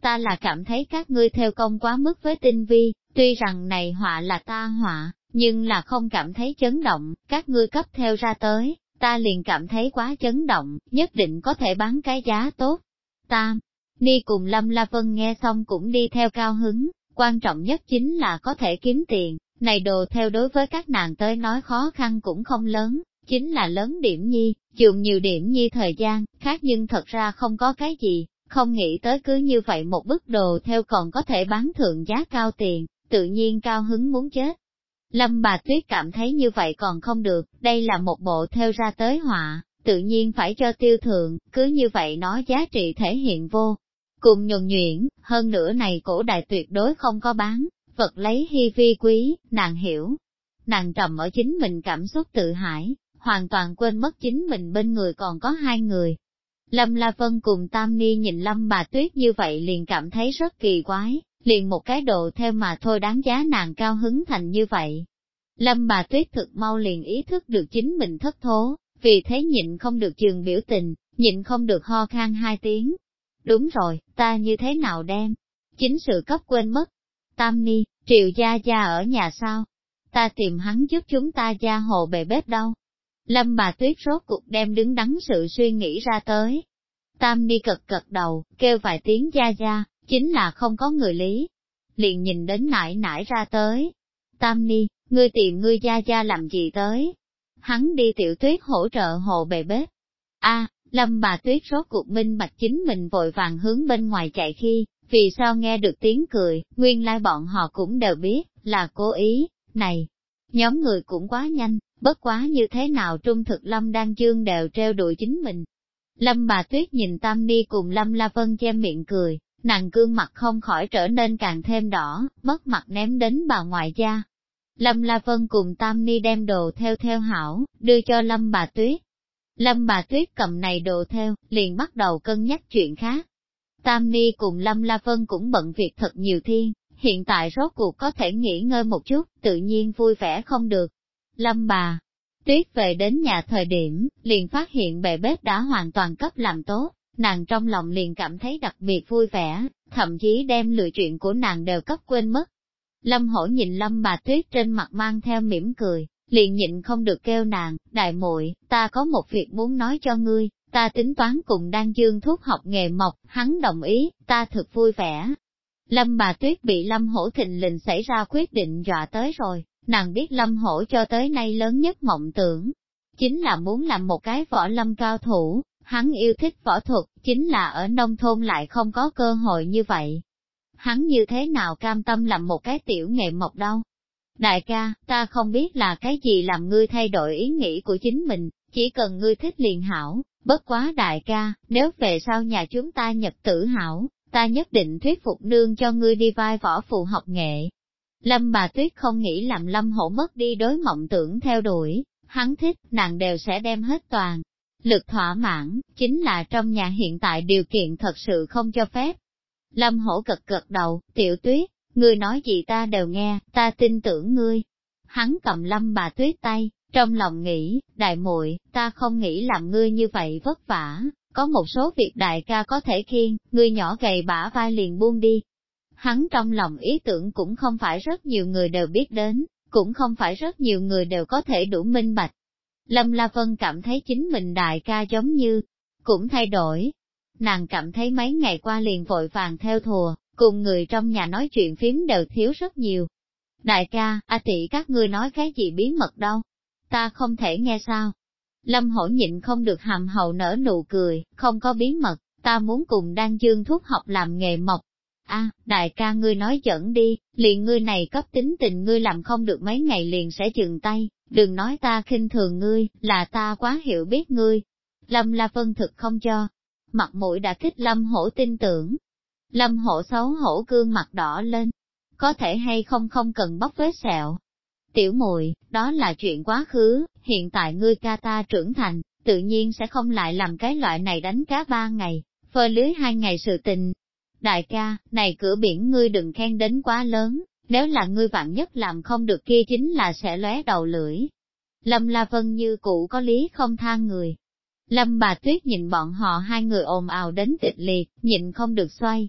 ta là cảm thấy các ngươi theo công quá mức với tinh vi, tuy rằng này họa là ta họa, nhưng là không cảm thấy chấn động, các ngươi cấp theo ra tới, ta liền cảm thấy quá chấn động, nhất định có thể bán cái giá tốt. Tam, Ni cùng Lâm La Vân nghe xong cũng đi theo cao hứng, quan trọng nhất chính là có thể kiếm tiền, này đồ theo đối với các nàng tới nói khó khăn cũng không lớn, chính là lớn điểm nhi, dùng nhiều điểm nhi thời gian, khác nhưng thật ra không có cái gì, không nghĩ tới cứ như vậy một bức đồ theo còn có thể bán thượng giá cao tiền, tự nhiên cao hứng muốn chết. Lâm Bà Tuyết cảm thấy như vậy còn không được, đây là một bộ theo ra tới họa, tự nhiên phải cho tiêu thượng, cứ như vậy nó giá trị thể hiện vô. Cùng nhuần nhuyễn, hơn nữa này cổ đại tuyệt đối không có bán, vật lấy hy vi quý, nàng hiểu. Nàng trầm ở chính mình cảm xúc tự hải, hoàn toàn quên mất chính mình bên người còn có hai người. Lâm La Vân cùng Tam Ni nhìn Lâm Bà Tuyết như vậy liền cảm thấy rất kỳ quái, liền một cái đồ theo mà thôi đáng giá nàng cao hứng thành như vậy. Lâm Bà Tuyết thực mau liền ý thức được chính mình thất thố, vì thế nhịn không được chừng biểu tình, nhịn không được ho khan hai tiếng. Đúng rồi, ta như thế nào đem chính sự cấp quên mất. Tam Ni, Triệu gia gia ở nhà sao? Ta tìm hắn giúp chúng ta gia hộ bề bếp đâu. Lâm Bà Tuyết rốt cuộc đem đứng đắn sự suy nghĩ ra tới. Tam Ni cật cật đầu, kêu vài tiếng gia gia, chính là không có người lý. Liền nhìn đến nải nải ra tới. Tam Ni, ngươi tìm ngươi gia gia làm gì tới? Hắn đi Tiểu Tuyết hỗ trợ hộ bề bếp. A, Lâm Bà Tuyết rốt cuộc minh bạch chính mình vội vàng hướng bên ngoài chạy khi, vì sao nghe được tiếng cười, nguyên lai bọn họ cũng đều biết, là cố ý, này. Nhóm người cũng quá nhanh, bất quá như thế nào trung thực Lâm Đan Dương đều treo đuổi chính mình. Lâm Bà Tuyết nhìn Tam Ni cùng Lâm La Vân che miệng cười, nàng gương mặt không khỏi trở nên càng thêm đỏ, mất mặt ném đến bà ngoại gia. Lâm La Vân cùng Tam Ni đem đồ theo hảo, đưa cho Lâm Bà Tuyết. Lâm Bà Tuyết cầm này đồ theo, liền bắt đầu cân nhắc chuyện khác. Tam Ni cùng Lâm La Vân cũng bận việc thật nhiều thiên, hiện tại rốt cuộc có thể nghỉ ngơi một chút, tự nhiên vui vẻ không được. Lâm Bà Tuyết về đến nhà thời điểm, liền phát hiện bệ bếp đã hoàn toàn cấp làm tốt, nàng trong lòng liền cảm thấy đặc biệt vui vẻ, thậm chí đem lựa chuyện của nàng đều cấp quên mất. Lâm Hổ nhìn Lâm Bà Tuyết trên mặt mang theo mỉm cười, liền nhịn không được kêu nàng, đại muội, ta có một việc muốn nói cho ngươi, ta tính toán cùng Đan Dương thuốc học nghề mộc, hắn đồng ý, ta thực vui vẻ. Lâm Bà Tuyết bị Lâm Hổ thình lình xảy ra quyết định dọa tới rồi, nàng biết Lâm Hổ cho tới nay lớn nhất mộng tưởng, chính là muốn làm một cái võ lâm cao thủ, hắn yêu thích võ thuật, chính là ở nông thôn lại không có cơ hội như vậy. Hắn như thế nào cam tâm làm một cái tiểu nghề mộc đâu? Đại ca, ta không biết là cái gì làm ngươi thay đổi ý nghĩ của chính mình, chỉ cần ngươi thích liền hảo, bất quá đại ca, nếu về sau nhà chúng ta nhật tử hảo, ta nhất định thuyết phục nương cho ngươi đi vai võ phụ học nghệ. Lâm Bà Tuyết không nghĩ làm Lâm Hổ mất đi đối mộng tưởng theo đuổi, hắn thích, nàng đều sẽ đem hết toàn. Lực thỏa mãn, chính là trong nhà hiện tại điều kiện thật sự không cho phép. Lâm Hổ gật đầu, Tiểu Tuyết, ngươi nói gì ta đều nghe, ta tin tưởng ngươi. Hắn cầm Lâm Bà Tuyết tay, trong lòng nghĩ, đại muội, ta không nghĩ làm ngươi như vậy vất vả, có một số việc đại ca có thể khiêng, ngươi nhỏ gầy bả vai liền buông đi. Hắn trong lòng ý tưởng cũng không phải rất nhiều người đều biết đến, cũng không phải rất nhiều người đều có thể đủ minh bạch. Lâm La Vân cảm thấy chính mình đại ca giống như, cũng thay đổi. Nàng cảm thấy mấy ngày qua liền vội vàng theo thùa, cùng người trong nhà nói chuyện phím đều thiếu rất nhiều. Đại ca, a tỷ các ngươi nói cái gì bí mật đâu? Ta không thể nghe sao? Lâm Hổ nhịn không được hàm hậu nở nụ cười, không có bí mật, ta muốn cùng Đan Dương thuốc học làm nghề mộc. A, đại ca ngươi nói giỡn đi, liền ngươi này cấp tính tình ngươi làm không được mấy ngày liền sẽ chừng tay, đừng nói ta khinh thường ngươi, là ta quá hiểu biết ngươi. Lâm La Vân thực không cho, mặt mũi đã kích Lâm Hổ tin tưởng. Lâm Hổ xấu hổ gương mặt đỏ lên, có thể hay không không cần bóc vết sẹo. Tiểu muội, đó là chuyện quá khứ, hiện tại ngươi ca ta trưởng thành, tự nhiên sẽ không lại làm cái loại này đánh cá 3 ngày, phơi lưới 2 ngày sự tình. Đại ca, này cửa biển ngươi đừng khen đến quá lớn, nếu là ngươi vạn nhất làm không được kia chính là sẽ lóe đầu lưỡi. Lâm La Vân như cũ có lý không tha người. Lâm Bà Tuyết nhìn bọn họ hai người ồn ào đến kịch liệt, nhịn không được xoay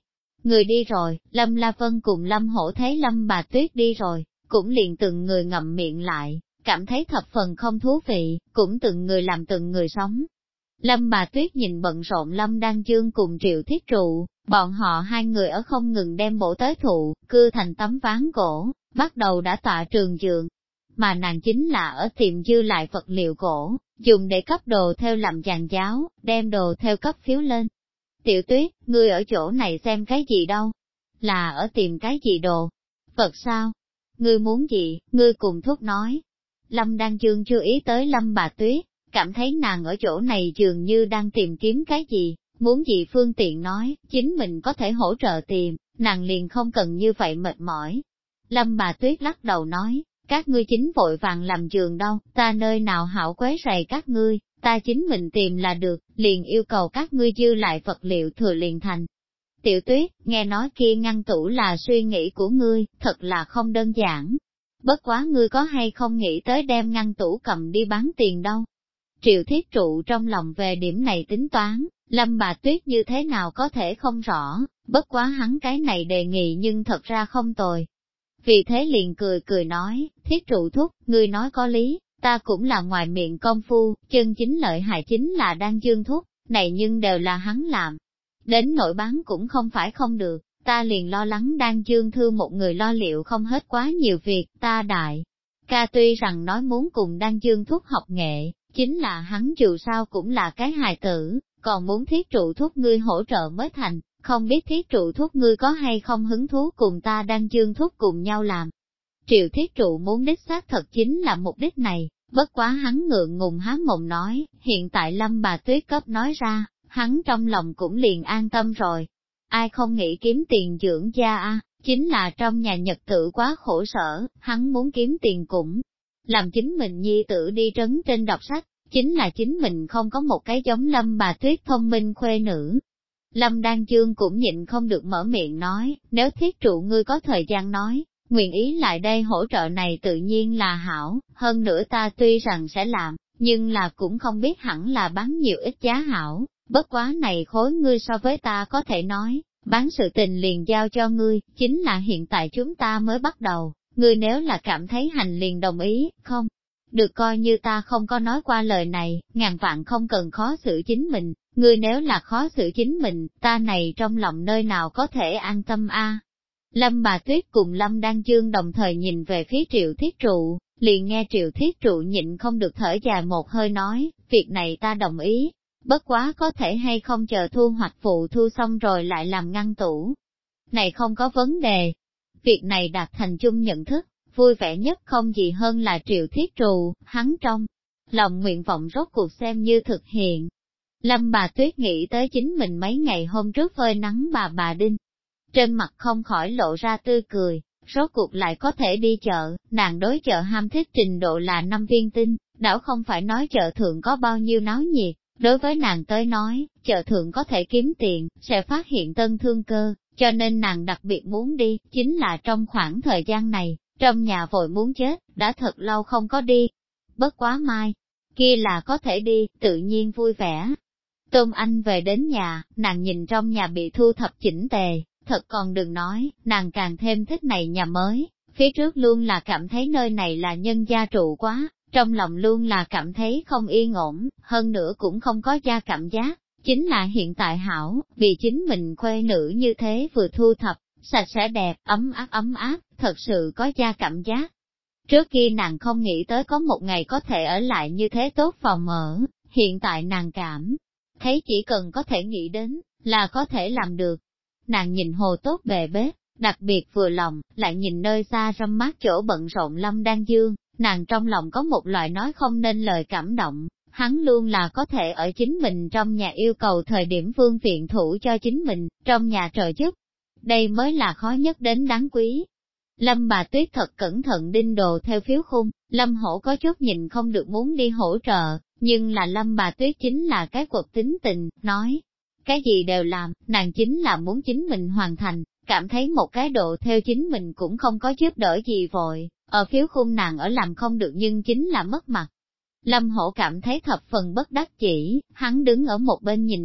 Người đi rồi, Lâm La Vân cùng Lâm Hổ thấy Lâm Bà Tuyết đi rồi, cũng liền từng người ngậm miệng lại, cảm thấy thập phần không thú vị, cũng từng người làm từng người sống. Lâm Bà Tuyết nhìn bận rộn Lâm Đan Chương cùng Triệu Thiết Trụ, bọn họ hai người ở không ngừng đem bổ tới thụ, cưa thành tấm ván gỗ, bắt đầu đã tọa trường giường. Mà nàng chính là ở tiệm dư lại vật liệu gỗ, dùng để cấp đồ theo làm chàng giáo, đem đồ theo cấp phiếu lên. Tiểu Tuyết, ngươi ở chỗ này xem cái gì đâu? Là ở tìm cái gì đồ? Vật sao? Ngươi muốn gì, ngươi cùng thúc nói. Lâm Đan Chương chưa ý tới Lâm Bà Tuyết, cảm thấy nàng ở chỗ này dường như đang tìm kiếm cái gì, muốn gì phương tiện nói, chính mình có thể hỗ trợ tìm, nàng liền không cần như vậy mệt mỏi. Lâm Bà Tuyết lắc đầu nói, các ngươi chính vội vàng làm giường đâu, ta nơi nào hảo quấy rầy các ngươi, ta chính mình tìm là được, liền yêu cầu các ngươi dư lại vật liệu thừa liền thành. Tiểu Tuyết, nghe nói kia ngăn tủ là suy nghĩ của ngươi, thật là không đơn giản. Bất quá ngươi có hay không nghĩ tới đem ngăn tủ cầm đi bán tiền đâu. Triệu Thiết Trụ trong lòng về điểm này tính toán, Lâm Bà Tuyết như thế nào có thể không rõ, bất quá hắn cái này đề nghị nhưng thật ra không tồi. Vì thế liền cười cười nói, Thiết Trụ thúc, ngươi nói có lý, ta cũng là ngoài miệng công phu, chân chính lợi hại chính là Đan Chương thúc, này nhưng đều là hắn làm. Đến nội bán cũng không phải không được, ta liền lo lắng Đan Chương thư một người lo liệu không hết quá nhiều việc, ta đại. Ca tuy rằng nói muốn cùng Đan Chương thúc học nghệ, chính là hắn dù sao cũng là cái hài tử, còn muốn Thiết Trụ thúc ngươi hỗ trợ mới thành, không biết Thiết Trụ thúc ngươi có hay không hứng thú cùng ta Đan Chương thúc cùng nhau làm. Triệu Thiết Trụ muốn đích xác thật chính là mục đích này, bất quá hắn ngượng ngùng há mồm nói, hiện tại Lâm Bà Tuyết cấp nói ra, hắn trong lòng cũng liền an tâm rồi. Ai không nghĩ kiếm tiền dưỡng gia a, chính là trong nhà nhật tử quá khổ sở, hắn muốn kiếm tiền cũng làm chính mình nhi tử đi trấn trên đọc sách, chính là chính mình không có một cái giống Lâm Bà Tuyết thông minh khuê nữ. Lâm Đan Chương cũng nhịn không được mở miệng nói, nếu Thiết Trụ ngươi có thời gian nói, nguyện ý lại đây hỗ trợ này tự nhiên là hảo, hơn nữa ta tuy rằng sẽ làm, nhưng là cũng không biết hẳn là bán nhiều ít giá hảo, bất quá này khối ngươi so với ta có thể nói, bán sự tình liền giao cho ngươi, chính là hiện tại chúng ta mới bắt đầu, ngươi nếu là cảm thấy hành liền đồng ý, không? Được coi như ta không có nói qua lời này, ngàn vạn không cần khó xử chính mình, ngươi nếu là khó xử chính mình, ta này trong lòng nơi nào có thể an tâm a? Lâm Bà Tuyết cùng Lâm Đan Chương đồng thời nhìn về phía Triệu Thiết Trụ, liền nghe Triệu Thiết Trụ nhịn không được thở dài một hơi nói, việc này ta đồng ý, bất quá có thể hay không chờ thu hoạch phụ thu xong rồi lại làm ngăn tủ. Này không có vấn đề. Việc này đạt thành chung nhận thức, vui vẻ nhất không gì hơn là Triệu Thiết Trụ, hắn trong lòng nguyện vọng rốt cuộc xem như thực hiện. Lâm Bà Tuyết nghĩ tới chính mình mấy ngày hôm trước phơi nắng bà Đinh. Trên mặt không khỏi lộ ra tươi cười, rốt cuộc lại có thể đi chợ, nàng đối chợ ham thích trình độ là 5 viên tinh, đảo không phải nói chợ thượng có bao nhiêu náo nhiệt, đối với nàng tới nói, chợ thượng có thể kiếm tiền, sẽ phát hiện tân thương cơ, cho nên nàng đặc biệt muốn đi, chính là trong khoảng thời gian này, trong nhà vội muốn chết, đã thật lâu không có đi. Bất quá mai, kia là có thể đi, tự nhiên vui vẻ. Tôm Anh về đến nhà, nàng nhìn trong nhà bị thu thập chỉnh tề, thật còn đừng nói, nàng càng thêm thích này nhà mới, phía trước luôn là cảm thấy nơi này là nhân gia trụ quá, trong lòng luôn là cảm thấy không yên ổn, hơn nữa cũng không có gia cảm giác, chính là hiện tại hảo, vì chính mình khuê nữ như thế vừa thu thập, sạch sẽ đẹp, ấm áp, thật sự có gia cảm giác. Trước kia nàng không nghĩ tới có một ngày có thể ở lại như thế tốt phòng ở, hiện tại nàng cảm thấy chỉ cần có thể nghĩ đến, là có thể làm được. Nàng nhìn hồ tốt bề bếp, đặc biệt vừa lòng, lại nhìn nơi xa râm mát chỗ bận rộn Lâm Đan Dương, nàng trong lòng có một loại nói không nên lời cảm động, hắn luôn là có thể ở chính mình trong nhà yêu cầu thời điểm phương tiện thủ cho chính mình, trong nhà trợ giúp. Đây mới là khó nhất đến đáng quý. Lâm Bà Tuyết thật cẩn thận đinh đồ theo phiếu khung, Lâm Hổ có chút nhìn không được muốn đi hỗ trợ, nhưng là Lâm Bà Tuyết chính là cái quật tính tình, nói. Cái gì đều làm, nàng chính là muốn chính mình hoàn thành, cảm thấy một cái độ theo chính mình cũng không có giúp đỡ gì vội, ở phiếu khung nàng ở làm không được nhưng chính là mất mặt. Lâm Hổ cảm thấy thập phần bất đắc chỉ, hắn đứng ở một bên nhìn đem,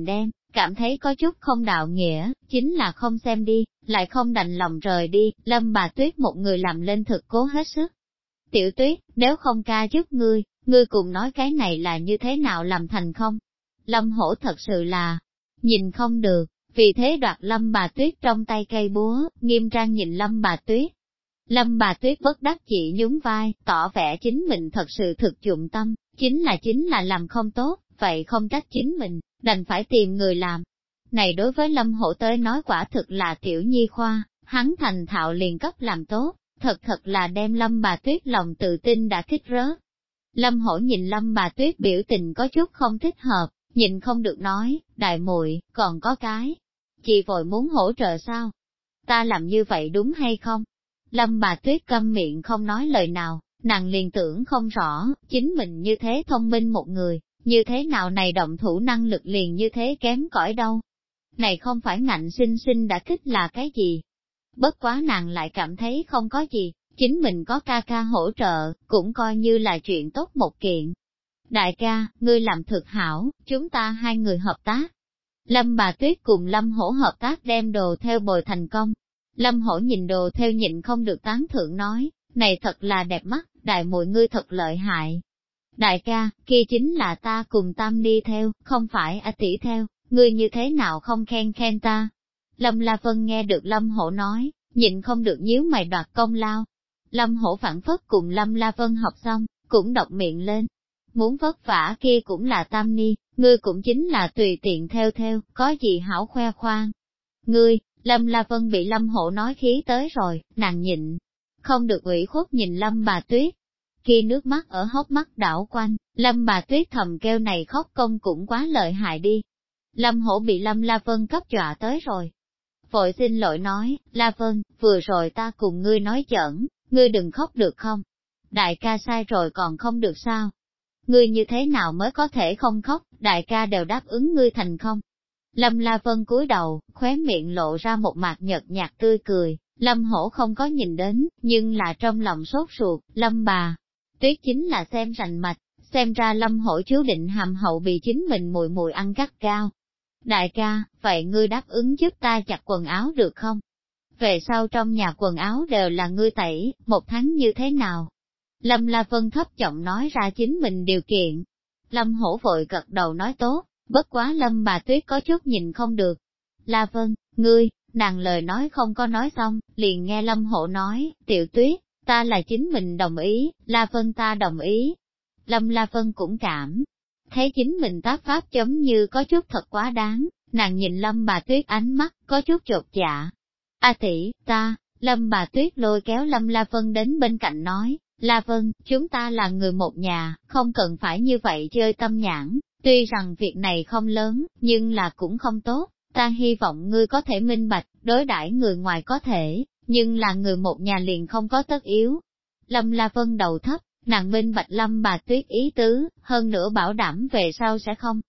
cảm thấy có chút không đạo nghĩa, chính là không xem đi, lại không đành lòng rời đi, Lâm bà Tuyết một người làm lên thực cố hết sức. Tiểu Tuyết, nếu không ca giúp ngươi cùng nói cái này là như thế nào làm thành không? Lâm Hổ thật sự là nhìn không được, vì thế đoạt Lâm bà Tuyết trong tay cây búa, nghiêm trang nhìn Lâm bà Tuyết. Lâm bà Tuyết bất đắc chỉ nhún vai, tỏ vẻ chính mình thật sự thực dụng tâm, chính là làm không tốt, vậy không trách chính mình, đành phải tìm người làm. Này đối với Lâm Hổ tới nói quả thực là tiểu nhi khoa, hắn thành thạo liền cấp làm tốt, thật là đem Lâm bà Tuyết lòng tự tin đã kích rớt. Lâm Hổ nhìn Lâm bà Tuyết biểu tình có chút không thích hợp, nhìn không được nói, đại muội còn có cái. Chị vội muốn hỗ trợ sao? Ta làm như vậy đúng hay không? Lâm bà Tuyết câm miệng không nói lời nào, nàng liền tưởng không rõ, chính mình như thế thông minh một người, như thế nào này động thủ năng lực liền như thế kém cỏi đâu. Này không phải ngạnh sinh sinh đã kích là cái gì? Bất quá nàng lại cảm thấy không có gì, chính mình có ca ca hỗ trợ, cũng coi như là chuyện tốt một kiện. Đại ca, ngươi làm thực hảo, chúng ta hai người hợp tác. Lâm bà Tuyết cùng Lâm Hổ hợp tác đem đồ theo bồi thành công. Lâm Hổ nhìn đồ theo nhịn không được tán thưởng nói, này thật là đẹp mắt, đại muội ngươi thật lợi hại. Đại ca, kia chính là ta cùng Tam đi theo, không phải A tỷ theo, ngươi như thế nào không khen ta. Lâm La Vân nghe được Lâm Hổ nói, nhịn không được nhíu mày đoạt công lao. Lâm Hổ phản phất cùng Lâm La Vân học xong, cũng đọc miệng lên. Muốn vất vả kia cũng là Tam ni, ngươi cũng chính là tùy tiện theo, có gì hảo khoe khoang. Ngươi, Lâm La Vân bị Lâm Hổ nói khí tới rồi, nàng nhịn, không được ủy khuất nhìn Lâm bà Tuyết. Khi nước mắt ở hốc mắt đảo quanh, Lâm bà Tuyết thầm kêu này khóc công cũng quá lợi hại đi. Lâm Hổ bị Lâm La Vân cấp dọa tới rồi. Vội xin lỗi nói, La Vân, vừa rồi ta cùng ngươi nói giỡn, ngươi đừng khóc được không? Đại ca sai rồi còn không được sao? Ngươi như thế nào mới có thể không khóc, đại ca đều đáp ứng ngươi thành không? Lâm La Vân cúi đầu, khóe miệng lộ ra một mặt nhợt nhạt tươi cười, Lâm Hổ không có nhìn đến, nhưng là trong lòng sốt ruột, Lâm bà. Tuyết chính là xem rành mạch, xem ra Lâm Hổ chú định hàm hậu bị chính mình mùi mùi ăn gắt cao. Đại ca, vậy ngươi đáp ứng giúp ta giặt quần áo được không? Về sau trong nhà quần áo đều là ngươi tẩy, một tháng như thế nào? Lâm La Vân thấp giọng nói ra chính mình điều kiện. Lâm Hổ vội gật đầu nói tốt, bất quá Lâm bà Tuyết có chút nhìn không được. La Vân, ngươi, nàng lời nói không có nói xong, liền nghe Lâm Hổ nói, Tiểu Tuyết, ta là chính mình đồng ý, La Vân ta đồng ý. Lâm La Vân cũng cảm thấy chính mình tác pháp giống như có chút thật quá đáng, nàng nhìn Lâm bà Tuyết ánh mắt, có chút chột dạ. A tỷ, ta, Lâm bà Tuyết lôi kéo Lâm La Vân đến bên cạnh nói, La Vân, chúng ta là người một nhà, không cần phải như vậy chơi tâm nhãn, tuy rằng việc này không lớn, nhưng là cũng không tốt, ta hy vọng ngươi có thể minh bạch, đối đãi người ngoài có thể, nhưng là người một nhà liền không có tất yếu. Lâm La Vân đầu thấp, nàng minh bạch Lâm bà Tuyết ý tứ, hơn nữa bảo đảm về sau sẽ không.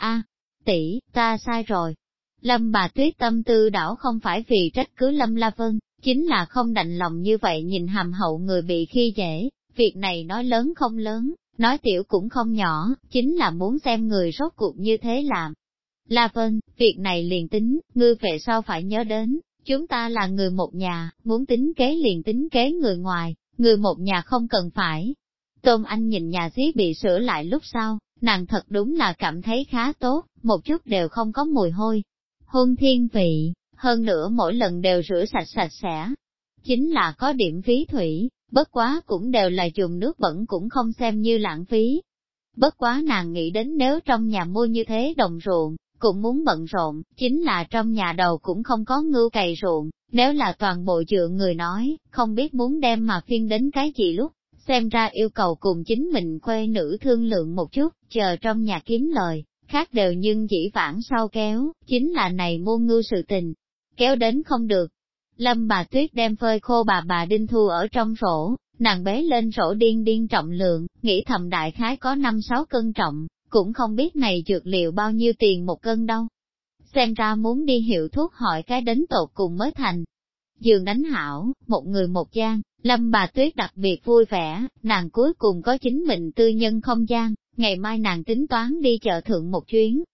Tỷ, ta sai rồi. Lâm bà Tuyết tâm tư đảo không phải vì trách cứ Lâm La Vân, chính là không đành lòng như vậy nhìn hàm hậu người bị khi dễ, việc này nói lớn không lớn, nói tiểu cũng không nhỏ, chính là muốn xem người rốt cuộc như thế làm. La Vân, việc này liền tính, ngươi về sau phải nhớ đến, chúng ta là người một nhà, muốn tính kế liền tính kế người ngoài, người một nhà không cần phải. Tôn Anh nhìn nhà xí bị sửa lại lúc sau, nàng thật đúng là cảm thấy khá tốt, một chút đều không có mùi hôi. Hôn thiên vị, hơn nữa mỗi lần đều rửa sạch sẽ. Chính là có điểm phí thủy, bất quá cũng đều là dùng nước bẩn cũng không xem như lãng phí. Bất quá nàng nghĩ đến nếu trong nhà mua như thế đồng ruộng, cũng muốn bận rộn, chính là trong nhà đầu cũng không có ngưu cày ruộng, nếu là toàn bộ dựa người nói, không biết muốn đem mà phiên đến cái gì lúc, xem ra yêu cầu cùng chính mình khuê nữ thương lượng một chút, chờ trong nhà kiếm lời, khác đều nhưng chỉ vãng sau kéo, chính là này mua ngưu sự tình, kéo đến không được. Lâm bà Tuyết đem phơi khô bà Đinh Thu ở trong rổ, nàng bế lên rổ điên trọng lượng, nghĩ thầm đại khái có 5-6 cân trọng, cũng không biết này dược liệu bao nhiêu tiền một cân đâu. Xem ra muốn đi hiệu thuốc hỏi cái đến tột cùng mới thành. Giường đánh hảo, một người một gian, Lâm bà Tuyết đặc biệt vui vẻ, nàng cuối cùng có chính mình tư nhân không gian, ngày mai nàng tính toán đi chợ thượng một chuyến,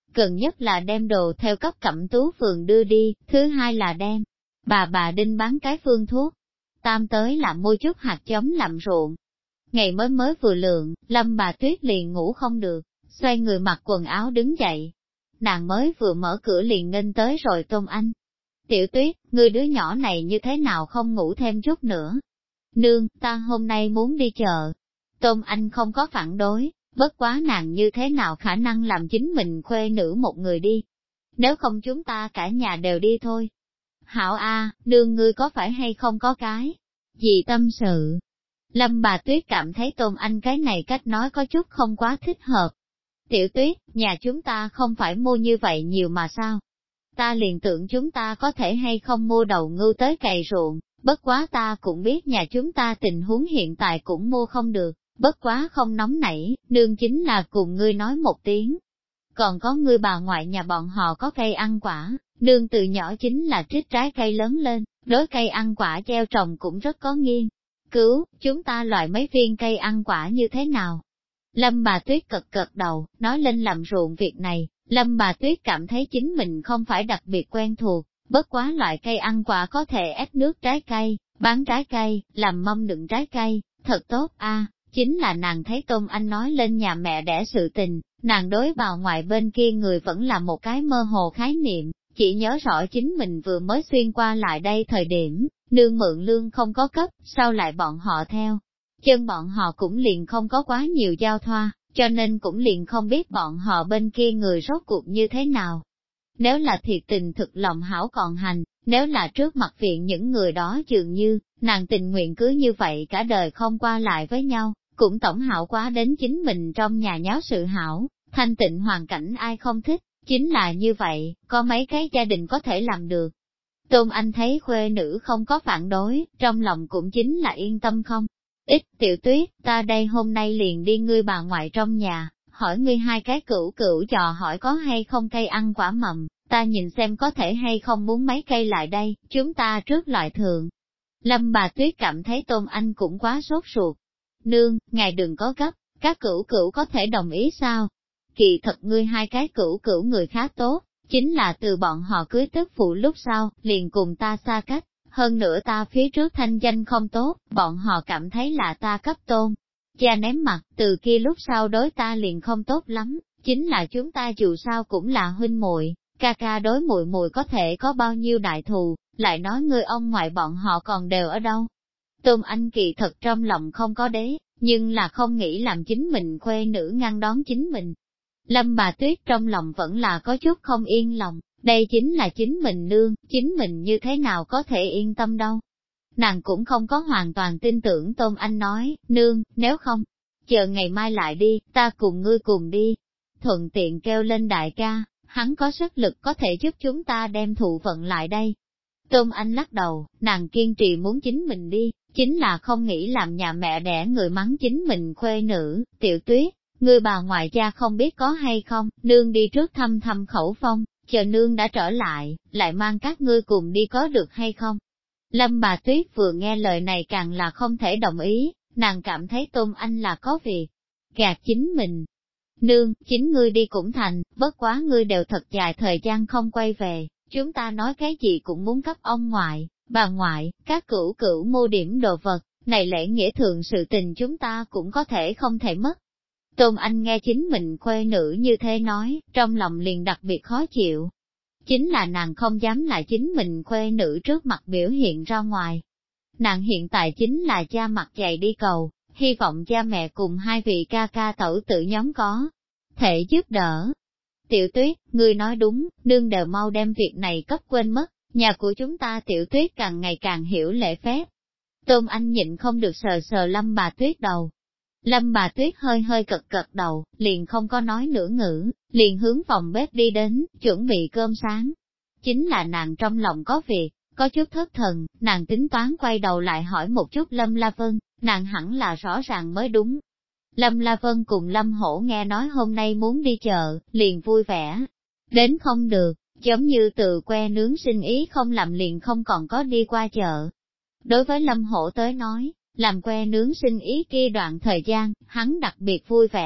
Gần nhất là đem đồ theo cấp Cẩm Tú phường đưa đi, thứ hai là đem bà Đinh bán cái phương thuốc, tam tới là mua chút hạt giống làm ruộng. Ngày mới mới vừa lượng, Lâm bà Tuyết liền ngủ không được, xoay người mặc quần áo đứng dậy. Nàng mới vừa mở cửa liền nghênh tới rồi Tôn Anh. Tiểu Tuyết, ngươi đứa nhỏ này như thế nào không ngủ thêm chút nữa? Nương, ta hôm nay muốn đi chợ. Tôn Anh không có phản đối, bất quá nàng như thế nào khả năng làm chính mình khuê nữ một người đi. Nếu không chúng ta cả nhà đều đi thôi. Hảo A, nương ngươi có phải hay không có cái gì tâm sự? Lâm bà Tuyết cảm thấy Tôn Anh cái này cách nói có chút không quá thích hợp. Tiểu Tuyết, nhà chúng ta không phải mua như vậy nhiều mà sao? Ta liền tưởng chúng ta có thể hay không mua đầu ngưu tới cày ruộng, bất quá ta cũng biết nhà chúng ta tình huống hiện tại cũng mua không được, bất quá không nóng nảy, nương chính là cùng ngươi nói một tiếng. Còn có ngươi bà ngoại nhà bọn họ có cây ăn quả, nương từ nhỏ chính là trích trái cây lớn lên, đối cây ăn quả gieo trồng cũng rất có nghiên cứu, chúng ta loại mấy viên cây ăn quả như thế nào? Lâm bà Tuyết cật cật đầu, nói lên làm ruộng việc này, Lâm bà Tuyết cảm thấy chính mình không phải đặc biệt quen thuộc, bất quá loại cây ăn quả có thể ép nước trái cây, bán trái cây, làm mâm đựng trái cây, thật tốt a. Chính là nàng thấy Tôn Anh nói lên nhà mẹ đẻ sự tình, nàng đối bà ngoại bên kia người vẫn là một cái mơ hồ khái niệm, chỉ nhớ rõ chính mình vừa mới xuyên qua lại đây thời điểm, nương mượn lương không có cấp, sau lại bọn họ theo. Chân bọn họ cũng liền không có quá nhiều giao thoa, cho nên cũng liền không biết bọn họ bên kia người rốt cuộc như thế nào. Nếu là thiệt tình thực lòng hảo còn hành, nếu là trước mặt viện những người đó dường như, nàng tình nguyện cứ như vậy cả đời không qua lại với nhau, cũng tổng hảo quá đến chính mình trong nhà nháo sự hảo, thanh tịnh hoàn cảnh ai không thích, chính là như vậy, có mấy cái gia đình có thể làm được. Tôn Anh thấy khuê nữ không có phản đối, trong lòng cũng chính là yên tâm không. Ít, Tiểu Tuyết, ta đây hôm nay liền đi ngươi bà ngoại trong nhà, hỏi ngươi hai cái cửu dò hỏi có hay không cây ăn quả mầm, ta nhìn xem có thể hay không muốn mấy cây lại đây, chúng ta trước loại thường. Lâm bà Tuyết cảm thấy Tôn Anh cũng quá sốt ruột. Nương, ngài đừng có gấp, các cửu có thể đồng ý sao? Kỳ thật ngươi hai cái cửu người khá tốt, chính là từ bọn họ cưới tức phụ lúc sau, liền cùng ta xa cách. Hơn nữa ta phía trước thanh danh không tốt, bọn họ cảm thấy là ta cấp Tôn cha ném mặt, từ kia lúc sau đối ta liền không tốt lắm, chính là chúng ta dù sao cũng là huynh muội, ca ca đối muội muội có thể có bao nhiêu đại thù, lại nói người ông ngoại bọn họ còn đều ở đâu. Tôn Anh kỳ thật trong lòng không có đế, nhưng là không nghĩ làm chính mình khuê nữ ngăn đón chính mình. Lâm bà Tuyết trong lòng vẫn là có chút không yên lòng. Đây chính là chính mình nương, chính mình như thế nào có thể yên tâm đâu. Nàng cũng không có hoàn toàn tin tưởng Tôn Anh nói, nương, nếu không, chờ ngày mai lại đi, ta cùng ngươi cùng đi. Thuận tiện kêu lên đại ca, hắn có sức lực có thể giúp chúng ta đem thụ vận lại đây. Tôn Anh lắc đầu, nàng kiên trì muốn chính mình đi, chính là không nghĩ làm nhà mẹ đẻ người mắng chính mình khuê nữ, Tiểu Tuyết, ngươi bà ngoại gia không biết có hay không, nương đi trước thăm thăm khẩu phong. Chờ nương đã trở lại mang các ngươi cùng đi có được hay không? Lâm bà Tuyết vừa nghe lời này càng là không thể đồng ý, nàng cảm thấy Tôn Anh là có việc gạt chính mình. Nương, chính ngươi đi cũng thành, bất quá ngươi đều thật dài thời gian không quay về, chúng ta nói cái gì cũng muốn cấp ông ngoại, bà ngoại, các cửu mua điểm đồ vật, này lễ nghĩa thường sự tình chúng ta cũng có thể không thể mất. Tôn Anh nghe chính mình khuê nữ như thế nói, trong lòng liền đặc biệt khó chịu. Chính là nàng không dám lại chính mình khuê nữ trước mặt biểu hiện ra ngoài. Nàng hiện tại chính là cha mặt dày đi cầu, hy vọng cha mẹ cùng hai vị ca ca tẩu tự nhóm có thể giúp đỡ. Tiểu Tuyết, ngươi nói đúng, nương đều mau đem việc này cấp quên mất, nhà của chúng ta Tiểu Tuyết càng ngày càng hiểu lễ phép. Tôn Anh nhịn không được sờ sờ Lâm bà Tuyết đầu. Lâm bà Tuyết hơi hơi cật đầu, liền không có nói nửa ngữ, liền hướng phòng bếp đi đến, chuẩn bị cơm sáng. Chính là nàng trong lòng có việc, có chút thất thần, nàng tính toán quay đầu lại hỏi một chút Lâm La Vân, nàng hẳn là rõ ràng mới đúng. Lâm La Vân cùng Lâm Hổ nghe nói hôm nay muốn đi chợ, liền vui vẻ. Đến không được, giống như từ que nướng sinh ý không làm liền không còn có đi qua chợ. Đối với Lâm Hổ tới nói, làm que nướng sinh ý kia đoạn thời gian, hắn đặc biệt vui vẻ,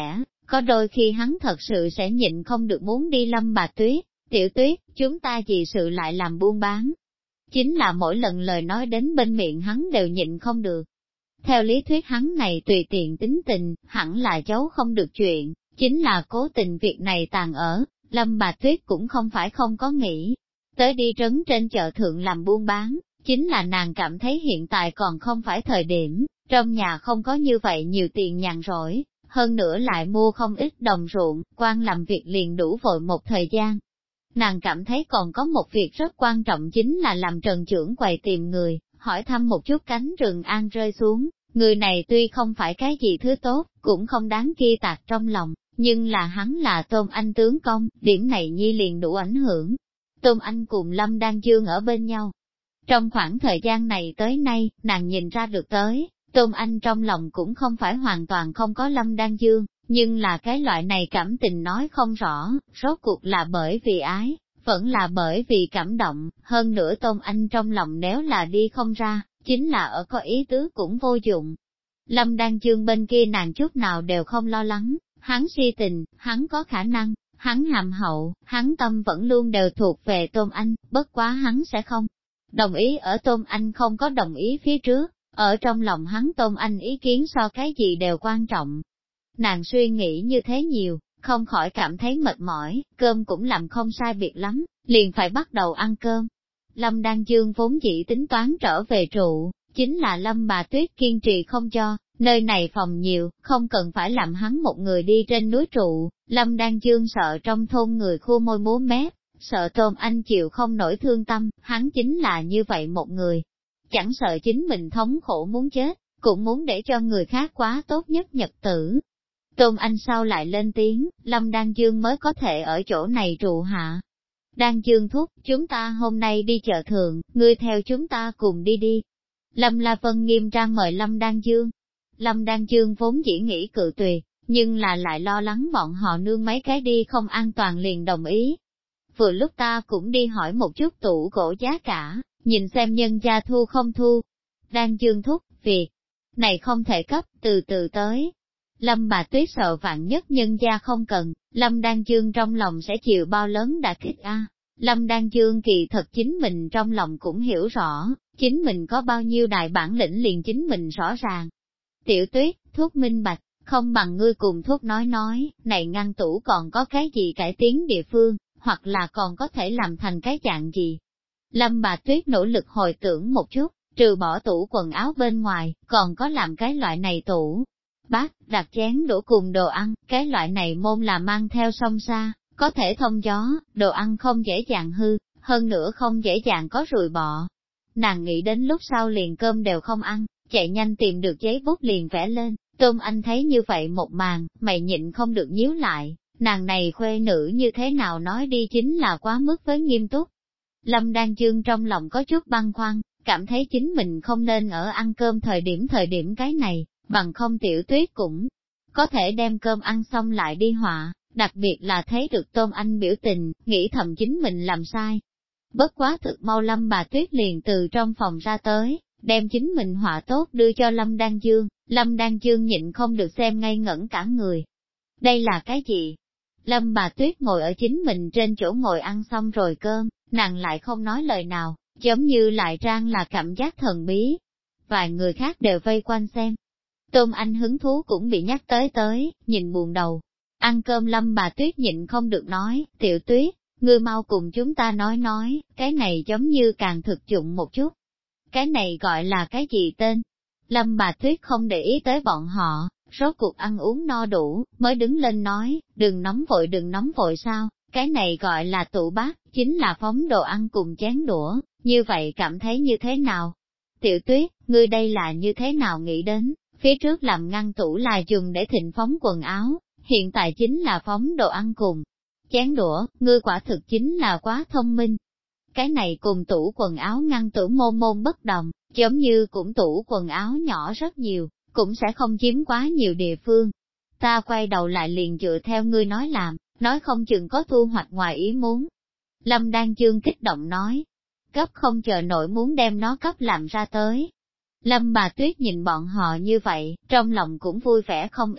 Có đôi khi hắn thật sự sẽ nhịn không được muốn đi Lâm Bà Tuyết, tiểu tuyết, chúng ta gì sự lại làm buôn bán. Chính là mỗi lần lời nói đến bên miệng hắn đều nhịn không được. Theo lý thuyết hắn này tùy tiện tính tình, hẳn là giấu không được chuyện, chính là cố tình việc này tàn ở, Lâm Bà Tuyết cũng không phải không có nghĩ. Tới đi trấn trên chợ thượng làm buôn bán, chính là nàng cảm thấy hiện tại còn không phải thời điểm, trong nhà không có như vậy nhiều tiền nhàn rỗi, hơn nữa lại mua không ít đồng ruộng, quan làm việc liền đủ vội một thời gian. Nàng cảm thấy còn có một việc rất quan trọng chính là làm Trần trưởng quầy tìm người, hỏi thăm một chút cánh rừng an rơi xuống, người này tuy không phải cái gì thứ tốt, cũng không đáng ghi tạc trong lòng, nhưng là hắn là Tôn Anh tướng công, điểm này nhi liền đủ ảnh hưởng. Tôn Anh cùng Lâm Đan Dương ở bên nhau. Trong khoảng thời gian này tới nay, nàng nhìn ra được tới, Tôn Anh trong lòng cũng không phải hoàn toàn không có Lâm Đan Dương, nhưng là cái loại này cảm tình nói không rõ, rốt cuộc là bởi vì ái, vẫn là bởi vì cảm động, hơn nữa Tôn Anh trong lòng nếu là đi không ra, chính là ở có ý tứ cũng vô dụng. Lâm Đan Dương bên kia nàng chút nào đều không lo lắng, hắn si tình, hắn có khả năng, hắn hàm hậu, hắn tâm vẫn luôn đều thuộc về Tôn Anh, bất quá hắn sẽ không đồng ý ở Tôn Anh không có đồng ý phía trước, ở trong lòng hắn Tôn Anh ý kiến so cái gì đều quan trọng. Nàng suy nghĩ như thế nhiều, không khỏi cảm thấy mệt mỏi, cơm cũng làm không sai biệt lắm, liền phải bắt đầu ăn cơm. Lâm Đan Dương vốn dĩ tính toán trở về trụ, chính là Lâm Bà Tuyết kiên trì không cho, nơi này phòng nhiều, không cần phải làm hắn một người đi trên núi trụ. Lâm Đan Dương sợ trong thôn người khua môi múa mép, sợ Tôn Anh chịu không nổi thương tâm, hắn chính là như vậy một người. Chẳng sợ chính mình thống khổ muốn chết, cũng muốn để cho người khác quá tốt nhất nhật tử. Tôn Anh sau lại lên tiếng, Lâm Đan Dương mới có thể ở chỗ này trụ hạ. Đan Dương thúc, chúng ta hôm nay đi chợ thượng, ngươi theo chúng ta cùng đi đi. Lâm La Vân nghiêm trang mời Lâm Đan Dương. Lâm Đan Dương vốn chỉ nghĩ cự tuyệt, nhưng là lại lo lắng bọn họ nương mấy cái đi không an toàn liền đồng ý. Vừa lúc ta cũng đi hỏi một chút tủ gỗ giá cả, nhìn xem nhân gia thu không thu. Đan Dương thúc, việc này không thể cấp, từ từ tới. Lâm Bà Tuyết sợ vạn nhất nhân gia không cần, Lâm Đan Dương trong lòng sẽ chịu bao lớn đả kích a. Lâm Đan Dương kỳ thật chính mình trong lòng cũng hiểu rõ, chính mình có bao nhiêu đại bản lĩnh liền chính mình rõ ràng. Tiểu Tuyết, thuốc minh bạch, không bằng ngươi cùng thuốc nói, này ngăn tủ còn có cái gì cải tiến địa phương, hoặc là còn có thể làm thành cái dạng gì. Lâm Bà Tuyết nỗ lực hồi tưởng một chút, trừ bỏ tủ quần áo bên ngoài, còn có làm cái loại này tủ. Bát, đặt chén đũa cùng đồ ăn, cái loại này môn là mang theo song xa, có thể thông gió, đồ ăn không dễ dàng hư, hơn nữa không dễ dàng có ruồi bọ. Nàng nghĩ đến lúc sau liền cơm đều không ăn, chạy nhanh tìm được giấy bút liền vẽ lên, Tôn Anh thấy như vậy một màn, mày nhịn không được nhíu lại, nàng này khuê nữ như thế nào nói đi chính là quá mức với nghiêm túc. Lâm Đan Dương trong lòng có chút băn khoăn, cảm thấy chính mình không nên ở ăn cơm thời điểm cái này, bằng không Tiểu Tuyết cũng có thể đem cơm ăn xong lại đi họa, đặc biệt là thấy được Tôn Anh biểu tình, nghĩ thầm chính mình làm sai. Bất quá thực mau Lâm Bà Tuyết liền từ trong phòng ra tới, đem chính mình họa tốt đưa cho Lâm Đan Dương, Lâm Đan Dương nhịn không được xem ngây ngẩn cả người. Đây là cái gì? Lâm Bà Tuyết ngồi ở chính mình trên chỗ ngồi ăn xong rồi cơm, nàng lại không nói lời nào, giống như lại trang là cảm giác thần bí. Vài người khác đều vây quanh xem. Tôn Anh hứng thú cũng bị nhắc tới, nhìn buồn đầu. Ăn cơm Lâm Bà Tuyết nhịn không được nói, Tiểu Tuyết, ngươi mau cùng chúng ta nói, cái này giống như càng thực dụng một chút. Cái này gọi là cái gì tên? Lâm Bà Tuyết không để ý tới bọn họ, rốt cuộc ăn uống no đủ, mới đứng lên nói, đừng nóng vội sao, cái này gọi là tủ bát, chính là phóng đồ ăn cùng chén đũa, như vậy cảm thấy như thế nào? Tiểu Tuyết, ngươi đây là như thế nào nghĩ đến, phía trước làm ngăn tủ là dùng để thịnh phóng quần áo, hiện tại chính là phóng đồ ăn cùng chén đũa, ngươi quả thực chính là quá thông minh. Cái này cùng tủ quần áo ngăn tủ môn bất đồng, giống như cũng tủ quần áo nhỏ rất nhiều, cũng sẽ không chiếm quá nhiều địa phương. Ta quay đầu lại liền dựa theo ngươi nói làm, nói không chừng có thu hoạch ngoài ý muốn. Lâm Đan Dương kích động nói, cấp không chờ nổi muốn đem nó cấp làm ra tới. Lâm Bà Tuyết nhìn bọn họ như vậy, trong lòng cũng vui vẻ không ít,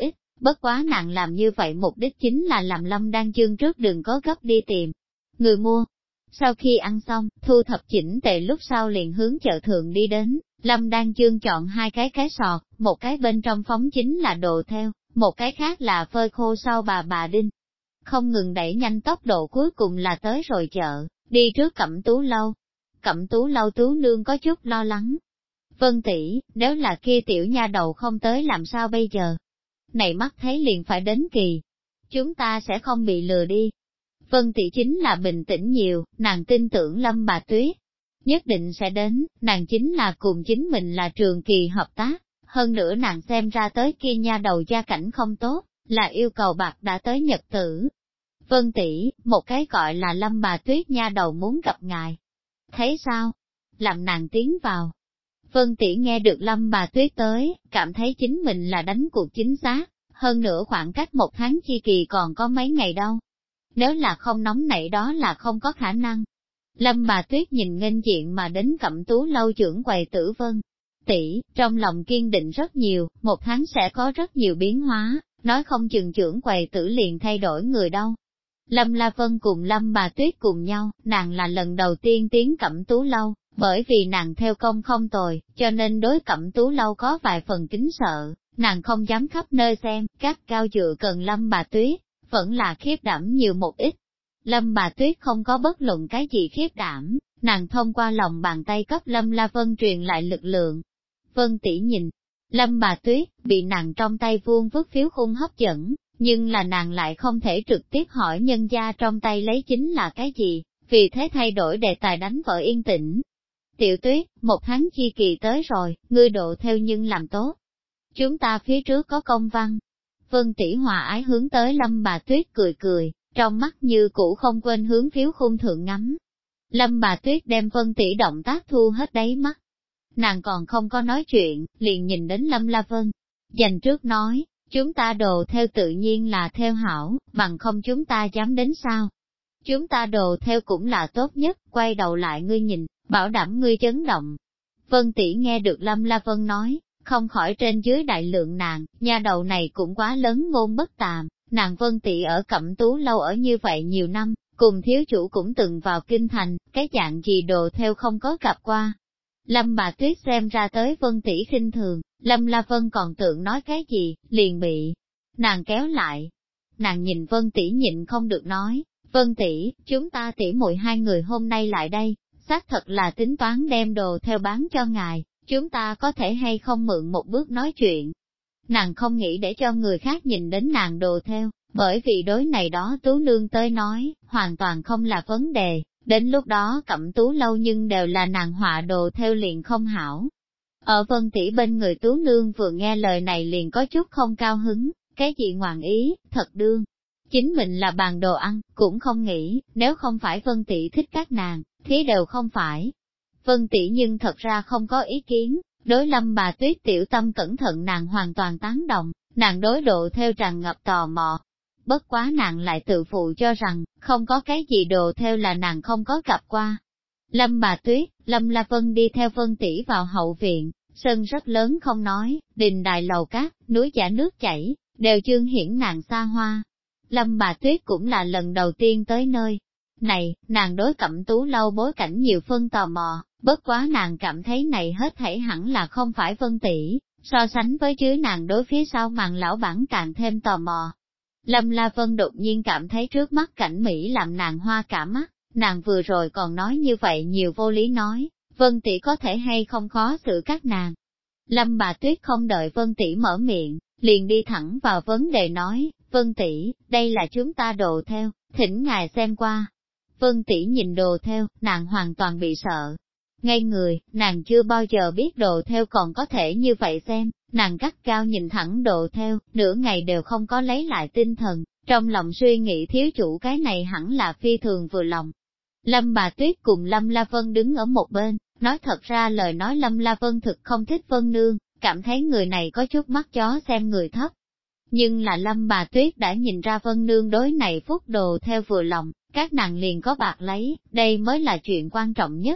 Bất quá nàng làm như vậy mục đích chính là làm Lâm Đan Chương trước đừng có gấp đi tìm người mua. Sau khi ăn xong, thu thập chỉnh tề lúc sau liền hướng chợ thượng đi đến, Lâm Đan Chương chọn hai cái sọt, một cái bên trong phóng chính là đồ theo, một cái khác là phơi khô sau bà đinh. Không ngừng đẩy nhanh tốc độ cuối cùng là tới rồi chợ, đi trước Cẩm Tú lâu. Cẩm Tú lâu Tú nương có chút lo lắng. Vân tỷ, nếu là kia tiểu nha đầu không tới làm sao bây giờ? Này mắt thấy liền phải đến kỳ. Chúng ta sẽ không bị lừa đi. Vân tỷ chính là bình tĩnh nhiều, nàng tin tưởng Lâm bà Tuyết. Nhất định sẽ đến, nàng chính là cùng chính mình là trường kỳ hợp tác. Hơn nữa nàng xem ra tới kia nha đầu gia cảnh không tốt, là yêu cầu bạc đã tới nhật tử. Vân tỷ, một cái gọi là Lâm bà Tuyết nha đầu muốn gặp ngài. Thấy sao? Làm nàng tiến vào. Vân tỷ nghe được Lâm bà Tuyết tới, cảm thấy chính mình là đánh cuộc chính xác, hơn nữa khoảng cách 1 tháng chi kỳ còn có mấy ngày đâu. Nếu là không nóng nảy đó là không có khả năng. Lâm bà Tuyết nhìn nghênh diện mà đến Cẩm Tú lâu trưởng quầy Tử Vân tỷ, trong lòng kiên định rất nhiều, 1 tháng sẽ có rất nhiều biến hóa, nói không chừng trưởng quầy Tử liền thay đổi người đâu. Lâm La Vân cùng Lâm bà Tuyết cùng nhau, nàng là lần đầu tiên tiến Cẩm Tú lâu, bởi vì nàng theo công không tồi, cho nên đối Cẩm Tú lâu có vài phần kính sợ, nàng không dám khắp nơi xem, các cao dựa cần Lâm bà Tuyết, vẫn là khiếp đảm nhiều một ít. Lâm bà Tuyết không có bất luận cái gì khiếp đảm, nàng thông qua lòng bàn tay cấp Lâm La Vân truyền lại lực lượng. Vân tỷ nhìn, Lâm bà Tuyết, bị nàng trong tay vuông vứt phiếu khung hấp dẫn, nhưng là nàng lại không thể trực tiếp hỏi nhân gia trong tay lấy chính là cái gì, vì thế thay đổi đề tài đánh vợ yên tĩnh. Tiểu Tuyết, 1 tháng chi kỳ tới rồi, ngươi độ theo nhưng làm tốt. Chúng ta phía trước có công văn. Vân tỷ hòa ái hướng tới Lâm bà Tuyết cười cười, trong mắt như cũ không quên hướng phiếu khung thượng ngắm. Lâm bà Tuyết đem Vân tỷ động tác thu hết đáy mắt. Nàng còn không có nói chuyện, liền nhìn đến Lâm La Vân. Dành trước nói, chúng ta đồ theo tự nhiên là theo hảo, bằng không chúng ta dám đến sao. Chúng ta đồ theo cũng là tốt nhất, quay đầu lại ngươi nhìn, bảo đảm ngươi chấn động. Vân tỷ nghe được Lâm La Vân nói, không khỏi trên dưới đại lượng nàng, nha đầu này cũng quá lớn ngôn bất tàm, nàng Vân tỷ ở Cẩm Tú lâu ở như vậy nhiều năm, cùng thiếu chủ cũng từng vào kinh thành, cái dạng gì đồ theo không có gặp qua. Lâm bà Tuyết xem ra tới Vân tỷ khinh thường, Lâm La Vân còn tưởng nói cái gì, liền bị nàng kéo lại. Nàng nhìn Vân tỷ nhịn không được nói, Vân tỷ, chúng ta tỷ muội hai người hôm nay lại đây, xác thật là tính toán đem đồ theo bán cho ngài, chúng ta có thể hay không mượn một bước nói chuyện. Nàng không nghĩ để cho người khác nhìn đến nàng đồ theo, bởi vì đối này đó Tú nương tới nói, hoàn toàn không là vấn đề, đến lúc đó Cẩm Tú lâu nhưng đều là nàng họa đồ theo liền không hảo. Ở Vân tỷ bên người Tú nương vừa nghe lời này liền có chút không cao hứng, cái gì ngoạn ý, thật đương. Chính mình là bàn đồ ăn, cũng không nghĩ, nếu không phải Vân tỷ thích các nàng, thì đều không phải. Vân tỷ nhưng thật ra không có ý kiến, đối Lâm bà Tuyết tiểu tâm cẩn thận nàng hoàn toàn tán đồng, nàng đối độ theo tràn ngập tò mò. Bất quá nàng lại tự phụ cho rằng, không có cái gì đồ theo là nàng không có gặp qua. Lâm bà Tuyết, Lâm La Vân đi theo Vân tỷ vào hậu viện, sân rất lớn không nói, đình đài lầu cát, núi chảy nước chảy, đều chương hiển nàng xa hoa. Lâm bà Tuyết cũng là lần đầu tiên tới nơi này, nàng đối Cẩm Tú lâu bối cảnh nhiều phân tò mò, bất quá nàng cảm thấy này hết thảy hẳn là không phải Vân tỷ, so sánh với chứ nàng đối phía sau màn lão bản càng thêm tò mò. Lâm La Vân đột nhiên cảm thấy trước mắt cảnh Mỹ làm nàng hoa cả mắt, nàng vừa rồi còn nói như vậy nhiều vô lý nói, Vân tỷ có thể hay không khó xử các nàng. Lâm bà Tuyết không đợi Vân tỷ mở miệng, liền đi thẳng vào vấn đề nói, Vân tỷ, đây là chúng ta đồ theo, thỉnh ngài xem qua. Vân tỷ nhìn đồ theo, nàng hoàn toàn bị sợ. Ngay người, nàng chưa bao giờ biết đồ theo còn có thể như vậy xem, nàng gắt cao nhìn thẳng đồ theo, nửa ngày đều không có lấy lại tinh thần, trong lòng suy nghĩ thiếu chủ cái này hẳn là phi thường vừa lòng. Lâm bà Tuyết cùng Lâm La Vân đứng ở một bên, nói thật ra lời nói Lâm La Vân thực không thích Vân Nương, cảm thấy người này có chút mắt chó xem người thấp. Nhưng là Lâm bà Tuyết đã nhìn ra Vân Nương đối này phúc đồ theo vừa lòng, các nàng liền có bạc lấy, đây mới là chuyện quan trọng nhất.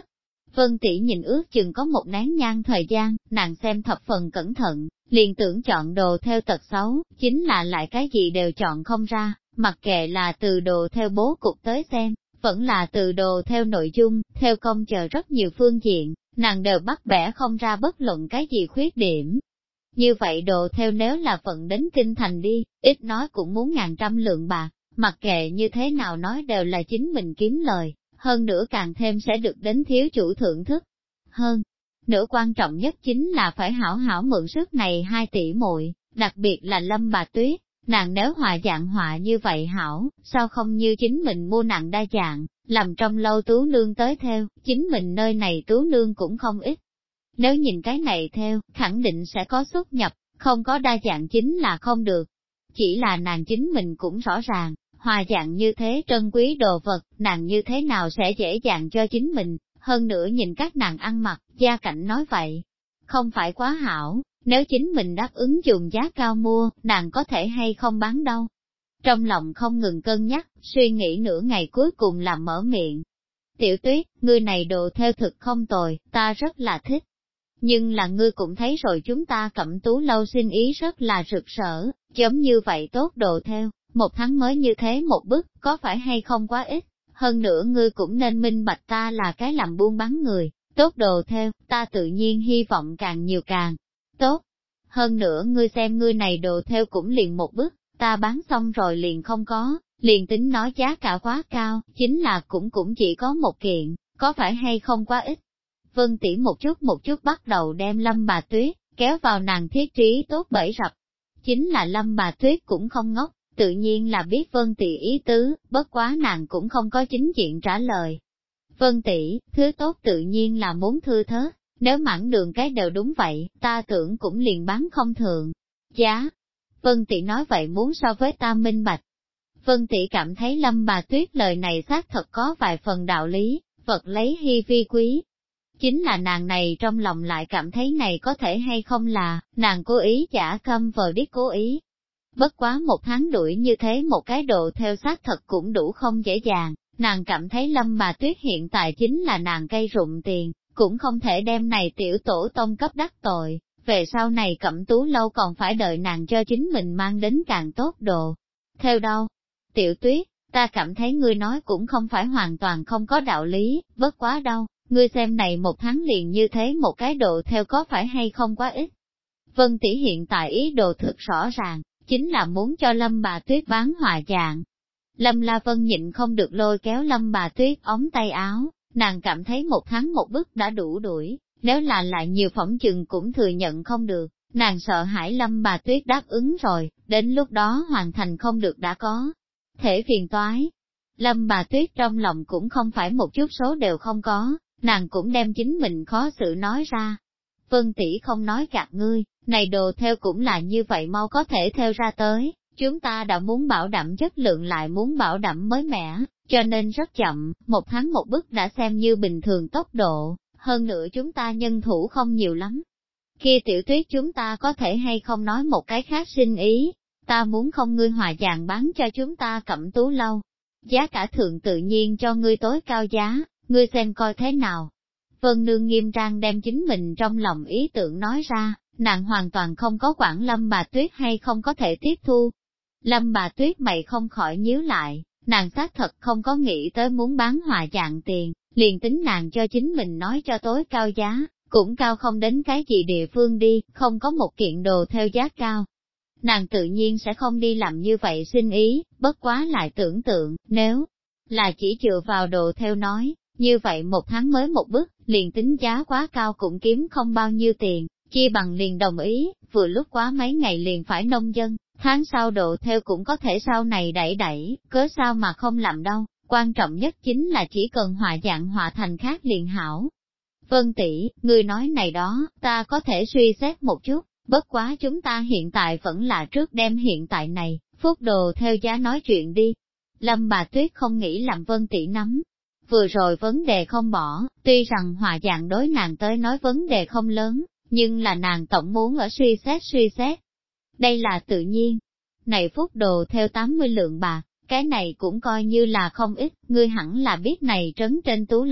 Vân tỷ nhìn ước chừng có một nén nhang thời gian, nàng xem thập phần cẩn thận, liền tưởng chọn đồ theo tật xấu, chính là lại cái gì đều chọn không ra, mặc kệ là từ đồ theo bố cục tới xem, vẫn là từ đồ theo nội dung, theo công chờ rất nhiều phương diện, nàng đều bắt bẻ không ra bất luận cái gì khuyết điểm. Như vậy đồ theo nếu là vận đến kinh thành đi, ít nói cũng muốn ngàn trăm lượng bạc, mặc kệ như thế nào nói đều là chính mình kiếm lời, hơn nữa càng thêm sẽ được đến thiếu chủ thưởng thức. Hơn nữa quan trọng nhất chính là phải hảo hảo mượn sức này 2 tỷ muội, đặc biệt là Lâm bà Tuyết, nàng nếu hòa dạng họa như vậy hảo, sao không như chính mình mua nặng đa dạng, làm trong lâu tú nương tới theo, chính mình nơi này tú nương cũng không ít. Nếu nhìn cái này theo, khẳng định sẽ có xuất nhập, không có đa dạng chính là không được. Chỉ là nàng chính mình cũng rõ ràng, hòa dạng như thế trân quý đồ vật, nàng như thế nào sẽ dễ dàng cho chính mình, hơn nữa nhìn các nàng ăn mặc, gia cảnh nói vậy. Không phải quá hảo, nếu chính mình đáp ứng dùng giá cao mua, nàng có thể hay không bán đâu. Trong lòng không ngừng cân nhắc, suy nghĩ nửa ngày cuối cùng làm mở miệng. Tiểu Tuyết, ngươi này đồ theo thực không tồi, ta rất là thích. Nhưng là ngươi cũng thấy rồi chúng ta Cẩm Tú lâu xin ý rất là rực rỡ, giống như vậy tốt đồ theo, 1 tháng mới như thế một bức, có phải hay không quá ít, hơn nữa ngươi cũng nên minh bạch ta là cái làm buôn bán người, tốt đồ theo, ta tự nhiên hy vọng càng nhiều càng tốt. Hơn nữa ngươi xem ngươi này đồ theo cũng liền một bức, ta bán xong rồi liền không có, liền tính nói giá cả quá cao, chính là cũng chỉ có 1 kiện, có phải hay không quá ít. Vân tỷ một chút bắt đầu đem Lâm bà Tuyết kéo vào nàng thiết trí tốt bẫy rập. Chính là Lâm bà Tuyết cũng không ngốc, tự nhiên là biết Vân tỷ ý tứ, bất quá nàng cũng không có chính diện trả lời. Vân tỷ, thứ tốt tự nhiên là muốn thưa thớt, nếu mãn đường cái đều đúng vậy, ta tưởng cũng liền bán không thượng. Giá. Vân tỷ nói vậy muốn so với ta minh bạch. Vân tỷ cảm thấy Lâm bà Tuyết lời này xác thật có vài phần đạo lý, vật lấy hy vi quý. Chính là nàng này trong lòng lại cảm thấy này có thể hay không là, nàng cố ý giả câm vờ điếc cố ý. Bất quá 1 tháng đuổi như thế một cái độ theo xác thật cũng đủ không dễ dàng, nàng cảm thấy Lâm bà Tuyết hiện tại chính là nàng cây rụng tiền, cũng không thể đem này tiểu tổ tông cấp đắc tội, về sau này Cẩm Tú lâu còn phải đợi nàng cho chính mình mang đến càng tốt đồ. Theo đâu? Tiểu Tuyết, ta cảm thấy ngươi nói cũng không phải hoàn toàn không có đạo lý, bất quá đâu. Ngươi xem này 1 tháng liền như thế một cái độ theo có phải hay không quá ít. Vân tỷ hiện tại ý đồ thực rõ ràng, chính là muốn cho Lâm bà Tuyết bán hòa dạng. Lâm La Vân nhịn không được lôi kéo Lâm bà Tuyết ống tay áo, nàng cảm thấy 1 tháng một bức đã đủ đuổi, nếu là lại nhiều phỏng chừng cũng thừa nhận không được, nàng sợ hãi Lâm bà Tuyết đáp ứng rồi, đến lúc đó hoàn thành không được đã có. Thể phiền toái. Lâm bà Tuyết trong lòng cũng không phải một chút số đều không có. Nàng cũng đem chính mình khó xử nói ra. Vân tỷ không nói gạt ngươi, này đồ theo cũng là như vậy mau có thể theo ra tới, chúng ta đã muốn bảo đảm chất lượng lại muốn bảo đảm mới mẻ, cho nên rất chậm, 1 tháng một bức đã xem như bình thường tốc độ, hơn nữa chúng ta nhân thủ không nhiều lắm. Kia Tiểu Tuyết chúng ta có thể hay không nói một cái khác xin ý, ta muốn không ngươi hòa dạng bán cho chúng ta Cẩm Tú lâu, giá cả thượng tự nhiên cho ngươi tối cao giá. Ngươi xem coi thế nào. Vân Nương nghiêm trang đem chính mình trong lòng ý tưởng nói ra, nàng hoàn toàn không có quản Lâm bà Tuyết hay không có thể tiếp thu. Lâm bà Tuyết mày không khỏi nhíu lại, nàng xác thật không có nghĩ tới muốn bán hòa dạng tiền, liền tính nàng cho chính mình nói cho tối cao giá, cũng cao không đến cái gì địa phương đi, không có một kiện đồ theo giá cao. Nàng tự nhiên sẽ không đi làm như vậy xin ý, bất quá lại tưởng tượng, nếu là chỉ dựa vào đồ theo nói, như vậy 1 tháng mới một bức, liền tính giá quá cao cũng kiếm không bao nhiêu tiền, chi bằng liền đồng ý, vừa lúc quá mấy ngày liền phải nông dân, tháng sau độ theo cũng có thể sau này đẩy, cớ sao mà không làm đâu, quan trọng nhất chính là chỉ cần hòa dạng hòa thành khác liền hảo. Vân tỷ, ngươi nói này đó, ta có thể suy xét một chút, bất quá chúng ta hiện tại vẫn là trước đem hiện tại này, phúc đồ theo giá nói chuyện đi. Lâm bà Tuyết không nghĩ làm Vân tỷ nắm. Vừa rồi vấn đề không bỏ, tuy rằng hòa dạng đối nàng tới nói vấn đề không lớn, nhưng là nàng tổng muốn ở suy xét. Đây là tự nhiên. Này phúc đồ theo 80 lượng bạc, cái này cũng coi như là không ít, ngươi hẳn là biết này trấn trên Tú lâu,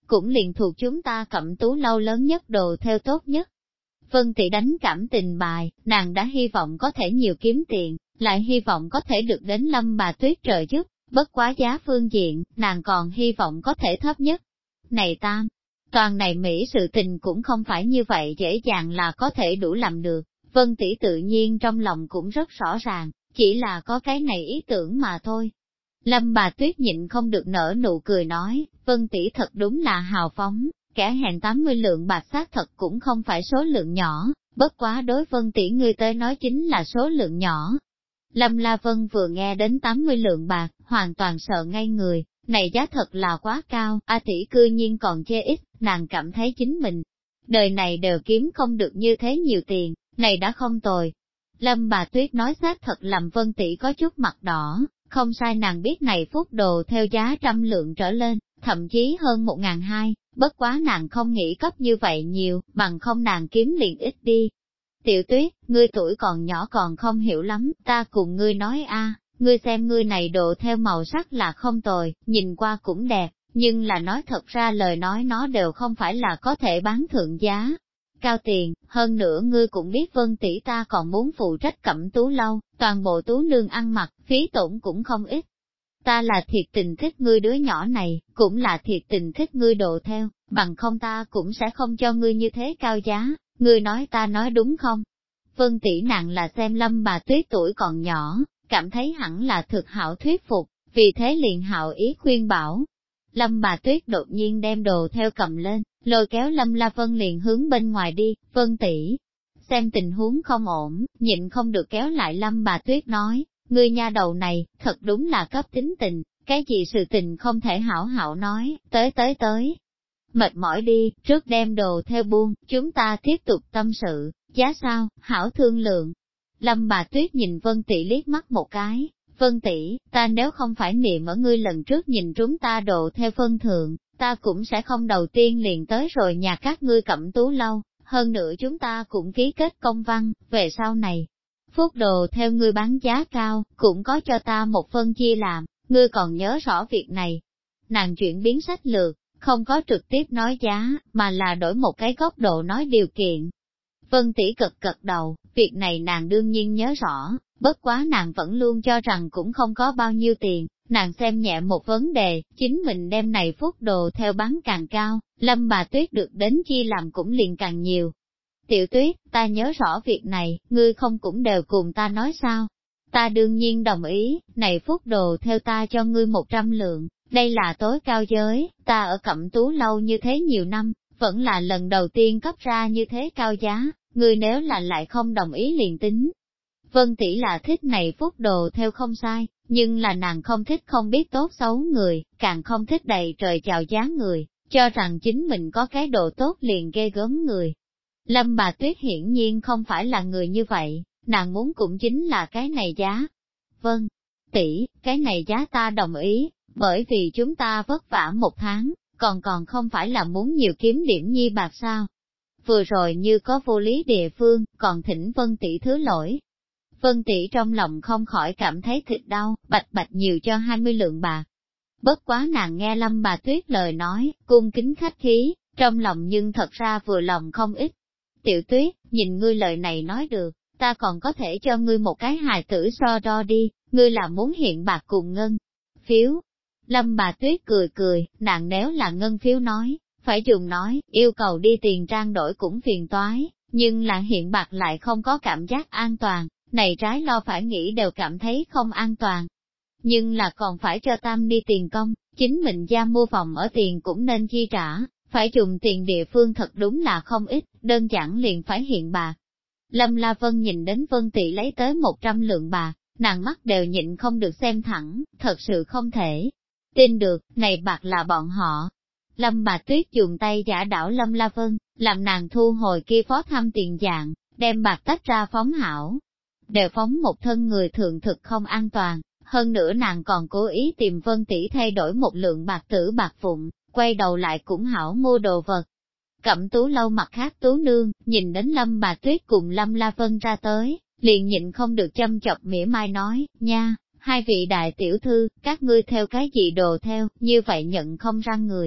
cũng liền thuộc chúng ta Cẩm Tú lâu lớn nhất đồ theo tốt nhất. Vân Tỷ đánh cảm tình bài, nàng đã hy vọng có thể nhiều kiếm tiền, lại hy vọng có thể được đến Lâm bà Tuyết trợ giúp, bất quá giá phương diện, nàng còn hy vọng có thể thấp nhất. Này tam, toàn này Mỹ sự tình cũng không phải như vậy dễ dàng là có thể đủ làm được, Vân Tỷ tự nhiên trong lòng cũng rất rõ ràng, chỉ là có cái này ý tưởng mà thôi. Lâm bà Tuyết nhịn không được nở nụ cười nói, Vân Tỷ thật đúng là hào phóng, kẻ hèn 80 lượng bạc xác thật cũng không phải số lượng nhỏ, bất quá đối Vân Tỷ ngươi tới nói chính là số lượng nhỏ. Lâm La Vân vừa nghe đến 80 lượng bạc, hoàn toàn sợ ngay người, này giá thật là quá cao, A tỷ cư nhiên còn chê ít, nàng cảm thấy chính mình, đời này đều kiếm không được như thế nhiều tiền, này đã không tồi. Lâm bà Tuyết nói xác thật làm Vân Tỷ có chút mặt đỏ, không sai nàng biết này phúc đồ theo giá 100 lượng trở lên, thậm chí hơn 1.200, bất quá nàng không nghĩ cấp như vậy nhiều, bằng không nàng kiếm liền ít đi. Tiểu Tuyết, ngươi tuổi còn nhỏ còn không hiểu lắm, ta cùng ngươi nói a, ngươi xem ngươi này đồ theo màu sắc là không tồi, nhìn qua cũng đẹp, nhưng là nói thật ra lời nói nó đều không phải là có thể bán thượng giá. Cao tiền, hơn nữa ngươi cũng biết Vân tỷ ta còn muốn phụ trách Cẩm Tú lâu, toàn bộ Tú nương ăn mặc, phí tổn cũng không ít. Ta là thiệt tình thích ngươi đứa nhỏ này, cũng là thiệt tình thích ngươi đồ theo, bằng không ta cũng sẽ không cho ngươi như thế cao giá, ngươi nói ta nói đúng không? Vân tỷ nàng là xem Lâm bà Tuyết tuổi còn nhỏ, cảm thấy hẳn là thực hảo thuyết phục, vì thế liền hảo ý khuyên bảo. Lâm bà Tuyết đột nhiên đem đồ theo cầm lên, lôi kéo Lâm La Vân liền hướng bên ngoài đi, Vân tỷ xem tình huống không ổn, nhịn không được kéo lại Lâm bà Tuyết nói, ngươi nha đầu này, thật đúng là cấp tính tình, cái gì sự tình không thể hảo hảo nói, tới. Mệt mỏi đi, trước đem đồ theo buông, chúng ta tiếp tục tâm sự, giá sao, hảo thương lượng. Lâm bà Tuyết nhìn Vân tỷ liếc mắt một cái, Vân tỷ, ta nếu không phải niệm ở ngươi lần trước nhìn chúng ta đồ theo phân thượng, ta cũng sẽ không đầu tiên liền tới rồi nhà các ngươi Cẩm Tú lâu, hơn nữa chúng ta cũng ký kết công văn, về sau này. Phúc đồ theo ngươi bán giá cao, cũng có cho ta một phân chia làm, ngươi còn nhớ rõ việc này. Nàng chuyển biến sách lược, không có trực tiếp nói giá, mà là đổi một cái góc độ nói điều kiện. Vân tỷ cật đầu, việc này nàng đương nhiên nhớ rõ, bất quá nàng vẫn luôn cho rằng cũng không có bao nhiêu tiền, nàng xem nhẹ một vấn đề, chính mình đem này phúc đồ theo bán càng cao, Lâm bà Tuyết được đến chi làm cũng liền càng nhiều. Tiểu Tuyết, ta nhớ rõ việc này, ngươi không cũng đều cùng ta nói sao? Ta đương nhiên đồng ý, này phúc đồ theo ta cho ngươi 100 lượng, đây là tối cao giới, ta ở Cẩm Tú lâu như thế nhiều năm, vẫn là lần đầu tiên cấp ra như thế cao giá, ngươi nếu là lại không đồng ý liền tính. Vân tỷ là thích này phúc đồ theo không sai, nhưng là nàng không thích không biết tốt xấu người, càng không thích đầy trời chào giá người, cho rằng chính mình có cái đồ tốt liền ghê gớm người. Lâm bà Tuyết hiển nhiên không phải là người như vậy, nàng muốn cũng chính là cái này giá. Vâng, tỷ, cái này giá ta đồng ý, bởi vì chúng ta vất vả một tháng, còn không phải là muốn nhiều kiếm điểm nhi bạc sao. Vừa rồi như có vô lý địa phương, còn thỉnh Vân tỷ thứ lỗi. Vân tỷ trong lòng không khỏi cảm thấy thịt đau, bạch nhiều cho 20 lượng bạc. Bất quá nàng nghe Lâm bà Tuyết lời nói, cung kính khách khí, trong lòng nhưng thật ra vừa lòng không ít. Tiểu Tuyết, nhìn ngươi lời này nói được, ta còn có thể cho ngươi một cái hài tử so đo đi, ngươi là muốn hiện bạc cùng ngân phiếu. Lâm bà Tuyết cười, nàng nếu là ngân phiếu nói, phải dùng nói, yêu cầu đi tiền trang đổi cũng phiền toái, nhưng là hiện bạc lại không có cảm giác an toàn, này trái lo phải nghĩ đều cảm thấy không an toàn. Nhưng là còn phải cho tam đi tiền công, chính mình ra mua phòng ở tiền cũng nên chi trả, phải dùng tiền địa phương thật đúng là không ít, đơn giản liền phải hiện bạc. Lâm La Vân nhìn đến Vân tỷ lấy tới 100 lượng bạc, nàng mắt đều nhịn không được xem thẳng, thật sự không thể tin được, này bạc là bọn họ. Lâm bà Tuyết dùng tay giả đảo Lâm La Vân, làm nàng thu hồi kia phó thăm tiền dạng, đem bạc tách ra phóng hảo. Đều phóng một thân người thượng thực không an toàn, hơn nữa nàng còn cố ý tìm Vân tỷ thay đổi một lượng bạc tử bạc phụng, quay đầu lại cũng hảo mua đồ vật. Cẩm Tú lâu mặt khác Tú nương, nhìn đến Lâm bà Tuyết cùng Lâm La Vân ra tới, liền nhịn không được châm chọc mỉa mai nói, nha, hai vị đại tiểu thư, các ngươi theo cái gì đồ theo, như vậy nhận không ra người.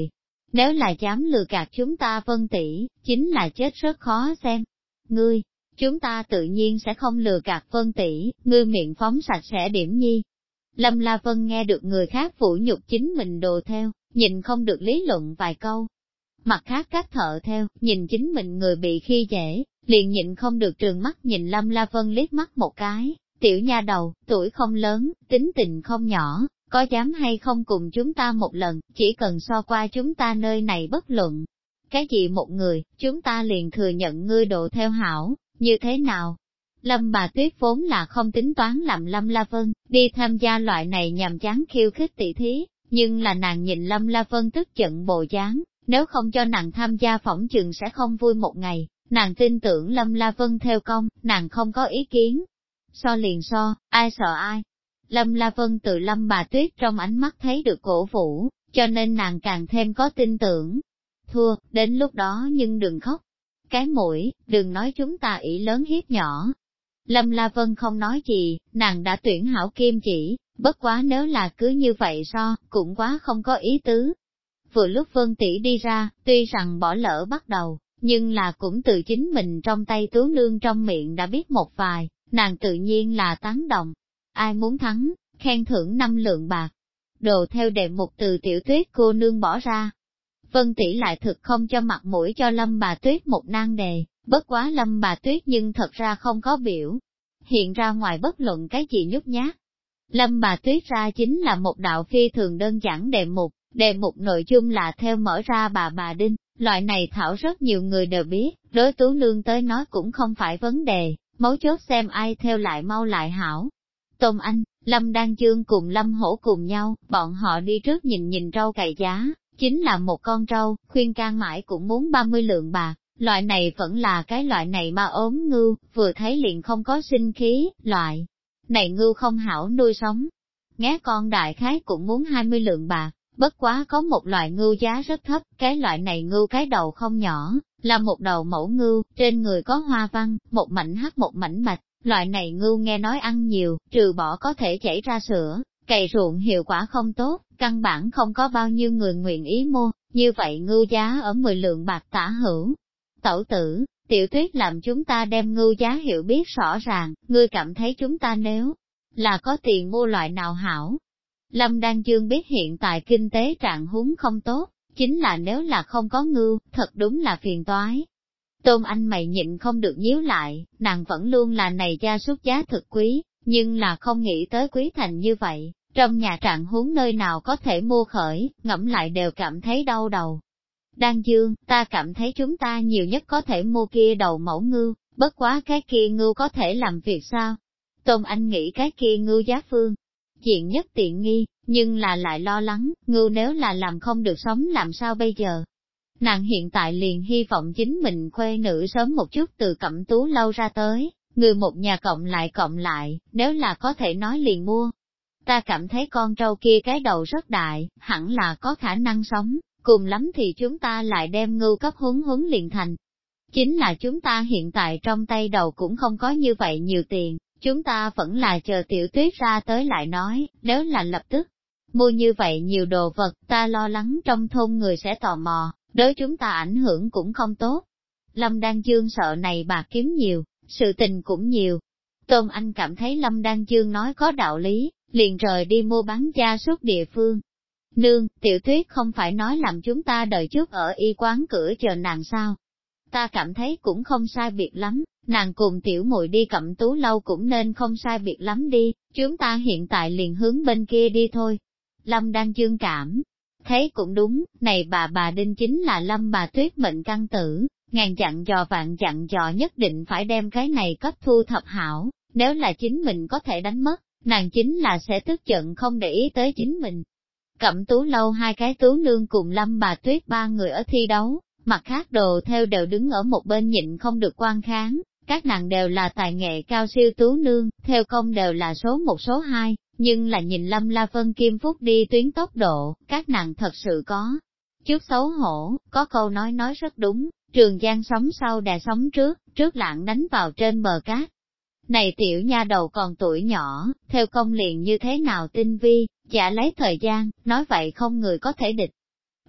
Nếu là dám lừa gạt chúng ta Vân tỷ, chính là chết rất khó xem. Ngươi, chúng ta tự nhiên sẽ không lừa gạt Vân tỷ, ngươi miệng phóng sạch sẽ điểm nhi. Lâm La Vân nghe được người khác vũ nhục chính mình đồ theo, nhìn không được lý luận vài câu. Mặt khác các thợ theo, nhìn chính mình người bị khi dễ, liền nhịn không được trừng mắt nhìn Lâm La Vân liếc mắt một cái, tiểu nha đầu, tuổi không lớn, tính tình không nhỏ, có dám hay không cùng chúng ta một lần, chỉ cần so qua chúng ta nơi này bất luận. Cái gì một người, chúng ta liền thừa nhận ngươi độ theo hảo, như thế nào? Lâm bà Tuyết vốn là không tính toán làm Lâm La Vân, đi tham gia loại này nhằm chán khiêu khích tỷ thí, nhưng là nàng nhìn Lâm La Vân tức giận bộ dáng, nếu không cho nàng tham gia phỏng chừng sẽ không vui một ngày, nàng tin tưởng Lâm La Vân theo công, nàng không có ý kiến. So liền so, ai sợ ai? Lâm La Vân từ Lâm bà Tuyết trong ánh mắt thấy được cổ vũ, cho nên nàng càng thêm có tin tưởng. Thua, đến lúc đó nhưng đừng khóc. Cái mũi, đừng nói chúng ta ỷ lớn hiếp nhỏ. Lâm La Vân không nói gì, nàng đã tuyển hảo kim chỉ, bất quá nếu là cứ như vậy so, cũng quá không có ý tứ. Vừa lúc Vân tỷ đi ra, tuy rằng bỏ lỡ bắt đầu, nhưng là cũng từ chính mình trong tay Tú Nương trong miệng đã biết một vài, nàng tự nhiên là tán đồng. Ai muốn thắng, khen thưởng 5 lượng bạc. Đồ theo đề mục từ Tiểu Tuyết cô nương bỏ ra. Vân tỷ lại thực không cho mặt mũi cho Lâm bà Tuyết một nan đề, bất quá Lâm bà Tuyết nhưng thật ra không có biểu. Hiện ra ngoài bất luận cái gì nhút nhát. Lâm bà Tuyết ra chính là một đạo phi thường đơn giản đề mục nội dung là theo mở ra bà Đinh, loại này thảo rất nhiều người đều biết, đối Tú Nương tới nói cũng không phải vấn đề, mấu chốt xem ai theo lại mau lại hảo. Tôn Anh, Lâm Đan Dương cùng Lâm Hổ cùng nhau, bọn họ đi trước nhìn trâu cày giá, chính là một con trâu, khuyên can mãi cũng muốn 30 lượng bạc, loại này vẫn là cái loại này mà ốm ngưu, vừa thấy liền không có sinh khí, loại này ngưu không hảo nuôi sống. Nghe con đại khái cũng muốn 20 lượng bạc, bất quá có một loại ngưu giá rất thấp, cái loại này ngưu cái đầu không nhỏ, là một đầu mẫu ngưu, trên người có hoa văn, một mảnh hắc một mảnh bạch. Loại này ngưu nghe nói ăn nhiều, trừ bỏ có thể chảy ra sữa, cày ruộng hiệu quả không tốt, căn bản không có bao nhiêu người nguyện ý mua, như vậy ngưu giá ở 10 lượng bạc tả hữu. Tẩu tử, Tiểu Tuyết làm chúng ta đem ngưu giá hiểu biết rõ ràng, ngươi cảm thấy chúng ta nếu là có tiền mua loại nào hảo. Lâm Đan Dương biết hiện tại kinh tế trạng huống không tốt, chính là nếu là không có ngưu, thật đúng là phiền toái. Tôn Anh mày nhịn không được nhíu lại, nàng vẫn luôn là này gia súc giá thực quý, nhưng là không nghĩ tới quý thành như vậy, trong nhà trạng huống nơi nào có thể mua khởi, ngẫm lại đều cảm thấy đau đầu. Đan Dương, ta cảm thấy chúng ta nhiều nhất có thể mua kia đầu mẫu ngưu, bất quá cái kia ngưu có thể làm việc sao? Tôn Anh nghĩ cái kia ngưu giá phương, diện nhất tiện nghi, nhưng là lại lo lắng, ngưu nếu là làm không được sống làm sao bây giờ? Nàng hiện tại liền hy vọng chính mình khuê nữ sớm một chút từ Cẩm Tú lâu ra tới, người một nhà cộng lại, nếu là có thể nói liền mua. Ta cảm thấy con trâu kia cái đầu rất đại, hẳn là có khả năng sống, cùng lắm thì chúng ta lại đem ngưu cấp huấn liền thành. Chính là chúng ta hiện tại trong tay đầu cũng không có như vậy nhiều tiền, chúng ta vẫn là chờ Tiểu Tuyết ra tới lại nói, nếu là lập tức mua như vậy nhiều đồ vật, ta lo lắng trong thôn người sẽ tò mò. Đối chúng ta ảnh hưởng cũng không tốt. Lâm Đan Dương sợ này bạc kiếm nhiều, sự tình cũng nhiều. Tôn Anh cảm thấy Lâm Đan Dương nói có đạo lý, liền rời đi mua bán gia súc địa phương. Nương, Tiểu Tuyết không phải nói làm chúng ta đợi chút ở y quán cửa chờ nàng sao? Ta cảm thấy cũng không sai biệt lắm, nàng cùng tiểu muội đi Cẩm Tú lâu cũng nên không sai biệt lắm đi, chúng ta hiện tại liền hướng bên kia đi thôi. Lâm Đan Dương cảm thấy cũng đúng, này bà Đinh chính là Lâm bà Tuyết mệnh căn tử, ngàn dặn dò vạn dặn dò nhất định phải đem cái này cấp thu thập hảo, nếu là chính mình có thể đánh mất, nàng chính là sẽ tức giận không để ý tới chính mình. Cẩm Tú lâu hai cái Tú Nương cùng Lâm bà Tuyết ba người ở thi đấu, mặt khác đồ theo đều đứng ở một bên nhịn không được quan kháng, các nàng đều là tài nghệ cao siêu Tú Nương, theo công đều là số 1 số 2. Nhưng là nhìn Lâm La Vân Kim Phúc đi tuyến tốc độ, các nàng thật sự có chút xấu hổ, có câu nói rất đúng, Trường Giang sóng sau đè sóng trước lạng đánh vào trên bờ cát. Này tiểu nha đầu còn tuổi nhỏ, theo công liền như thế nào tinh vi, chả lấy thời gian, nói vậy không người có thể địch.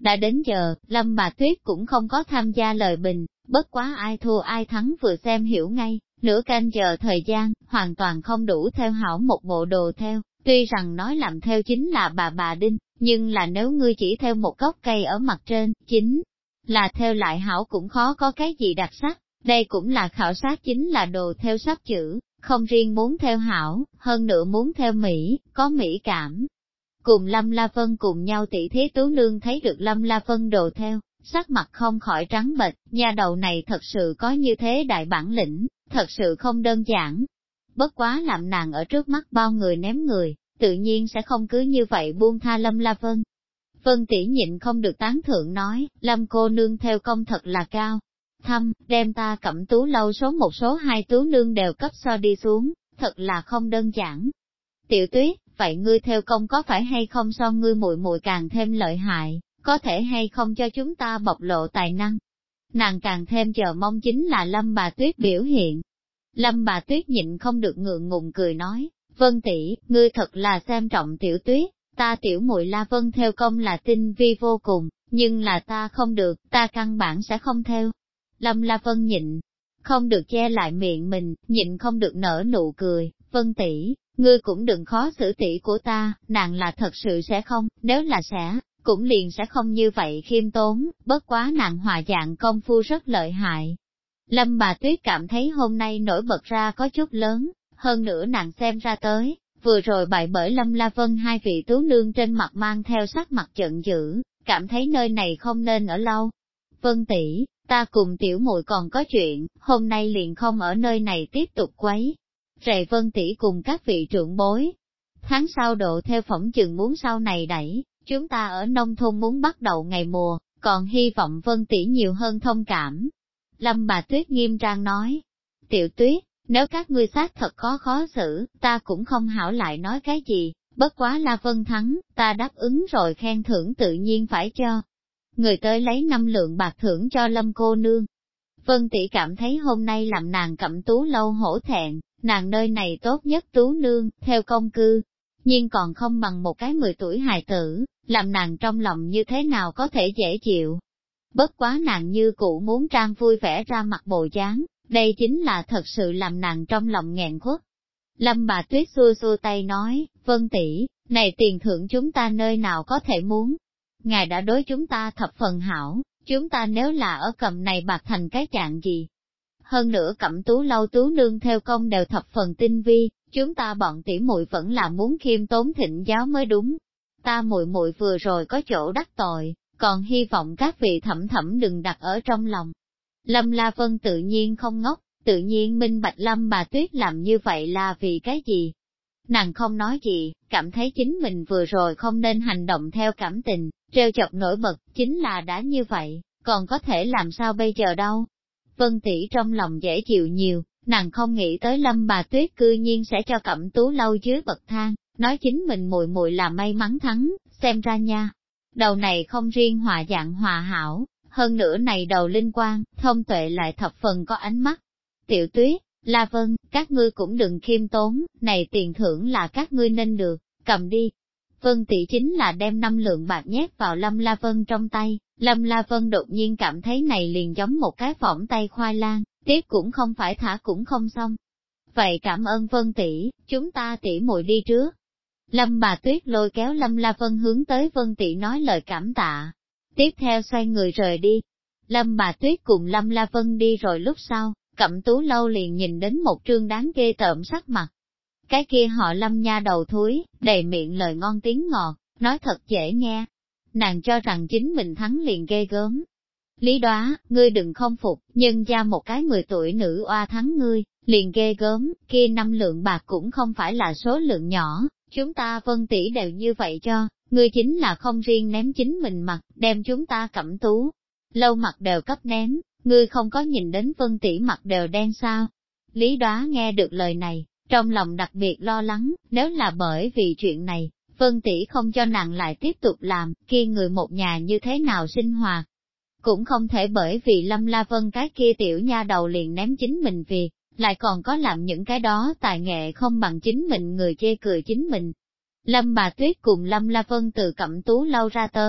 Đã đến giờ, Lâm Bà Tuyết cũng không có tham gia lời bình, bất quá ai thua ai thắng vừa xem hiểu ngay, nửa canh giờ thời gian, hoàn toàn không đủ theo hảo một bộ đồ theo, tuy rằng nói làm theo chính là bà Đinh, nhưng là nếu ngươi chỉ theo một gốc cây ở mặt trên, chính là theo lại hảo cũng khó có cái gì đặc sắc, đây cũng là khảo sát chính là đồ theo sắp chữ, không riêng muốn theo hảo, hơn nữa muốn theo Mỹ, có mỹ cảm. Cùng Lâm La Vân cùng nhau tỷ thí Tú Nương thấy được Lâm La Vân đồ theo, sắc mặt không khỏi trắng bệch, nha đầu này thật sự có như thế đại bản lĩnh, thật sự không đơn giản. Bất quá làm nàng ở trước mắt bao người ném người, tự nhiên sẽ không cứ như vậy buông tha Lâm La Vân. Vân tỷ nhịn không được tán thưởng nói, Lâm cô nương theo công thật là cao. Thâm, đem ta Cẩm Tú lâu số một số hai Tú Nương đều cấp so đi xuống, thật là không đơn giản. Tiểu Tuyết, vậy ngươi theo công có phải hay không so ngươi muội muội càng thêm lợi hại, có thể hay không cho chúng ta bộc lộ tài năng? Nàng càng thêm chờ mong chính là Lâm Bà Tuyết biểu hiện. Lâm Bà Tuyết nhịn không được ngượng ngùng cười nói, Vân tỷ, ngươi thật là xem trọng Tiểu Tuyết, ta tiểu muội La Vân theo công là tinh vi vô cùng, nhưng là ta không được, ta căn bản sẽ không theo. Lâm La Vân nhịn không được che lại miệng mình, nhịn không được nở nụ cười, Vân tỷ, ngươi cũng đừng khó xử tỷ của ta, nàng là thật sự sẽ không, nếu là sẽ, cũng liền sẽ không như vậy khiêm tốn, bất quá nàng hòa dạng công phu rất lợi hại. Lâm Bà Tuyết cảm thấy hôm nay nổi bật ra có chút lớn, hơn nữa nàng xem ra tới, vừa rồi bại bởi Lâm La Vân hai vị tú nương trên mặt mang theo sắc mặt giận dữ, cảm thấy nơi này không nên ở lâu. Vân tỷ, ta cùng tiểu muội còn có chuyện, hôm nay liền không ở nơi này tiếp tục quấy. Rệ Vân tỷ cùng các vị trưởng bối. Tháng sau độ theo phỏng chừng muốn sau này đẩy, chúng ta ở nông thôn muốn bắt đầu ngày mùa, còn hy vọng Vân tỷ nhiều hơn thông cảm. Lâm Bà Tuyết nghiêm trang nói, Tiểu Tuyết, nếu các ngươi xác thật có khó xử, ta cũng không hảo lại nói cái gì, bất quá La Vân thắng, ta đáp ứng rồi khen thưởng tự nhiên phải cho. Người tới lấy 5 lượng bạc thưởng cho Lâm cô nương. Vân tỷ cảm thấy hôm nay làm nàng Cẩm Tú lâu hổ thẹn, nàng nơi này tốt nhất Tú nương, theo công cư, nhưng còn không bằng một cái 10 tuổi hài tử, làm nàng trong lòng như thế nào có thể dễ chịu. Bất quá nàng như cũ muốn trang vui vẻ ra mặt bộ dáng, đây chính là thật sự làm nàng trong lòng nghẹn khuất. Lâm Bà Tuyết xua xua tay nói, Vân tỷ, này tiền thưởng chúng ta nơi nào có thể muốn. Ngài đã đối chúng ta thập phần hảo, chúng ta nếu là ở cầm này bạc thành cái trạng gì. Hơn nữa Cẩm Tú lâu tú nương theo công đều thập phần tinh vi, chúng ta bọn tỷ muội vẫn là muốn khiêm tốn thịnh giáo mới đúng. Ta muội muội vừa rồi có chỗ đắc tội, còn hy vọng các vị thẩm thẩm đừng đặt ở trong lòng. Lâm La Vân tự nhiên không ngốc, tự nhiên minh bạch Lâm Bà Tuyết làm như vậy là vì cái gì. Nàng không nói gì, cảm thấy chính mình vừa rồi không nên hành động theo cảm tình, trêu chọc nổi bật, chính là đã như vậy, còn có thể làm sao bây giờ đâu. Vân tỷ trong lòng dễ chịu nhiều, nàng không nghĩ tới Lâm Bà Tuyết cư nhiên sẽ cho Cẩm Tú lâu dưới bậc thang, nói chính mình muội muội là may mắn thắng, xem ra nha. Đầu này không riêng hòa dạng hòa hảo, hơn nữa này đầu linh quan, thông tuệ lại thập phần có ánh mắt. Tiểu Tuyết, La Vân, các ngươi cũng đừng khiêm tốn, này tiền thưởng là các ngươi nên được, cầm đi. Vân tỷ chính là đem 5 lượng bạc nhét vào Lâm La Vân trong tay, Lâm La Vân đột nhiên cảm thấy này liền giống một cái phỏng tay khoai lang, tiếp cũng không phải thả cũng không xong. Vậy cảm ơn Vân tỷ, chúng ta tỷ muội đi trước. Lâm Bà Tuyết lôi kéo Lâm La Vân hướng tới Vân tỷ nói lời cảm tạ. Tiếp theo xoay người rời đi. Lâm Bà Tuyết cùng Lâm La Vân đi rồi lúc sau, Cẩm Tú lâu liền nhìn đến một trương đáng ghê tởm sắc mặt. Cái kia họ Lâm nha đầu thúi, đầy miệng lời ngon tiếng ngọt, nói thật dễ nghe. Nàng cho rằng chính mình thắng liền ghê gớm. Lý Đoá, ngươi đừng không phục, nhân ra một cái 10 tuổi nữ oa thắng ngươi, liền ghê gớm, kia 5 lượng bạc cũng không phải là số lượng nhỏ, chúng ta Vân tỷ đều như vậy cho, ngươi chính là không riêng ném chính mình mặt, đem chúng ta Cẩm Tú lâu mặt đều cấp ném, ngươi không có nhìn đến Vân tỷ mặt đều đen sao. Lý Đoá nghe được lời này, trong lòng đặc biệt lo lắng, nếu là bởi vì chuyện này, Vân tỷ không cho nàng lại tiếp tục làm, kia người một nhà như thế nào sinh hoạt. Cũng không thể bởi vì Lâm La Vân cái kia tiểu nha đầu liền ném chính mình việc, lại còn có làm những cái đó tài nghệ không bằng chính mình người chê cười chính mình. Lâm Bà Tuyết cùng Lâm La Vân từ Cẩm Tú lâu ra tới,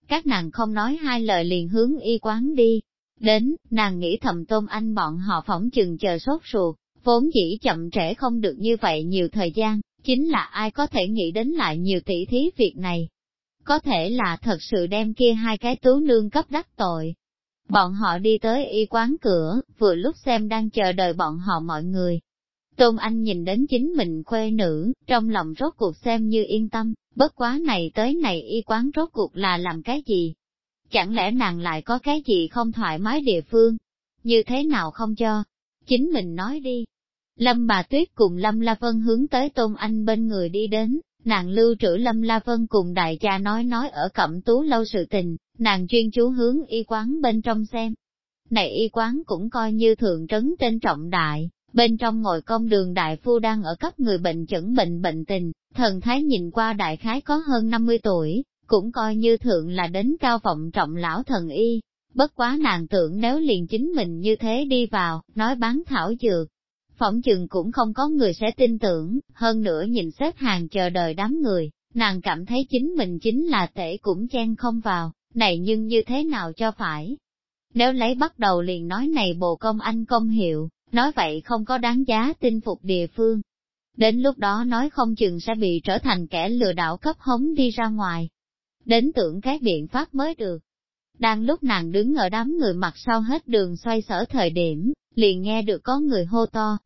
Các nàng không nói hai lời liền hướng y quán đi. Đến, nàng nghĩ thầm Tôn Anh bọn họ phỏng chừng chờ sốt ruột, vốn dĩ chậm trễ không được như vậy nhiều thời gian, chính là ai có thể nghĩ đến lại nhiều tỉ thí việc này. Có thể là thật sự đem kia hai cái tú nương cấp đắc tội. Bọn họ đi tới y quán cửa, vừa lúc xem đang chờ đợi bọn họ mọi người. Tôn Anh nhìn đến chính mình khuê nữ, trong lòng rốt cuộc xem như yên tâm, bất quá này tới này y quán rốt cuộc là làm cái gì? Chẳng lẽ nàng lại có cái gì không thoải mái địa phương? Như thế nào không cho? Chính mình nói đi. Lâm Bà Tuyết cùng Lâm La Vân hướng tới Tôn Anh bên người đi đến, nàng lưu trữ Lâm La Vân cùng đại cha nói ở Cẩm Tú lâu sự tình, nàng chuyên chú hướng y quán bên trong xem. Này y quán cũng coi như thượng trấn trên trọng đại, bên trong ngồi công đường đại phu đang ở cấp người bệnh chẩn bệnh tình, thần thái nhìn qua đại khái có hơn 50 tuổi, cũng coi như thượng là đến cao vọng trọng lão thần y. Bất quá nàng tưởng nếu liền chính mình như thế đi vào, nói bán thảo dược, phỏng chừng cũng không có người sẽ tin tưởng, hơn nữa nhìn xếp hàng chờ đợi đám người, nàng cảm thấy chính mình chính là tể cũng chen không vào, này nhưng như thế nào cho phải. Nếu lấy bắt đầu liền nói này bộ công anh công hiệu, nói vậy không có đáng giá tin phục địa phương. Đến lúc đó nói không chừng sẽ bị trở thành kẻ lừa đảo cấp hống đi ra ngoài. Đến tưởng cái biện pháp mới được. Đang lúc nàng đứng ở đám người mặt sau hết đường xoay sở thời điểm, liền nghe được có người hô to,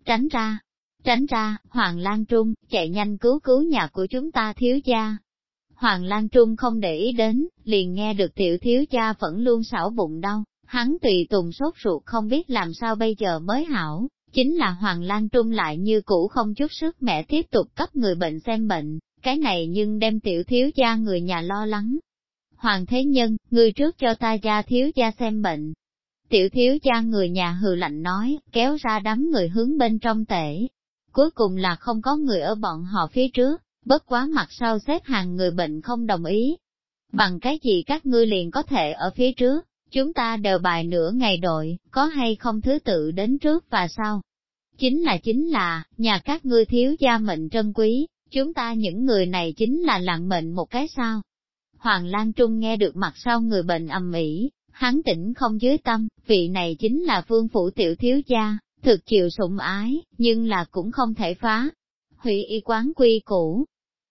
tránh ra, Hoàng Lan Trung, chạy nhanh cứu cứu nhà của chúng ta thiếu gia. Hoàng Lan Trung không để ý đến, liền nghe được tiểu thiếu gia vẫn luôn xảo bụng đau, hắn tùy tùng sốt ruột không biết làm sao bây giờ mới hảo, chính là Hoàng Lan Trung lại như cũ không chút sức mẹ tiếp tục cấp người bệnh xem bệnh, cái này nhưng đem tiểu thiếu gia người nhà lo lắng. Hoàng Thế Nhân, ngươi trước cho ta gia thiếu gia xem bệnh. Tiểu thiếu gia người nhà hừ lạnh nói, kéo ra đám người hướng bên trong tể. Cuối cùng là không có người ở bọn họ phía trước, bất quá mặt sau xếp hàng người bệnh không đồng ý. Bằng cái gì các ngươi liền có thể ở phía trước, chúng ta đều bài nửa ngày đội, có hay không thứ tự đến trước và sau. Chính là, nhà các ngươi thiếu gia mệnh trân quý, chúng ta những người này chính là lặng mệnh một cái sao. Hoàng Lan Trung nghe được mặt sau người bệnh ầm ĩ, hắn tỉnh không dưới tâm, vị này chính là vương phủ tiểu thiếu gia, thực chịu sủng ái, nhưng là cũng không thể phá. Hủy y quán quy cũ.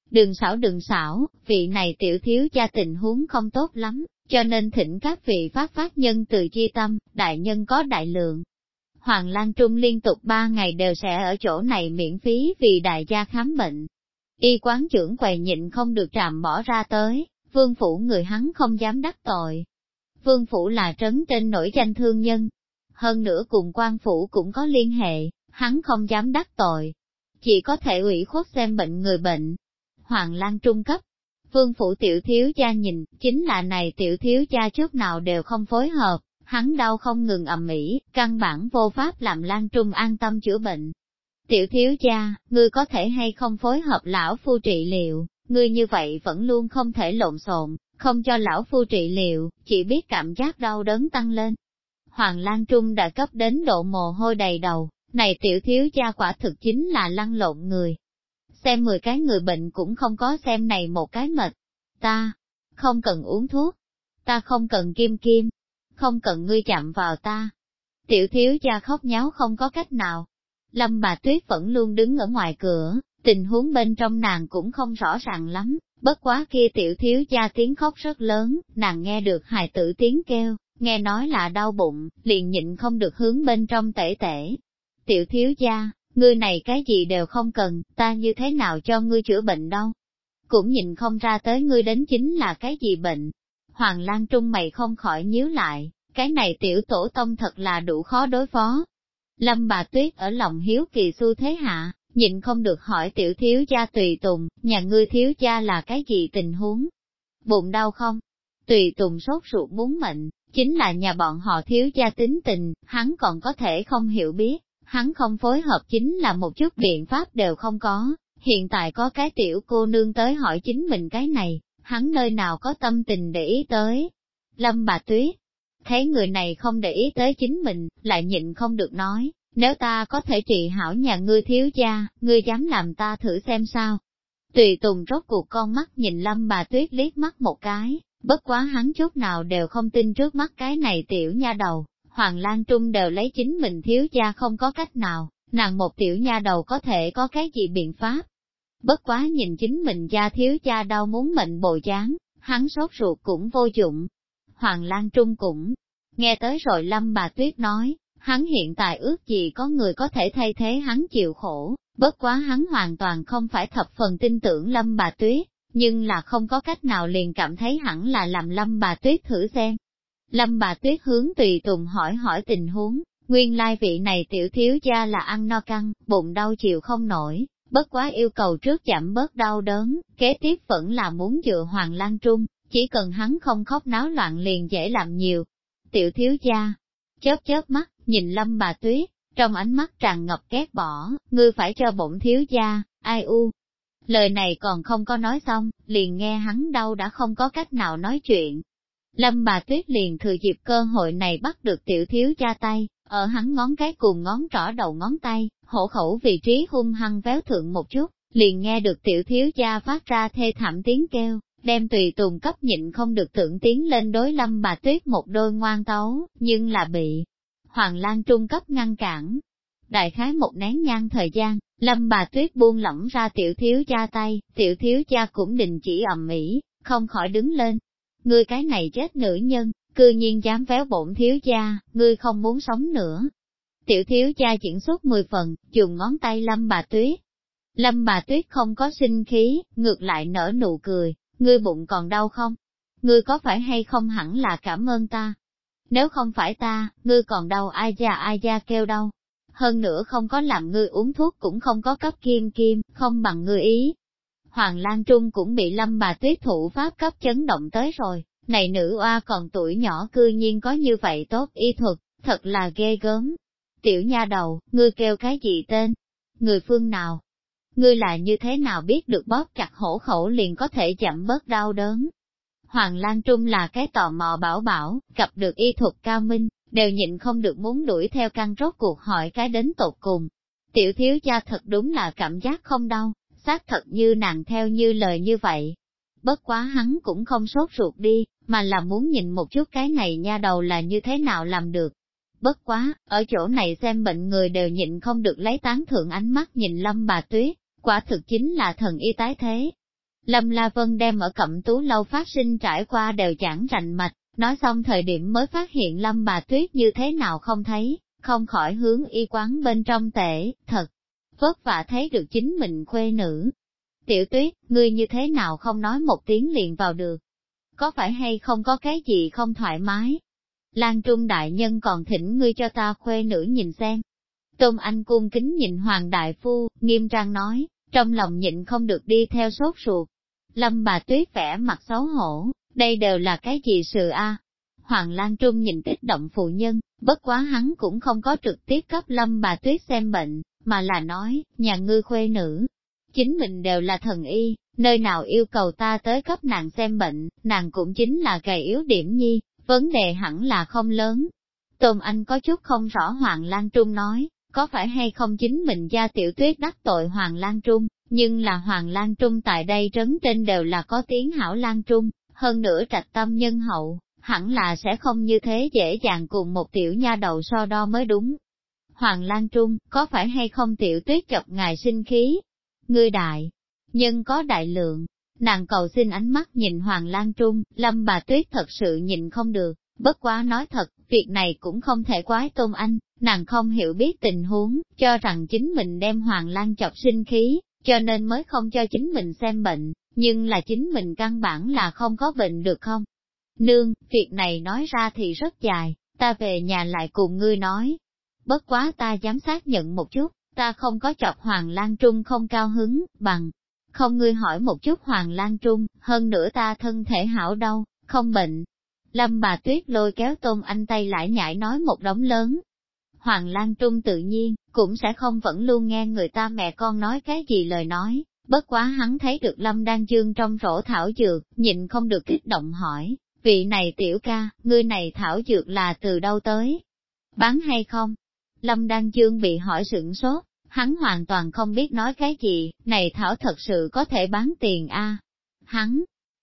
Đừng xảo, vị này tiểu thiếu gia tình huống không tốt lắm, cho nên thỉnh các vị phát nhân từ chi tâm, đại nhân có đại lượng. Hoàng Lan Trung liên tục 3 ngày đều sẽ ở chỗ này miễn phí vì đại gia khám bệnh. Y quán trưởng quầy nhịn không được trạm bỏ ra tới, vương phủ người hắn không dám đắc tội. Vương phủ là trấn trên nổi danh thương nhân, hơn nữa cùng quan phủ cũng có liên hệ, hắn không dám đắc tội. Chỉ có thể ủy khuất xem bệnh người bệnh. Hoàng Lan Trung cấp. Vương phủ tiểu thiếu gia nhìn, chính là này tiểu thiếu gia trước nào đều không phối hợp, hắn đau không ngừng ầm ĩ, căn bản vô pháp làm Lan Trung an tâm chữa bệnh. Tiểu thiếu gia, ngươi có thể hay không phối hợp lão phu trị liệu, ngươi như vậy vẫn luôn không thể lộn xộn, không cho lão phu trị liệu, chỉ biết cảm giác đau đớn tăng lên. Hoàng Lan Trung đã cấp đến độ mồ hôi đầy đầu, này tiểu thiếu gia quả thực chính là lăn lộn người. Xem 10 cái người bệnh cũng không có xem này một cái mệt. Ta không cần uống thuốc, ta không cần kim, không cần ngươi chạm vào ta. Tiểu thiếu gia khóc nháo không có cách nào. Lâm Bà Tuyết vẫn luôn đứng ở ngoài cửa, tình huống bên trong nàng cũng không rõ ràng lắm, bất quá kia tiểu thiếu gia tiếng khóc rất lớn, nàng nghe được hài tử tiếng kêu, nghe nói là đau bụng, liền nhịn không được hướng bên trong tể tể. Tiểu thiếu gia, ngươi này cái gì đều không cần, ta như thế nào cho ngươi chữa bệnh đâu? Cũng nhìn không ra tới ngươi đến chính là cái gì bệnh. Hoàng Lan Trung mày không khỏi nhíu lại, cái này tiểu tổ tông thật là đủ khó đối phó. Lâm Bà Tuyết ở lòng hiếu kỳ xu thế hạ, nhịn không được hỏi tiểu thiếu gia tùy tùng, nhà ngươi thiếu gia là cái gì tình huống? Bụng đau không? Tùy tùng sốt ruột muốn mệnh, chính là nhà bọn họ thiếu gia tính tình, hắn còn có thể không hiểu biết, hắn không phối hợp chính là một chút biện pháp đều không có, hiện tại có cái tiểu cô nương tới hỏi chính mình cái này, hắn nơi nào có tâm tình để ý tới. Lâm Bà Tuyết, thấy người này không để ý tới chính mình, lại nhịn không được nói, nếu ta có thể trị hảo nhà ngươi thiếu gia, ngươi dám làm ta thử xem sao. Tùy tùng rốt cuộc con mắt nhìn Lâm Bà Tuyết liếc mắt một cái, Bất quá hắn chút nào đều không tin trước mắt cái này tiểu nha đầu, Hoàng Lan Trung đều lấy chính mình thiếu gia không có cách nào, nàng một tiểu nha đầu có thể có cái gì biện pháp. Bất quá nhìn chính mình gia thiếu gia đau muốn mệnh bộ dáng, hắn sốt ruột cũng vô dụng. Hoàng Lan Trung cũng nghe tới rồi Lâm Bà Tuyết nói, hắn hiện tại ước gì có người có thể thay thế hắn chịu khổ, bất quá hắn hoàn toàn không phải thập phần tin tưởng Lâm Bà Tuyết, nhưng là không có cách nào liền cảm thấy hẳn là làm Lâm Bà Tuyết thử xem. Lâm Bà Tuyết hướng Tùy Tùng hỏi tình huống, nguyên lai vị này tiểu thiếu gia là ăn no căng, bụng đau chịu không nổi, bất quá yêu cầu trước giảm bớt đau đớn, kế tiếp vẫn là muốn dựa Hoàng Lan Trung, chỉ cần hắn không khóc náo loạn liền dễ làm nhiều. Tiểu thiếu gia, chớp mắt, nhìn Lâm Bà Tuyết, trong ánh mắt tràn ngập ghét bỏ, ngươi phải cho bổn thiếu gia, ai u. Lời này còn không có nói xong, liền nghe hắn đau đã không có cách nào nói chuyện. Lâm Bà Tuyết liền thừa dịp cơ hội này bắt được tiểu thiếu gia tay, ở hắn ngón cái cùng ngón trỏ đầu ngón tay, hổ khẩu vị trí hung hăng véo thượng một chút, liền nghe được tiểu thiếu gia phát ra thê thảm tiếng kêu, đem Tùy Tùng cấp nhịn không được tưởng tiến lên đối Lâm Bà Tuyết một đôi ngoan tấu, nhưng là bị Hoàng Lan Trung cấp ngăn cản. Đại khái một nén nhang thời gian, Lâm Bà Tuyết buông lỏng ra tiểu thiếu gia tay, tiểu thiếu gia cũng đình chỉ ầm ĩ, không khỏi đứng lên. Ngươi cái này chết nữ nhân, cư nhiên dám véo bổn thiếu gia, ngươi không muốn sống nữa. Tiểu thiếu gia diễn xuất 10 phần, dùng ngón tay Lâm Bà Tuyết. Lâm Bà Tuyết không có sinh khí, ngược lại nở nụ cười, ngươi bụng còn đau không? Ngươi có phải hay không hẳn là cảm ơn ta? Nếu không phải ta, ngươi còn đau ai da kêu đau. Hơn nữa không có làm ngươi uống thuốc cũng không có cấp kim, không bằng ngươi ý. Hoàng Lan Trung cũng bị Lâm Bà Tuyết thủ pháp cấp chấn động tới rồi, này nữ oa còn tuổi nhỏ cư nhiên có như vậy tốt y thuật, thật là ghê gớm. Tiểu nha đầu, ngươi kêu cái gì tên? Người phương nào? Ngươi là như thế nào biết được bóp chặt hổ khẩu liền có thể chậm bớt đau đớn? Hoàng Lan Trung là cái tò mò bảo, gặp được y thuật cao minh, đều nhịn không được muốn đuổi theo căn rốt cuộc hỏi cái đến tột cùng. Tiểu thiếu gia thật đúng là cảm giác không đau, xác thật như nàng theo như lời như vậy. Bất quá hắn cũng không sốt ruột đi, mà là muốn nhìn một chút cái này nha đầu là như thế nào làm được. Bất quá, ở chỗ này xem bệnh người đều nhịn không được lấy tán thượng ánh mắt nhìn Lâm Bà Tuyết, quả thực chính là thần y tái thế. Lâm La Vân đem ở Cẩm Tú lâu phát sinh trải qua đều giảng rành mạch, nói xong thời điểm mới phát hiện Lâm Bà Tuyết như thế nào không thấy, không khỏi hướng y quán bên trong tể, thật vất vả thấy được chính mình khuê nữ. Tiểu Tuyết, ngươi như thế nào không nói một tiếng liền vào được? Có phải hay không có cái gì không thoải mái? Lan Trung đại nhân còn thỉnh ngươi cho ta khuê nữ nhìn xem. Tôn Anh cung kính nhìn Hoàng Đại Phu, nghiêm trang nói, trong lòng nhịn không được đi theo sốt ruột. Lâm Bà Tuyết vẻ mặt xấu hổ, đây đều là cái gì sự a? Hoàng Lan Trung nhìn kích động phụ nhân, bất quá hắn cũng không có trực tiếp cấp Lâm Bà Tuyết xem bệnh, mà là nói, nhà ngươi khuê nữ. Chính mình đều là thần y, nơi nào yêu cầu ta tới cấp nàng xem bệnh, nàng cũng chính là gầy yếu điểm nhi, vấn đề hẳn là không lớn. Tôn Anh có chút không rõ Hoàng Lan Trung nói, có phải hay không chính mình gia Tiểu Tuyết đắc tội Hoàng Lan Trung, nhưng là Hoàng Lan Trung tại đây trấn trên đều là có tiếng hảo Lan Trung, hơn nữa trạch tâm nhân hậu, hẳn là sẽ không như thế dễ dàng cùng một tiểu nha đầu so đo mới đúng. Hoàng Lan Trung, có phải hay không Tiểu Tuyết chọc ngài sinh khí? Ngươi đại, nhân có đại lượng, nàng cầu xin ánh mắt nhìn Hoàng Lan Trung, Lâm Bà Tuyết thật sự nhìn không được, bất quá nói thật, việc này cũng không thể quái Tôn Anh, nàng không hiểu biết tình huống, cho rằng chính mình đem Hoàng Lan chọc sinh khí, cho nên mới không cho chính mình xem bệnh, nhưng là chính mình căn bản là không có bệnh được không? Nương, việc này nói ra thì rất dài, ta về nhà lại cùng ngươi nói. Bất quá ta dám xác nhận một chút, ta không có chọc Hoàng Lan Trung không cao hứng, bằng không ngươi hỏi một chút Hoàng Lan Trung, hơn nữa ta thân thể hảo đâu, không bệnh. Lâm Bà Tuyết lôi kéo Tôn Anh tay lại nhảy nói một đống lớn. Hoàng Lan Trung tự nhiên, cũng sẽ không vẫn luôn nghe người ta mẹ con nói cái gì lời nói, bất quá hắn thấy được Lâm Đan Dương trong rổ thảo dược, nhịn không được kích động hỏi, vị này tiểu ca, ngươi này thảo dược là từ đâu tới? Bán hay không? Lâm Đan Dương bị hỏi sửng sốt, hắn hoàn toàn không biết nói cái gì, này thảo thật sự có thể bán tiền a? Hắn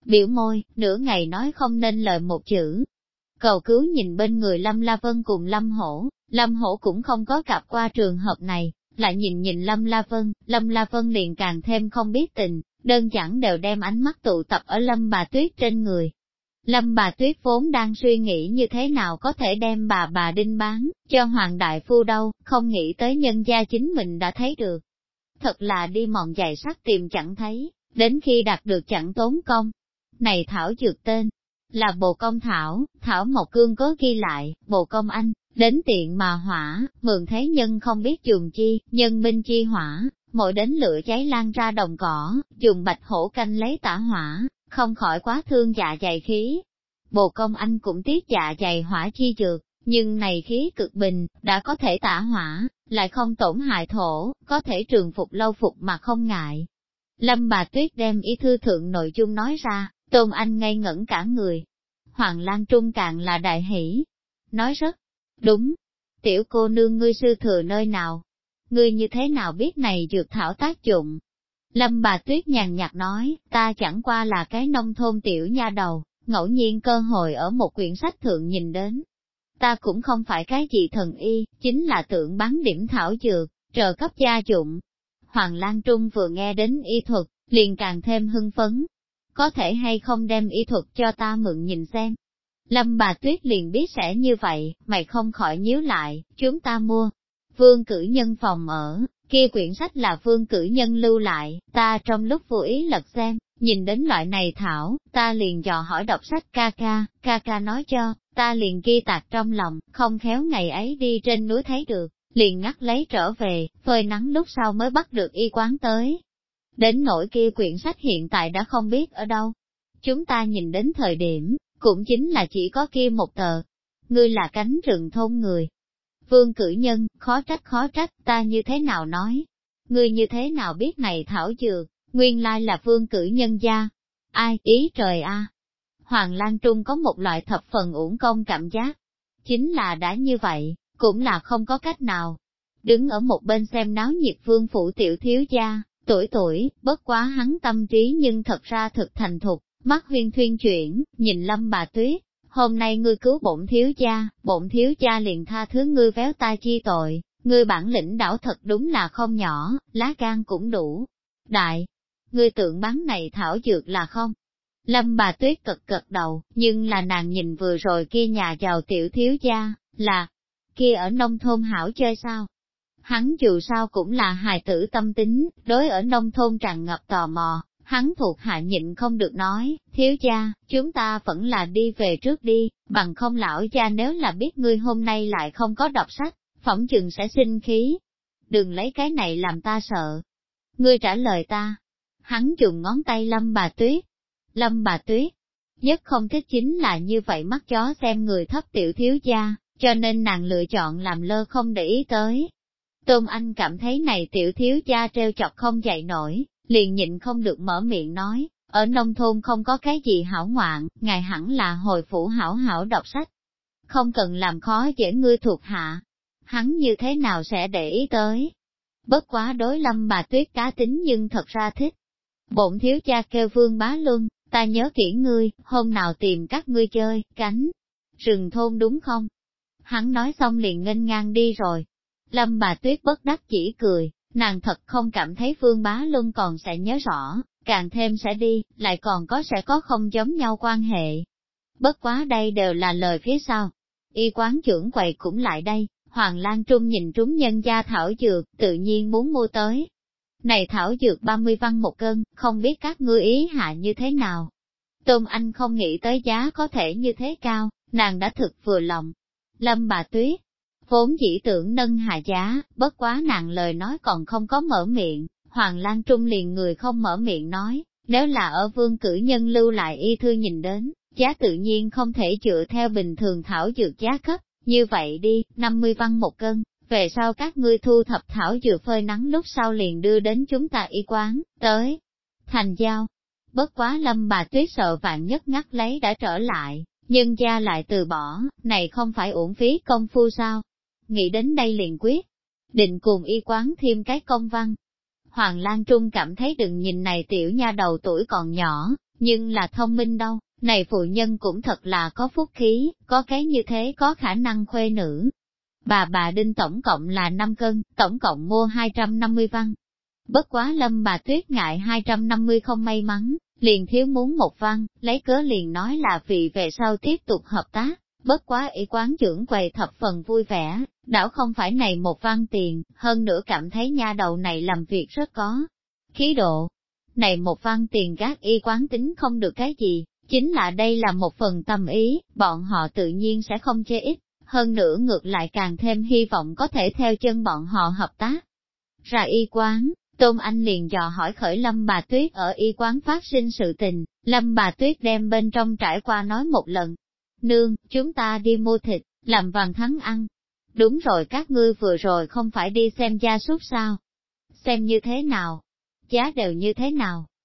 biểu môi, nửa ngày nói không nên lời một chữ. Cầu cứu nhìn bên người Lâm La Vân cùng Lâm Hổ cũng không có gặp qua trường hợp này, lại nhìn Lâm La Vân liền càng thêm không biết tình, đơn giản đều đem ánh mắt tụ tập ở Lâm Bà Tuyết trên người. Lâm Bà Tuyết vốn đang suy nghĩ như thế nào có thể đem bà Đinh bán, cho Hoàng Đại Phu đâu, không nghĩ tới nhân gia chính mình đã thấy được. Thật là đi mòn giày sắt tìm chẳng thấy, đến khi đạt được chẳng tốn công. Này thảo dược tên, là bồ công thảo, thảo mộc cương có ghi lại, bồ công anh, đến tiện mà hỏa, mượn thế nhân không biết dùng chi, nhân minh chi hỏa, mỗi đến lửa cháy lan ra đồng cỏ, dùng bạch hổ canh lấy tả hỏa, không khỏi quá thương dạ dày khí. Bồ công anh cũng tiếc dạ dày hỏa chi dược, nhưng này khí cực bình, đã có thể tả hỏa, lại không tổn hại thổ, có thể trường phục lâu phục mà không ngại. Lâm Bà Tuyết đem y thư thượng nội dung nói ra, Tôn Anh ngây ngẩn cả người. Hoàng Lan Trung càng là đại hỷ. Nói rất đúng. Tiểu cô nương ngươi sư thừa nơi nào? Ngươi như thế nào biết này dược thảo tác dụng? Lâm Bà Tuyết nhàn nhạt nói, ta chẳng qua là cái nông thôn tiểu nha đầu, ngẫu nhiên cơ hội ở một quyển sách thượng nhìn đến. Ta cũng không phải cái gì thần y, chính là tưởng bán điểm thảo dược, trợ cấp gia dụng. Hoàng Lan Trung vừa nghe đến y thuật, liền càng thêm hưng phấn. Có thể hay không đem y thuật cho ta mượn nhìn xem. Lâm Bà Tuyết liền biết sẽ như vậy, mày không khỏi nhíu lại, chúng ta mua. Vương cử nhân phòng ở, kia quyển sách là vương cử nhân lưu lại, ta trong lúc vô ý lật xem, nhìn đến loại này thảo, ta liền dò hỏi đọc sách ca ca nói cho, ta liền ghi tạc trong lòng, không khéo ngày ấy đi trên núi thấy được, liền ngắt lấy trở về, phơi nắng lúc sau mới bắt được y quán tới. Đến nỗi kia quyển sách hiện tại đã không biết ở đâu. Chúng ta nhìn đến thời điểm, cũng chính là chỉ có kia một tờ. Ngươi là cánh rừng thôn người. Vương cử nhân, khó trách, ta như thế nào nói? Ngươi như thế nào biết này thảo dược, nguyên lai là vương cử nhân gia? Ai, ý trời a! Hoàng Lan Trung có một loại thập phần uổng công cảm giác. Chính là đã như vậy, cũng là không có cách nào. Đứng ở một bên xem náo nhiệt vương phủ tiểu thiếu gia, tuổi, bất quá hắn tâm trí nhưng thật ra thực thành thục, mắt huyên thuyên chuyển, nhìn Lâm Bà Tuyết, hôm nay ngươi cứu bổn thiếu gia liền tha thứ ngươi véo ta chi tội, ngươi bản lĩnh đảo thật đúng là không nhỏ, lá gan cũng đủ. Đại, ngươi tưởng bán này thảo dược là không? Lâm Bà Tuyết cật đầu, nhưng là nàng nhìn vừa rồi kia nhà giàu tiểu thiếu gia, là, kia ở nông thôn hảo chơi sao? Hắn dù sao cũng là hài tử tâm tính, đối ở nông thôn tràn ngập tò mò, hắn thuộc hạ nhịn không được nói, thiếu gia, chúng ta vẫn là đi về trước đi, bằng không lão gia nếu là biết ngươi hôm nay lại không có đọc sách, phỏng chừng sẽ sinh khí. Đừng lấy cái này làm ta sợ. Ngươi trả lời ta. Hắn dùng ngón tay Lâm Bà Tuyết. Lâm Bà Tuyết, nhất không thích chính là như vậy mắt chó xem người thấp tiểu thiếu gia, cho nên nàng lựa chọn làm lơ không để ý tới. Tôn Anh cảm thấy này tiểu thiếu gia treo chọc không dậy nổi, liền nhịn không được mở miệng nói, ở nông thôn không có cái gì hảo ngoạn, ngài hẳn là hồi phủ hảo hảo đọc sách. Không cần làm khó dễ ngươi thuộc hạ. Hắn như thế nào sẽ để ý tới? Bất quá đối Lâm Bà Tuyết cá tính nhưng thật ra thích. Bổn thiếu gia kêu Vương Bá Luân, ta nhớ kỹ ngươi, hôm nào tìm các ngươi chơi, cánh rừng thôn đúng không? Hắn nói xong liền nghênh ngang đi rồi. Lâm Bà Tuyết bất đắc chỉ cười, nàng thật không cảm thấy Vương Bá Luân còn sẽ nhớ rõ, càng thêm sẽ đi, lại còn sẽ có không giống nhau quan hệ. Bất quá đây đều là lời phía sau. Y quán trưởng quầy cũng lại đây, Hoàng Lan Trung nhìn trúng nhân gia thảo dược, tự nhiên muốn mua tới. Này thảo dược 30 văn một cân, không biết các ngươi ý hạ như thế nào. Tôn Anh không nghĩ tới giá có thể như thế cao, nàng đã thực vừa lòng. Lâm Bà Tuyết, vốn chỉ tưởng nâng hạ giá, bất quá nàng lời nói còn không có mở miệng, Hoàng Lan Trung liền người không mở miệng nói, nếu là ở vương cử nhân lưu lại y thư nhìn đến, giá tự nhiên không thể dựa theo bình thường thảo dược giá cấp, như vậy đi, 50 văn một cân, về sau các ngươi thu thập thảo dược phơi nắng lúc sau liền đưa đến chúng ta y quán, tới, thành giao. Bất quá Lâm Bà Tuyết sợ vạn nhất ngắt lấy đã trở lại, nhưng gia lại từ bỏ, này không phải uổng phí công phu sao? Nghĩ đến đây liền quyết, định cùng y quán thêm cái công văn. Hoàng Lan Trung cảm thấy đừng nhìn này tiểu nha đầu tuổi còn nhỏ, Nhưng là thông minh đâu, này phụ nhân cũng thật là có phúc khí, có cái như thế có khả năng khuê nữ. Bà Đinh tổng cộng là 5 cân, tổng cộng mua 250 văn. Bất quá Lâm bà Tuyết ngại 250 không may mắn, liền thiếu muốn một văn, lấy cớ liền nói là vì về sau tiếp tục hợp tác. Bất quá y quán trưởng quầy thập phần vui vẻ, đảo không phải này một văn tiền, hơn nữa cảm thấy nha đầu này làm việc rất có khí độ. Này một văn tiền gác y quán tính không được cái gì, chính là đây là một phần tâm ý, bọn họ tự nhiên sẽ không chê ít, hơn nữa ngược lại càng thêm hy vọng có thể theo chân bọn họ hợp tác. Ra y quán, Tôn Anh liền dò hỏi khởi Lâm bà Tuyết ở y quán phát sinh sự tình, Lâm bà Tuyết đem bên trong trải qua nói một lần. Nương, chúng ta đi mua thịt, làm vàng thắng ăn. Đúng rồi, các ngươi vừa rồi không phải đi xem gia súc sao? Xem như thế nào? Giá đều như thế nào?